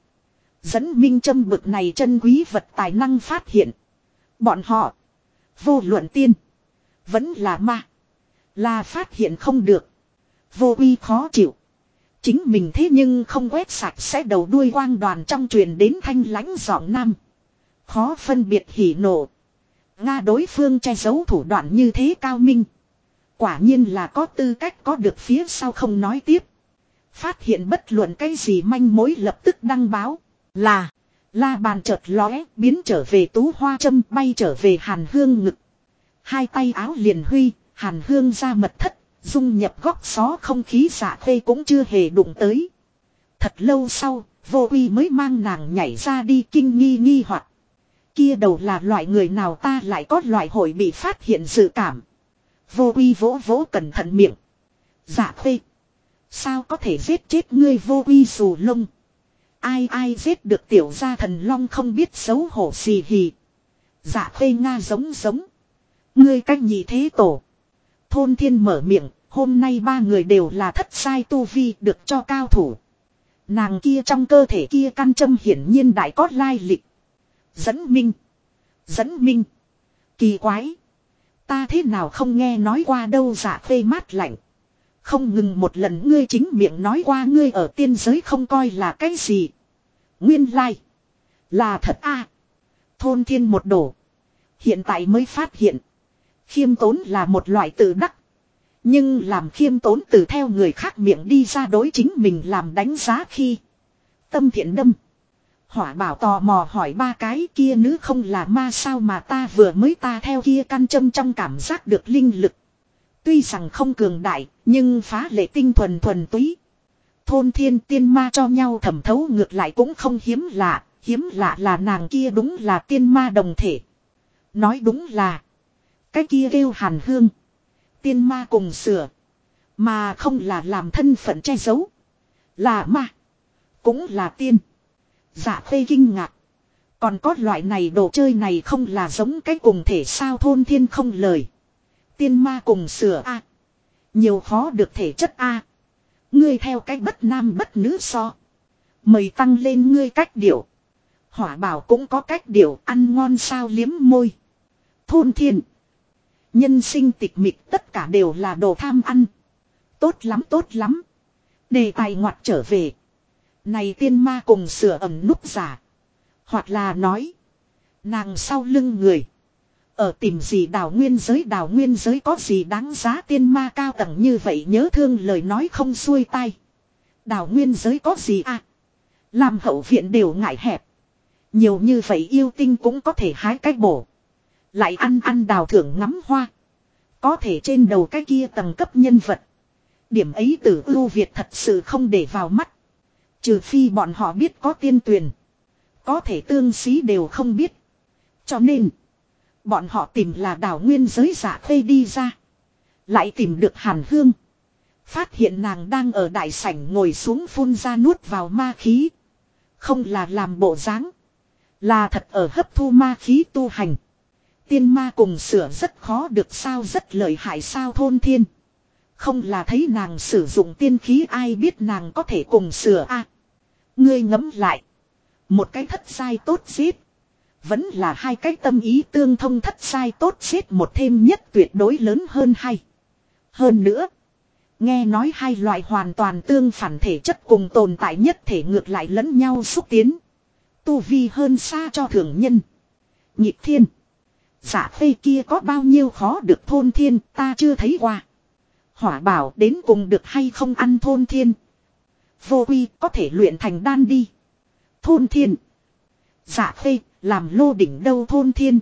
Dẫn minh châm bực này chân quý vật tài năng phát hiện. Bọn họ. Vô luận tiên. Vẫn là ma. Là phát hiện không được. Vô uy khó chịu. Chính mình thế nhưng không quét sạch sẽ đầu đuôi quang đoàn trong truyền đến thanh lãnh giọng nam. Khó phân biệt hỉ nộ. Nga đối phương che giấu thủ đoạn như thế cao minh. Quả nhiên là có tư cách có được phía sau không nói tiếp. Phát hiện bất luận cái gì manh mối lập tức đăng báo. Là. La bàn chợt lóe biến trở về tú hoa châm bay trở về Hàn Hương ngực. Hai tay áo liền huy. Hàn Hương ra mật thất. Dung nhập góc xó không khí Dạ Khê cũng chưa hề đụng tới. Thật lâu sau. Vô uy mới mang nàng nhảy ra đi kinh nghi hoặc. Kia đầu là loại người nào ta lại có loại hội bị phát hiện dự cảm. Vô uy vỗ vỗ cẩn thận miệng. Dạ Khê. Sao có thể giết chết ngươi vô uy xù lông. Ai giết được tiểu gia thần long không biết xấu hổ xì hì. Dạ Khê Nga giống. Ngươi cách nhị thế tổ. Thôn Thiên mở miệng. Hôm nay ba người đều là thất sai tu vi được cho cao thủ. Nàng kia trong cơ thể kia căn châm hiển nhiên đại có lai lịch. Dẫn minh. Kỳ quái. Ta thế nào không nghe nói qua đâu. Dạ Khê mát lạnh. Không ngừng một lần ngươi chính miệng nói qua ngươi ở tiên giới không coi là cái gì. Nguyên lai. Là thật a. Thôn Thiên một đổ. Hiện tại mới phát hiện. Khiêm tốn là một loại tự đắc. Nhưng làm khiêm tốn từ theo người khác miệng đi ra đối chính mình làm đánh giá khi. Tâm thiện đâm. Hỏa bảo tò mò hỏi ba cái kia nữ không là ma sao mà ta vừa mới ta theo kia căn châm trong cảm giác được linh lực. Tuy rằng không cường đại nhưng phá lệ tinh thuần túy. Thôn Thiên tiên ma cho nhau thẩm thấu ngược lại cũng không hiếm lạ. Hiếm lạ là nàng kia đúng là tiên ma đồng thể. Nói đúng là. Cái kia kêu Hàn Hương. Tiên ma cùng sửa. Mà không là làm thân phận che giấu. Là ma. Cũng là tiên. Dạ Khê kinh ngạc. Còn có loại này đồ chơi này không là giống cái cùng thể sao Thôn Thiên không lời. Tiên ma cùng sửa a. Nhiều khó được thể chất a. Ngươi theo cách bất nam bất nữ so. Mời tăng lên ngươi cách điệu. Hỏa bảo cũng có cách điệu ăn ngon sao liếm môi. Thôn Thiên. Nhân sinh tịch mịch tất cả đều là đồ tham ăn. Tốt lắm tốt lắm. Đề tài ngoặt trở về. Này tiên ma cùng sửa ẩm núp giả. Hoặc là nói. Nàng sau lưng người. Ở tìm gì đào nguyên giới có gì đáng giá tiên ma cao tầng như vậy nhớ thương lời nói không xuôi tai. Đào nguyên giới có gì à? Làm hậu viện đều ngại hẹp. Nhiều như vậy yêu tinh cũng có thể hái cái bổ. Lại ăn đào thưởng ngắm hoa. Có thể trên đầu cái kia tầng cấp nhân vật. Điểm ấy từ ưu Việt thật sự không để vào mắt. Trừ phi bọn họ biết có tiên tuyền. Có thể tương xí đều không biết. Cho nên. Bọn họ tìm là đào nguyên giới giả khê đi ra. Lại tìm được Hàn Hương. Phát hiện nàng đang ở đại sảnh ngồi xuống phun ra nuốt vào ma khí. Không là làm bộ dáng. Là thật ở hấp thu ma khí tu hành. Tiên ma cùng sửa rất khó được sao rất lợi hại sao thôn thiên. Không là thấy nàng sử dụng tiên khí ai biết nàng có thể cùng sửa a. Ngươi ngẫm lại. Một cái thất sai tốt giết. Vẫn là hai cái tâm ý tương thông thất sai tốt giết một thêm nhất tuyệt đối lớn hơn hay. Hơn nữa. Nghe nói hai loại hoàn toàn tương phản thể chất cùng tồn tại nhất thể ngược lại lẫn nhau xúc tiến. Tu vi hơn xa cho thường nhân. Nhịp thiên. Giả phê kia có bao nhiêu khó được thôn thiên ta chưa thấy qua. Hỏa bảo đến cùng được hay không ăn thôn thiên. Vô quy có thể luyện thành đan đi. Thôn thiên. Giả phê làm lô đỉnh đâu thôn thiên.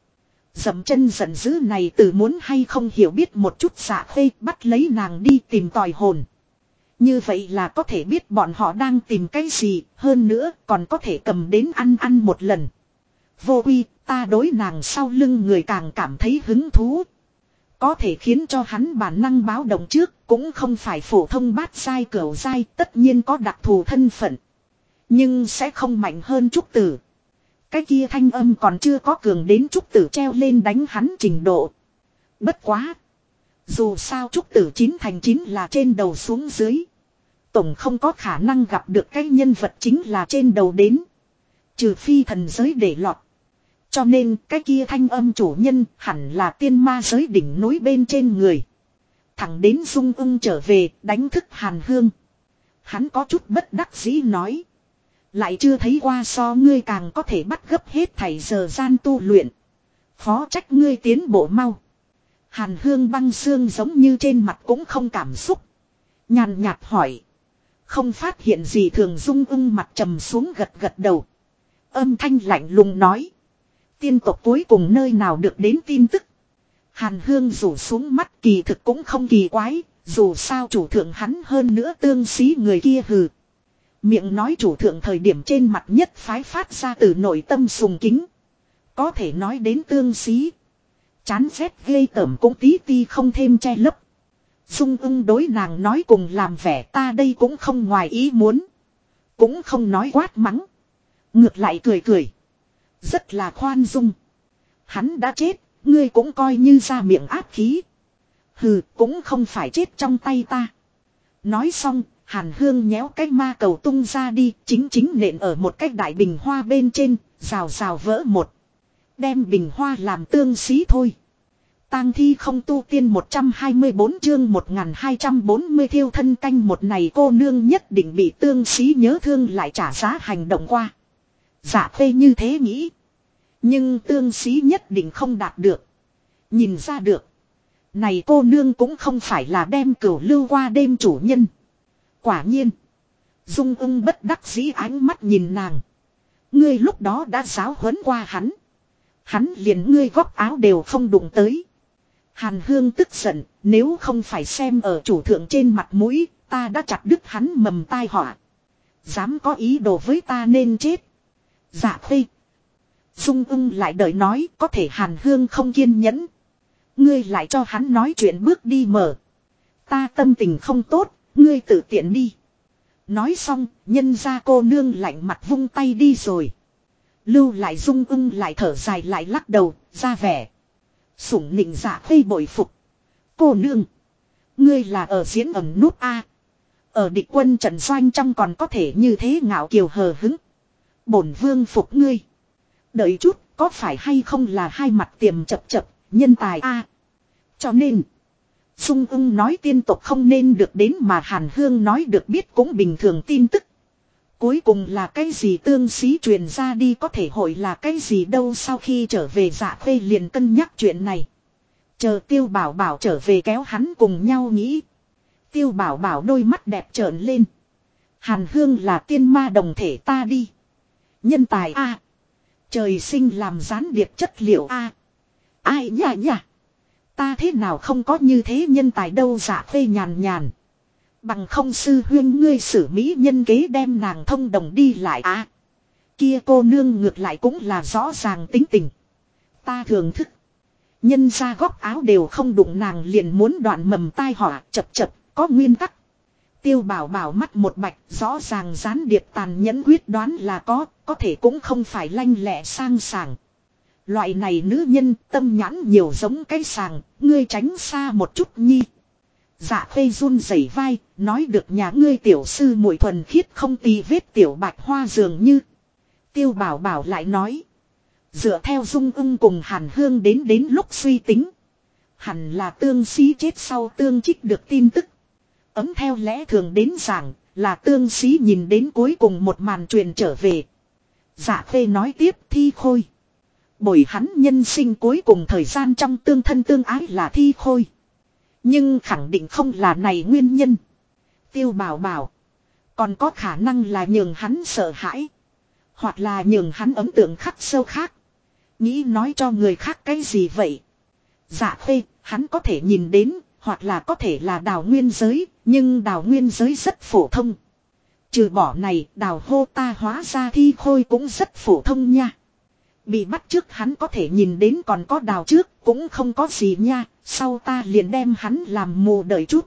Dậm chân giận dữ này từ muốn hay không hiểu biết một chút giả phê bắt lấy nàng đi tìm tòi hồn. Như vậy là có thể biết bọn họ đang tìm cái gì, hơn nữa còn có thể cầm đến ăn một lần. Vô quy, ta đối nàng sau lưng người càng cảm thấy hứng thú. Có thể khiến cho hắn bản năng báo động trước, cũng không phải phổ thông bát giai cửu giai, tất nhiên có đặc thù thân phận. Nhưng sẽ không mạnh hơn trúc tử. Cái kia thanh âm còn chưa có cường đến trúc tử treo lên đánh hắn trình độ. Bất quá. Dù sao trúc tử 9 thành 9 là trên đầu xuống dưới. Tổng không có khả năng gặp được cái nhân vật chính là trên đầu đến. Trừ phi thần giới để lọt. Cho nên cái kia thanh âm chủ nhân hẳn là tiên ma giới đỉnh núi bên trên người. Thẳng đến Dung Ung trở về đánh thức Hàn Hương. Hắn có chút bất đắc dĩ nói. Lại chưa thấy qua so ngươi càng có thể bắt gấp hết thảy giờ gian tu luyện. Phó trách ngươi tiến bộ mau. Hàn Hương băng xương giống như trên mặt cũng không cảm xúc. Nhàn nhạt hỏi. Không phát hiện gì thường Dung Ung mặt trầm xuống gật gật đầu. Âm thanh lạnh lùng nói. Tiên tộc cuối cùng nơi nào được đến tin tức. Hàn Hương rủ xuống mắt kỳ thực cũng không kỳ quái. Dù sao chủ thượng hắn hơn nữa tương xí người kia hừ. Miệng nói chủ thượng thời điểm trên mặt nhất phái phát ra từ nội tâm sùng kính. Có thể nói đến tương xí. Chán ghét ghê tởm cũng tí ti không thêm che lấp. Dung Ung đối nàng nói cùng làm vẻ ta đây cũng không ngoài ý muốn. Cũng không nói quát mắng. Ngược lại cười cười. Rất là khoan dung. Hắn đã chết, ngươi cũng coi như ra miệng áp khí. Hừ, cũng không phải chết trong tay ta. Nói xong, Hàn Hương nhéo cái ma cầu tung ra đi, chính nện ở một cái đại bình hoa bên trên, rào rào vỡ một. Đem bình hoa làm tương xí thôi. Tang thi không tu tiên 124 chương 1240 thiêu thân canh một này cô nương nhất định bị tương xí nhớ thương lại trả giá hành động qua. Dạ phê như thế nghĩ. Nhưng tương xí nhất định không đạt được. Nhìn ra được. Này cô nương cũng không phải là đem cửu lưu qua đêm chủ nhân. Quả nhiên. Dung Ung bất đắc dĩ ánh mắt nhìn nàng. Ngươi lúc đó đã giáo huấn qua hắn. Hắn liền ngươi góc áo đều không đụng tới. Hàn Hương tức giận. Nếu không phải xem ở chủ thượng trên mặt mũi. Ta đã chặt đứt hắn mầm tai họa. Dám có ý đồ với ta nên chết. Dạ phê. Dung Ung lại đợi nói có thể Hàn Hương không kiên nhẫn. Ngươi lại cho hắn nói chuyện bước đi mở. Ta tâm tình không tốt, ngươi tự tiện đi. Nói xong, nhân ra cô nương lạnh mặt vung tay đi rồi. Lưu lại Dung Ung lại thở dài lại lắc đầu, ra vẻ. Sủng nịnh dạ phê bội phục. Cô nương. Ngươi là ở diễn ẩm nút A. Ở địch quân trận doanh trong còn có thể như thế ngạo kiều hờ hứng. Bổn vương phục ngươi. Đợi chút, có phải hay không là hai mặt tiềm chập chập, nhân tài A. Cho nên, Dung Ưng nói tiên tộc không nên được đến mà Hàn Hương nói được biết cũng bình thường tin tức. Cuối cùng là cái gì tương sĩ truyền ra đi có thể hội là cái gì đâu. Sau khi trở về Dạ Khê liền cân nhắc chuyện này. Chờ Tiêu Bảo Bảo trở về kéo hắn cùng nhau nghĩ. Tiêu Bảo Bảo đôi mắt đẹp trợn lên. Hàn Hương là tiên ma đồng thể ta đi. Nhân tài a, trời sinh làm gián điệp chất liệu a. Ai nhả nhả. Ta thế nào không có như thế nhân tài đâu. Dạ Khê nhàn nhàn. Bằng không sư huyên ngươi xử mỹ nhân kế đem nàng thông đồng đi lại à. Kia cô nương ngược lại cũng là rõ ràng tính tình. Ta thưởng thức. Nhân ra góc áo đều không đụng nàng liền muốn đoạn mầm tai họa chập chập có nguyên tắc. Tiêu Bảo Bảo mắt một bạch rõ ràng gián điệp tàn nhẫn quyết đoán là có thể cũng không phải lanh lẹ sang sảng. Loại này nữ nhân tâm nhãn nhiều giống cái sàng, ngươi tránh xa một chút nhi. Dạ Khê run rẩy vai, nói được nhà ngươi tiểu sư muội thuần khiết không tì vết tiểu bạch hoa dường như. Tiêu Bảo Bảo lại nói. Dựa theo Dung Ưng cùng Hàn Hương đến lúc suy tính. Hẳn là tương sĩ chết sau tương trích được tin tức. Ấm theo lẽ thường đến giảng là tương sĩ nhìn đến cuối cùng một màn truyền trở về. Dạ Khê nói tiếp Thi Khôi. Bởi hắn nhân sinh cuối cùng thời gian trong tương thân tương ái là Thi Khôi. Nhưng khẳng định không là này nguyên nhân. Tiêu Bảo Bảo. Còn có khả năng là nhường hắn sợ hãi. Hoặc là nhường hắn ấn tượng khắc sâu khác. Nghĩ nói cho người khác cái gì vậy. Dạ Khê, hắn có thể nhìn đến. Hoặc là có thể là đào nguyên giới. Nhưng đào nguyên giới rất phổ thông. Trừ bỏ này đào hô ta hóa ra Thi Khôi cũng rất phổ thông nha. Bị bắt trước hắn có thể nhìn đến còn có đào trước cũng không có gì nha. Sau ta liền đem hắn làm mù đợi chút.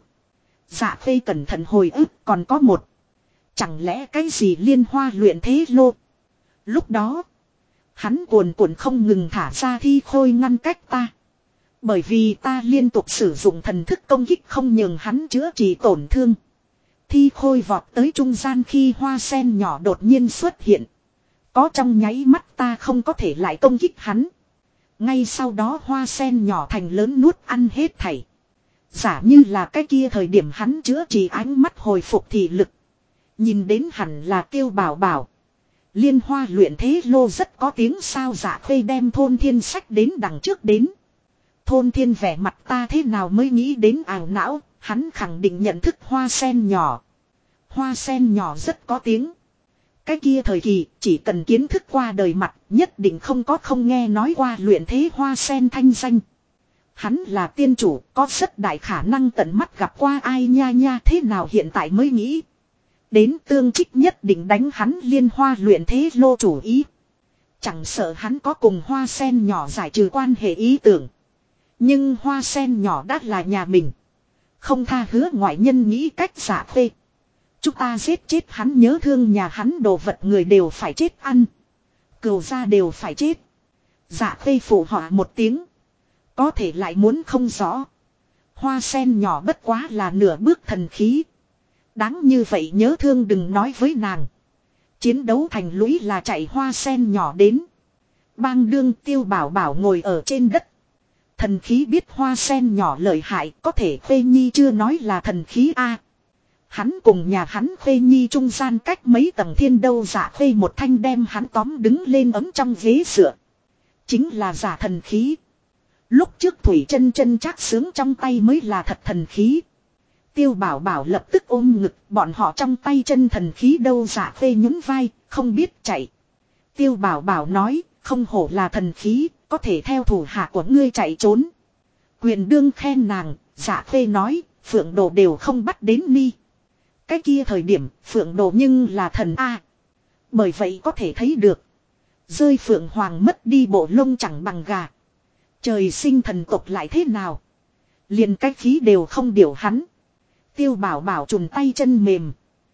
Dạ Khê cẩn thận hồi ức còn có một. Chẳng lẽ cái gì liên hoa luyện thế lô. Lúc đó hắn cuồn cuộn không ngừng thả ra Thi Khôi ngăn cách ta. Bởi vì ta liên tục sử dụng thần thức công kích không nhường hắn chữa trị tổn thương. Thi Khôi vọt tới trung gian khi hoa sen nhỏ đột nhiên xuất hiện. Có trong nháy mắt ta không có thể lại công kích hắn. Ngay sau đó hoa sen nhỏ thành lớn nuốt ăn hết thảy. Giả như là cái kia thời điểm hắn chữa trị ánh mắt hồi phục thị lực. Nhìn đến hẳn là Tiêu Bảo Bảo. Liên hoa luyện thế lô rất có tiếng sao. Dạ Khê đem Thôn Thiên sách đến đằng trước đến. Thôn Thiên vẻ mặt ta thế nào mới nghĩ đến ảo não. Hắn khẳng định nhận thức hoa sen nhỏ. Hoa sen nhỏ rất có tiếng. Cái kia thời kỳ chỉ cần kiến thức qua đời mặt nhất định không nghe nói qua luyện thế hoa sen thanh danh. Hắn là tiên chủ có rất đại khả năng tận mắt gặp qua ai nha nha thế nào hiện tại mới nghĩ. Đến tương trích nhất định đánh hắn liên hoa luyện thế lô chủ ý. Chẳng sợ hắn có cùng hoa sen nhỏ giải trừ quan hệ ý tưởng. Nhưng hoa sen nhỏ đã là nhà mình. Không tha hứa ngoại nhân nghĩ cách Dạ Khê. Chúng ta giết chết hắn nhớ thương nhà hắn đồ vật người đều phải chết ăn. Cừu gia đều phải chết. Dạ Khê phụ họa một tiếng. Có thể lại muốn không rõ. Hoa sen nhỏ bất quá là nửa bước thần khí. Đáng như vậy nhớ thương đừng nói với nàng. Chiến đấu thành lũy là chạy hoa sen nhỏ đến. Bang đương Tiêu Bảo Bảo ngồi ở trên đất. Thần khí biết hoa sen nhỏ lợi hại có thể Khê Nhi chưa nói là thần khí a. Hắn cùng nhà hắn Khê Nhi trung gian cách mấy tầng thiên đâu. Dạ Khê một thanh đem hắn tóm đứng lên ấm trong ghế dựa. Chính là giả thần khí. Lúc trước Thủy chân chân chắc sướng trong tay mới là thật thần khí. Tiêu Bảo Bảo lập tức ôm ngực bọn họ trong tay chân thần khí đâu. Dạ Khê nhún vai không biết chạy. Tiêu Bảo Bảo nói không hổ là thần khí có thể theo thủ hạ của ngươi chạy trốn. Quyền đương khen nàng. Dạ Khê nói Phượng Đồ đều không bắt đến ni. Cái kia thời điểm Phượng Đồ nhưng là thần A. Bởi vậy có thể thấy được. Rơi Phượng Hoàng mất đi bộ lông chẳng bằng gà. Trời sinh thần tộc lại thế nào. Liền cái khí đều không điều hắn. Tiêu Bảo Bảo trùn tay chân mềm.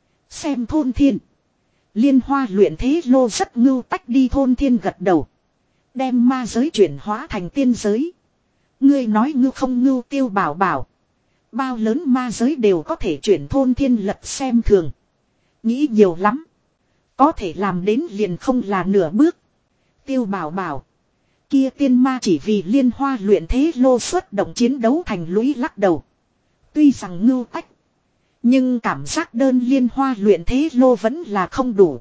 Xem Thôn Thiên. Liên hoa luyện thế lô rất ngưu tách đi. Thôn Thiên gật đầu. Đem ma giới chuyển hóa thành tiên giới. Ngươi nói ngưu không ngưu. Tiêu Bảo Bảo. Bao lớn ma giới đều có thể chuyển. Thôn Thiên lật xem thường. Nghĩ nhiều lắm. Có thể làm đến liền không là nửa bước. Tiêu Bảo Bảo. Kia tiên ma chỉ vì liên hoa luyện thế lô xuất động chiến đấu thành lũy lắc đầu. Tuy rằng ngưu tách. Nhưng cảm giác đơn liên hoa luyện thế lô vẫn là không đủ.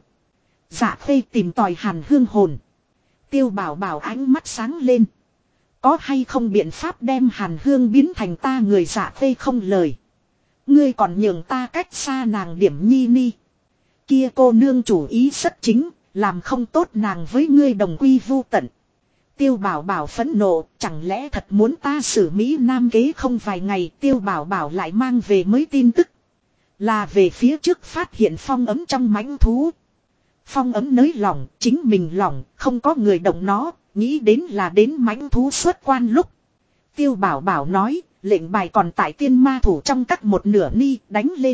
Dạ Khê tìm tòi Hàn Hương hồn. Tiêu Bảo Bảo ánh mắt sáng lên. Có hay không biện pháp đem Hàn Hương biến thành ta người? Dạ Khê không lời. Ngươi còn nhường ta cách xa nàng điểm nhi ni. Kia cô nương chủ ý rất chính, làm không tốt nàng với ngươi đồng quy vu tận. Tiêu Bảo Bảo phẫn nộ, chẳng lẽ thật muốn ta xử Mỹ Nam kế không? Vài ngày Tiêu Bảo Bảo lại mang về mới tin tức. Là về phía trước phát hiện phong ấm trong mãnh thú. Phong ấm nới lỏng, chính mình lỏng, không có người động nó, nghĩ đến là đến mãnh thú xuất quan lúc. Tiêu Bảo Bảo nói, lệnh bài còn tại tiên ma thủ trong các một nửa ni, đánh lên.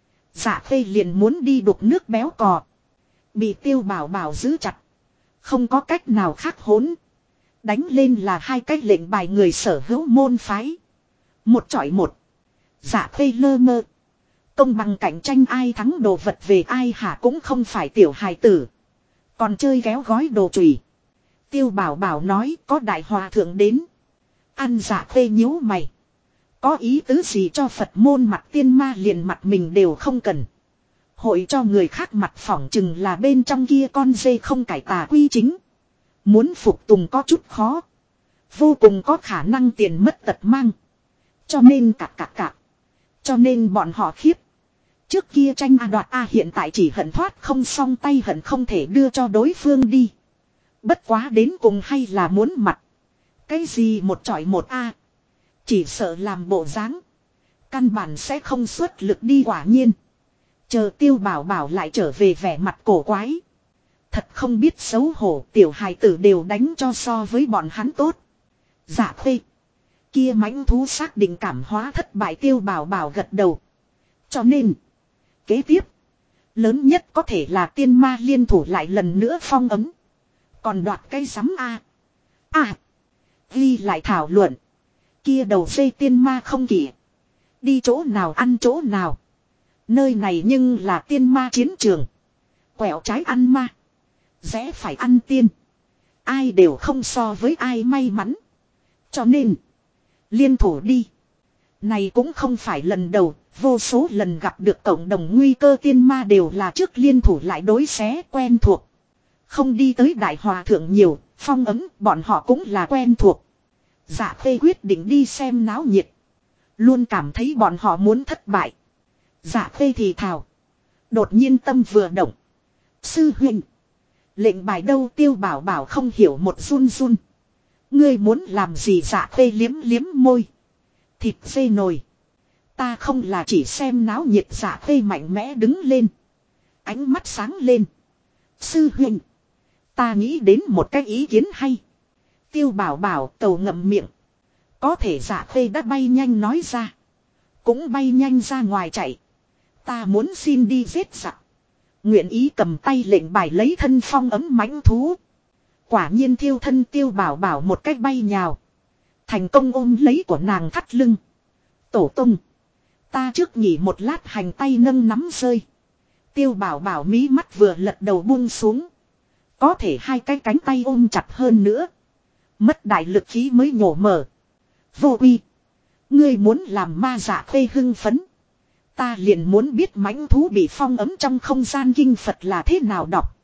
Dạ Khê liền muốn đi đục nước béo cò. Bị Tiêu Bảo Bảo giữ chặt. Không có cách nào khác hỗn. Đánh lên là hai cái lệnh bài người sở hữu môn phái. Một chọi một. Dạ Khê lơ mơ. Công bằng cạnh tranh ai thắng đồ vật về ai hả, cũng không phải tiểu hài tử. Còn chơi kéo gói đồ chùy. Tiêu Bảo Bảo nói có đại hòa thượng đến. Ăn Dạ Khê nhíu mày. Có ý tứ gì cho Phật môn mặt tiên ma liền mặt mình đều không cần. Hội cho người khác mặt phỏng chừng là bên trong kia con dê không cải tà quy chính. Muốn phục tùng có chút khó. Vô cùng có khả năng tiền mất tật mang. Cho nên cạc. Cho nên bọn họ khiếp. Trước kia tranh đoạt hiện tại chỉ hận thoát không xong tay, hận không thể đưa cho đối phương đi. Bất quá đến cùng hay là muốn mặt. Cái gì một chọi một chỉ sợ làm bộ dáng. Căn bản sẽ không xuất lực đi. Quả nhiên. Chờ Tiêu Bảo Bảo lại trở về vẻ mặt cổ quái. Thật không biết xấu hổ, tiểu hài tử đều đánh cho so với bọn hắn tốt. Dạ Khê. Kia mãnh thú xác định cảm hóa thất bại. Tiêu Bảo Bảo gật đầu. Cho nên. Kế tiếp. Lớn nhất có thể là tiên ma liên thủ lại lần nữa phong ấm. Còn đoạt cây sắm ghi lại thảo luận. Kia đầu dây tiên ma không kỷ. Đi chỗ nào ăn chỗ nào. Nơi này nhưng là tiên ma chiến trường. Quẹo trái ăn ma. Rẽ phải ăn tiên. Ai đều không so với ai may mắn. Cho nên. Liên thủ đi. Này cũng không phải lần đầu. Vô số lần gặp được cộng đồng nguy cơ tiên ma đều là trước liên thủ lại đối xé quen thuộc. Không đi tới đại hòa thượng nhiều. Phong ấm bọn họ cũng là quen thuộc. Dạ Khê quyết định đi xem náo nhiệt. Luôn cảm thấy bọn họ muốn thất bại. Dạ Khê thì thào. Đột nhiên tâm vừa động. Sư huynh. Lệnh bài đâu? Tiêu Bảo Bảo không hiểu một run run. Ngươi muốn làm gì? Dạ Khê liếm liếm môi. Thịt dê nồi. Ta không là chỉ xem náo nhiệt. Dạ Khê mạnh mẽ đứng lên. Ánh mắt sáng lên. Sư huynh. Ta nghĩ đến một cái ý kiến hay. Tiêu Bảo Bảo cầu ngậm miệng. Có thể Dạ Khê đã bay nhanh nói ra. Cũng bay nhanh ra ngoài chạy. Ta muốn xin đi giết giặc. Nguyện ý cầm tay lệnh bài lấy thân phong ấm mãnh thú. Quả nhiên thiêu thân. Tiêu Bảo Bảo một cách bay nhào. Thành công ôm lấy của nàng thắt lưng. Tổ tung. Ta trước nghỉ một lát, hành tay nâng nắm rơi. Tiêu Bảo Bảo mí mắt vừa lật đầu buông xuống. Có thể hai cái cánh tay ôm chặt hơn nữa. Mất đại lực khí mới nhổ mở. Vô uy. Ngươi muốn làm ma? Dạ Khê hưng phấn. Ta liền muốn biết mãnh thú bị phong ấm trong không gian kinh Phật là thế nào đọc.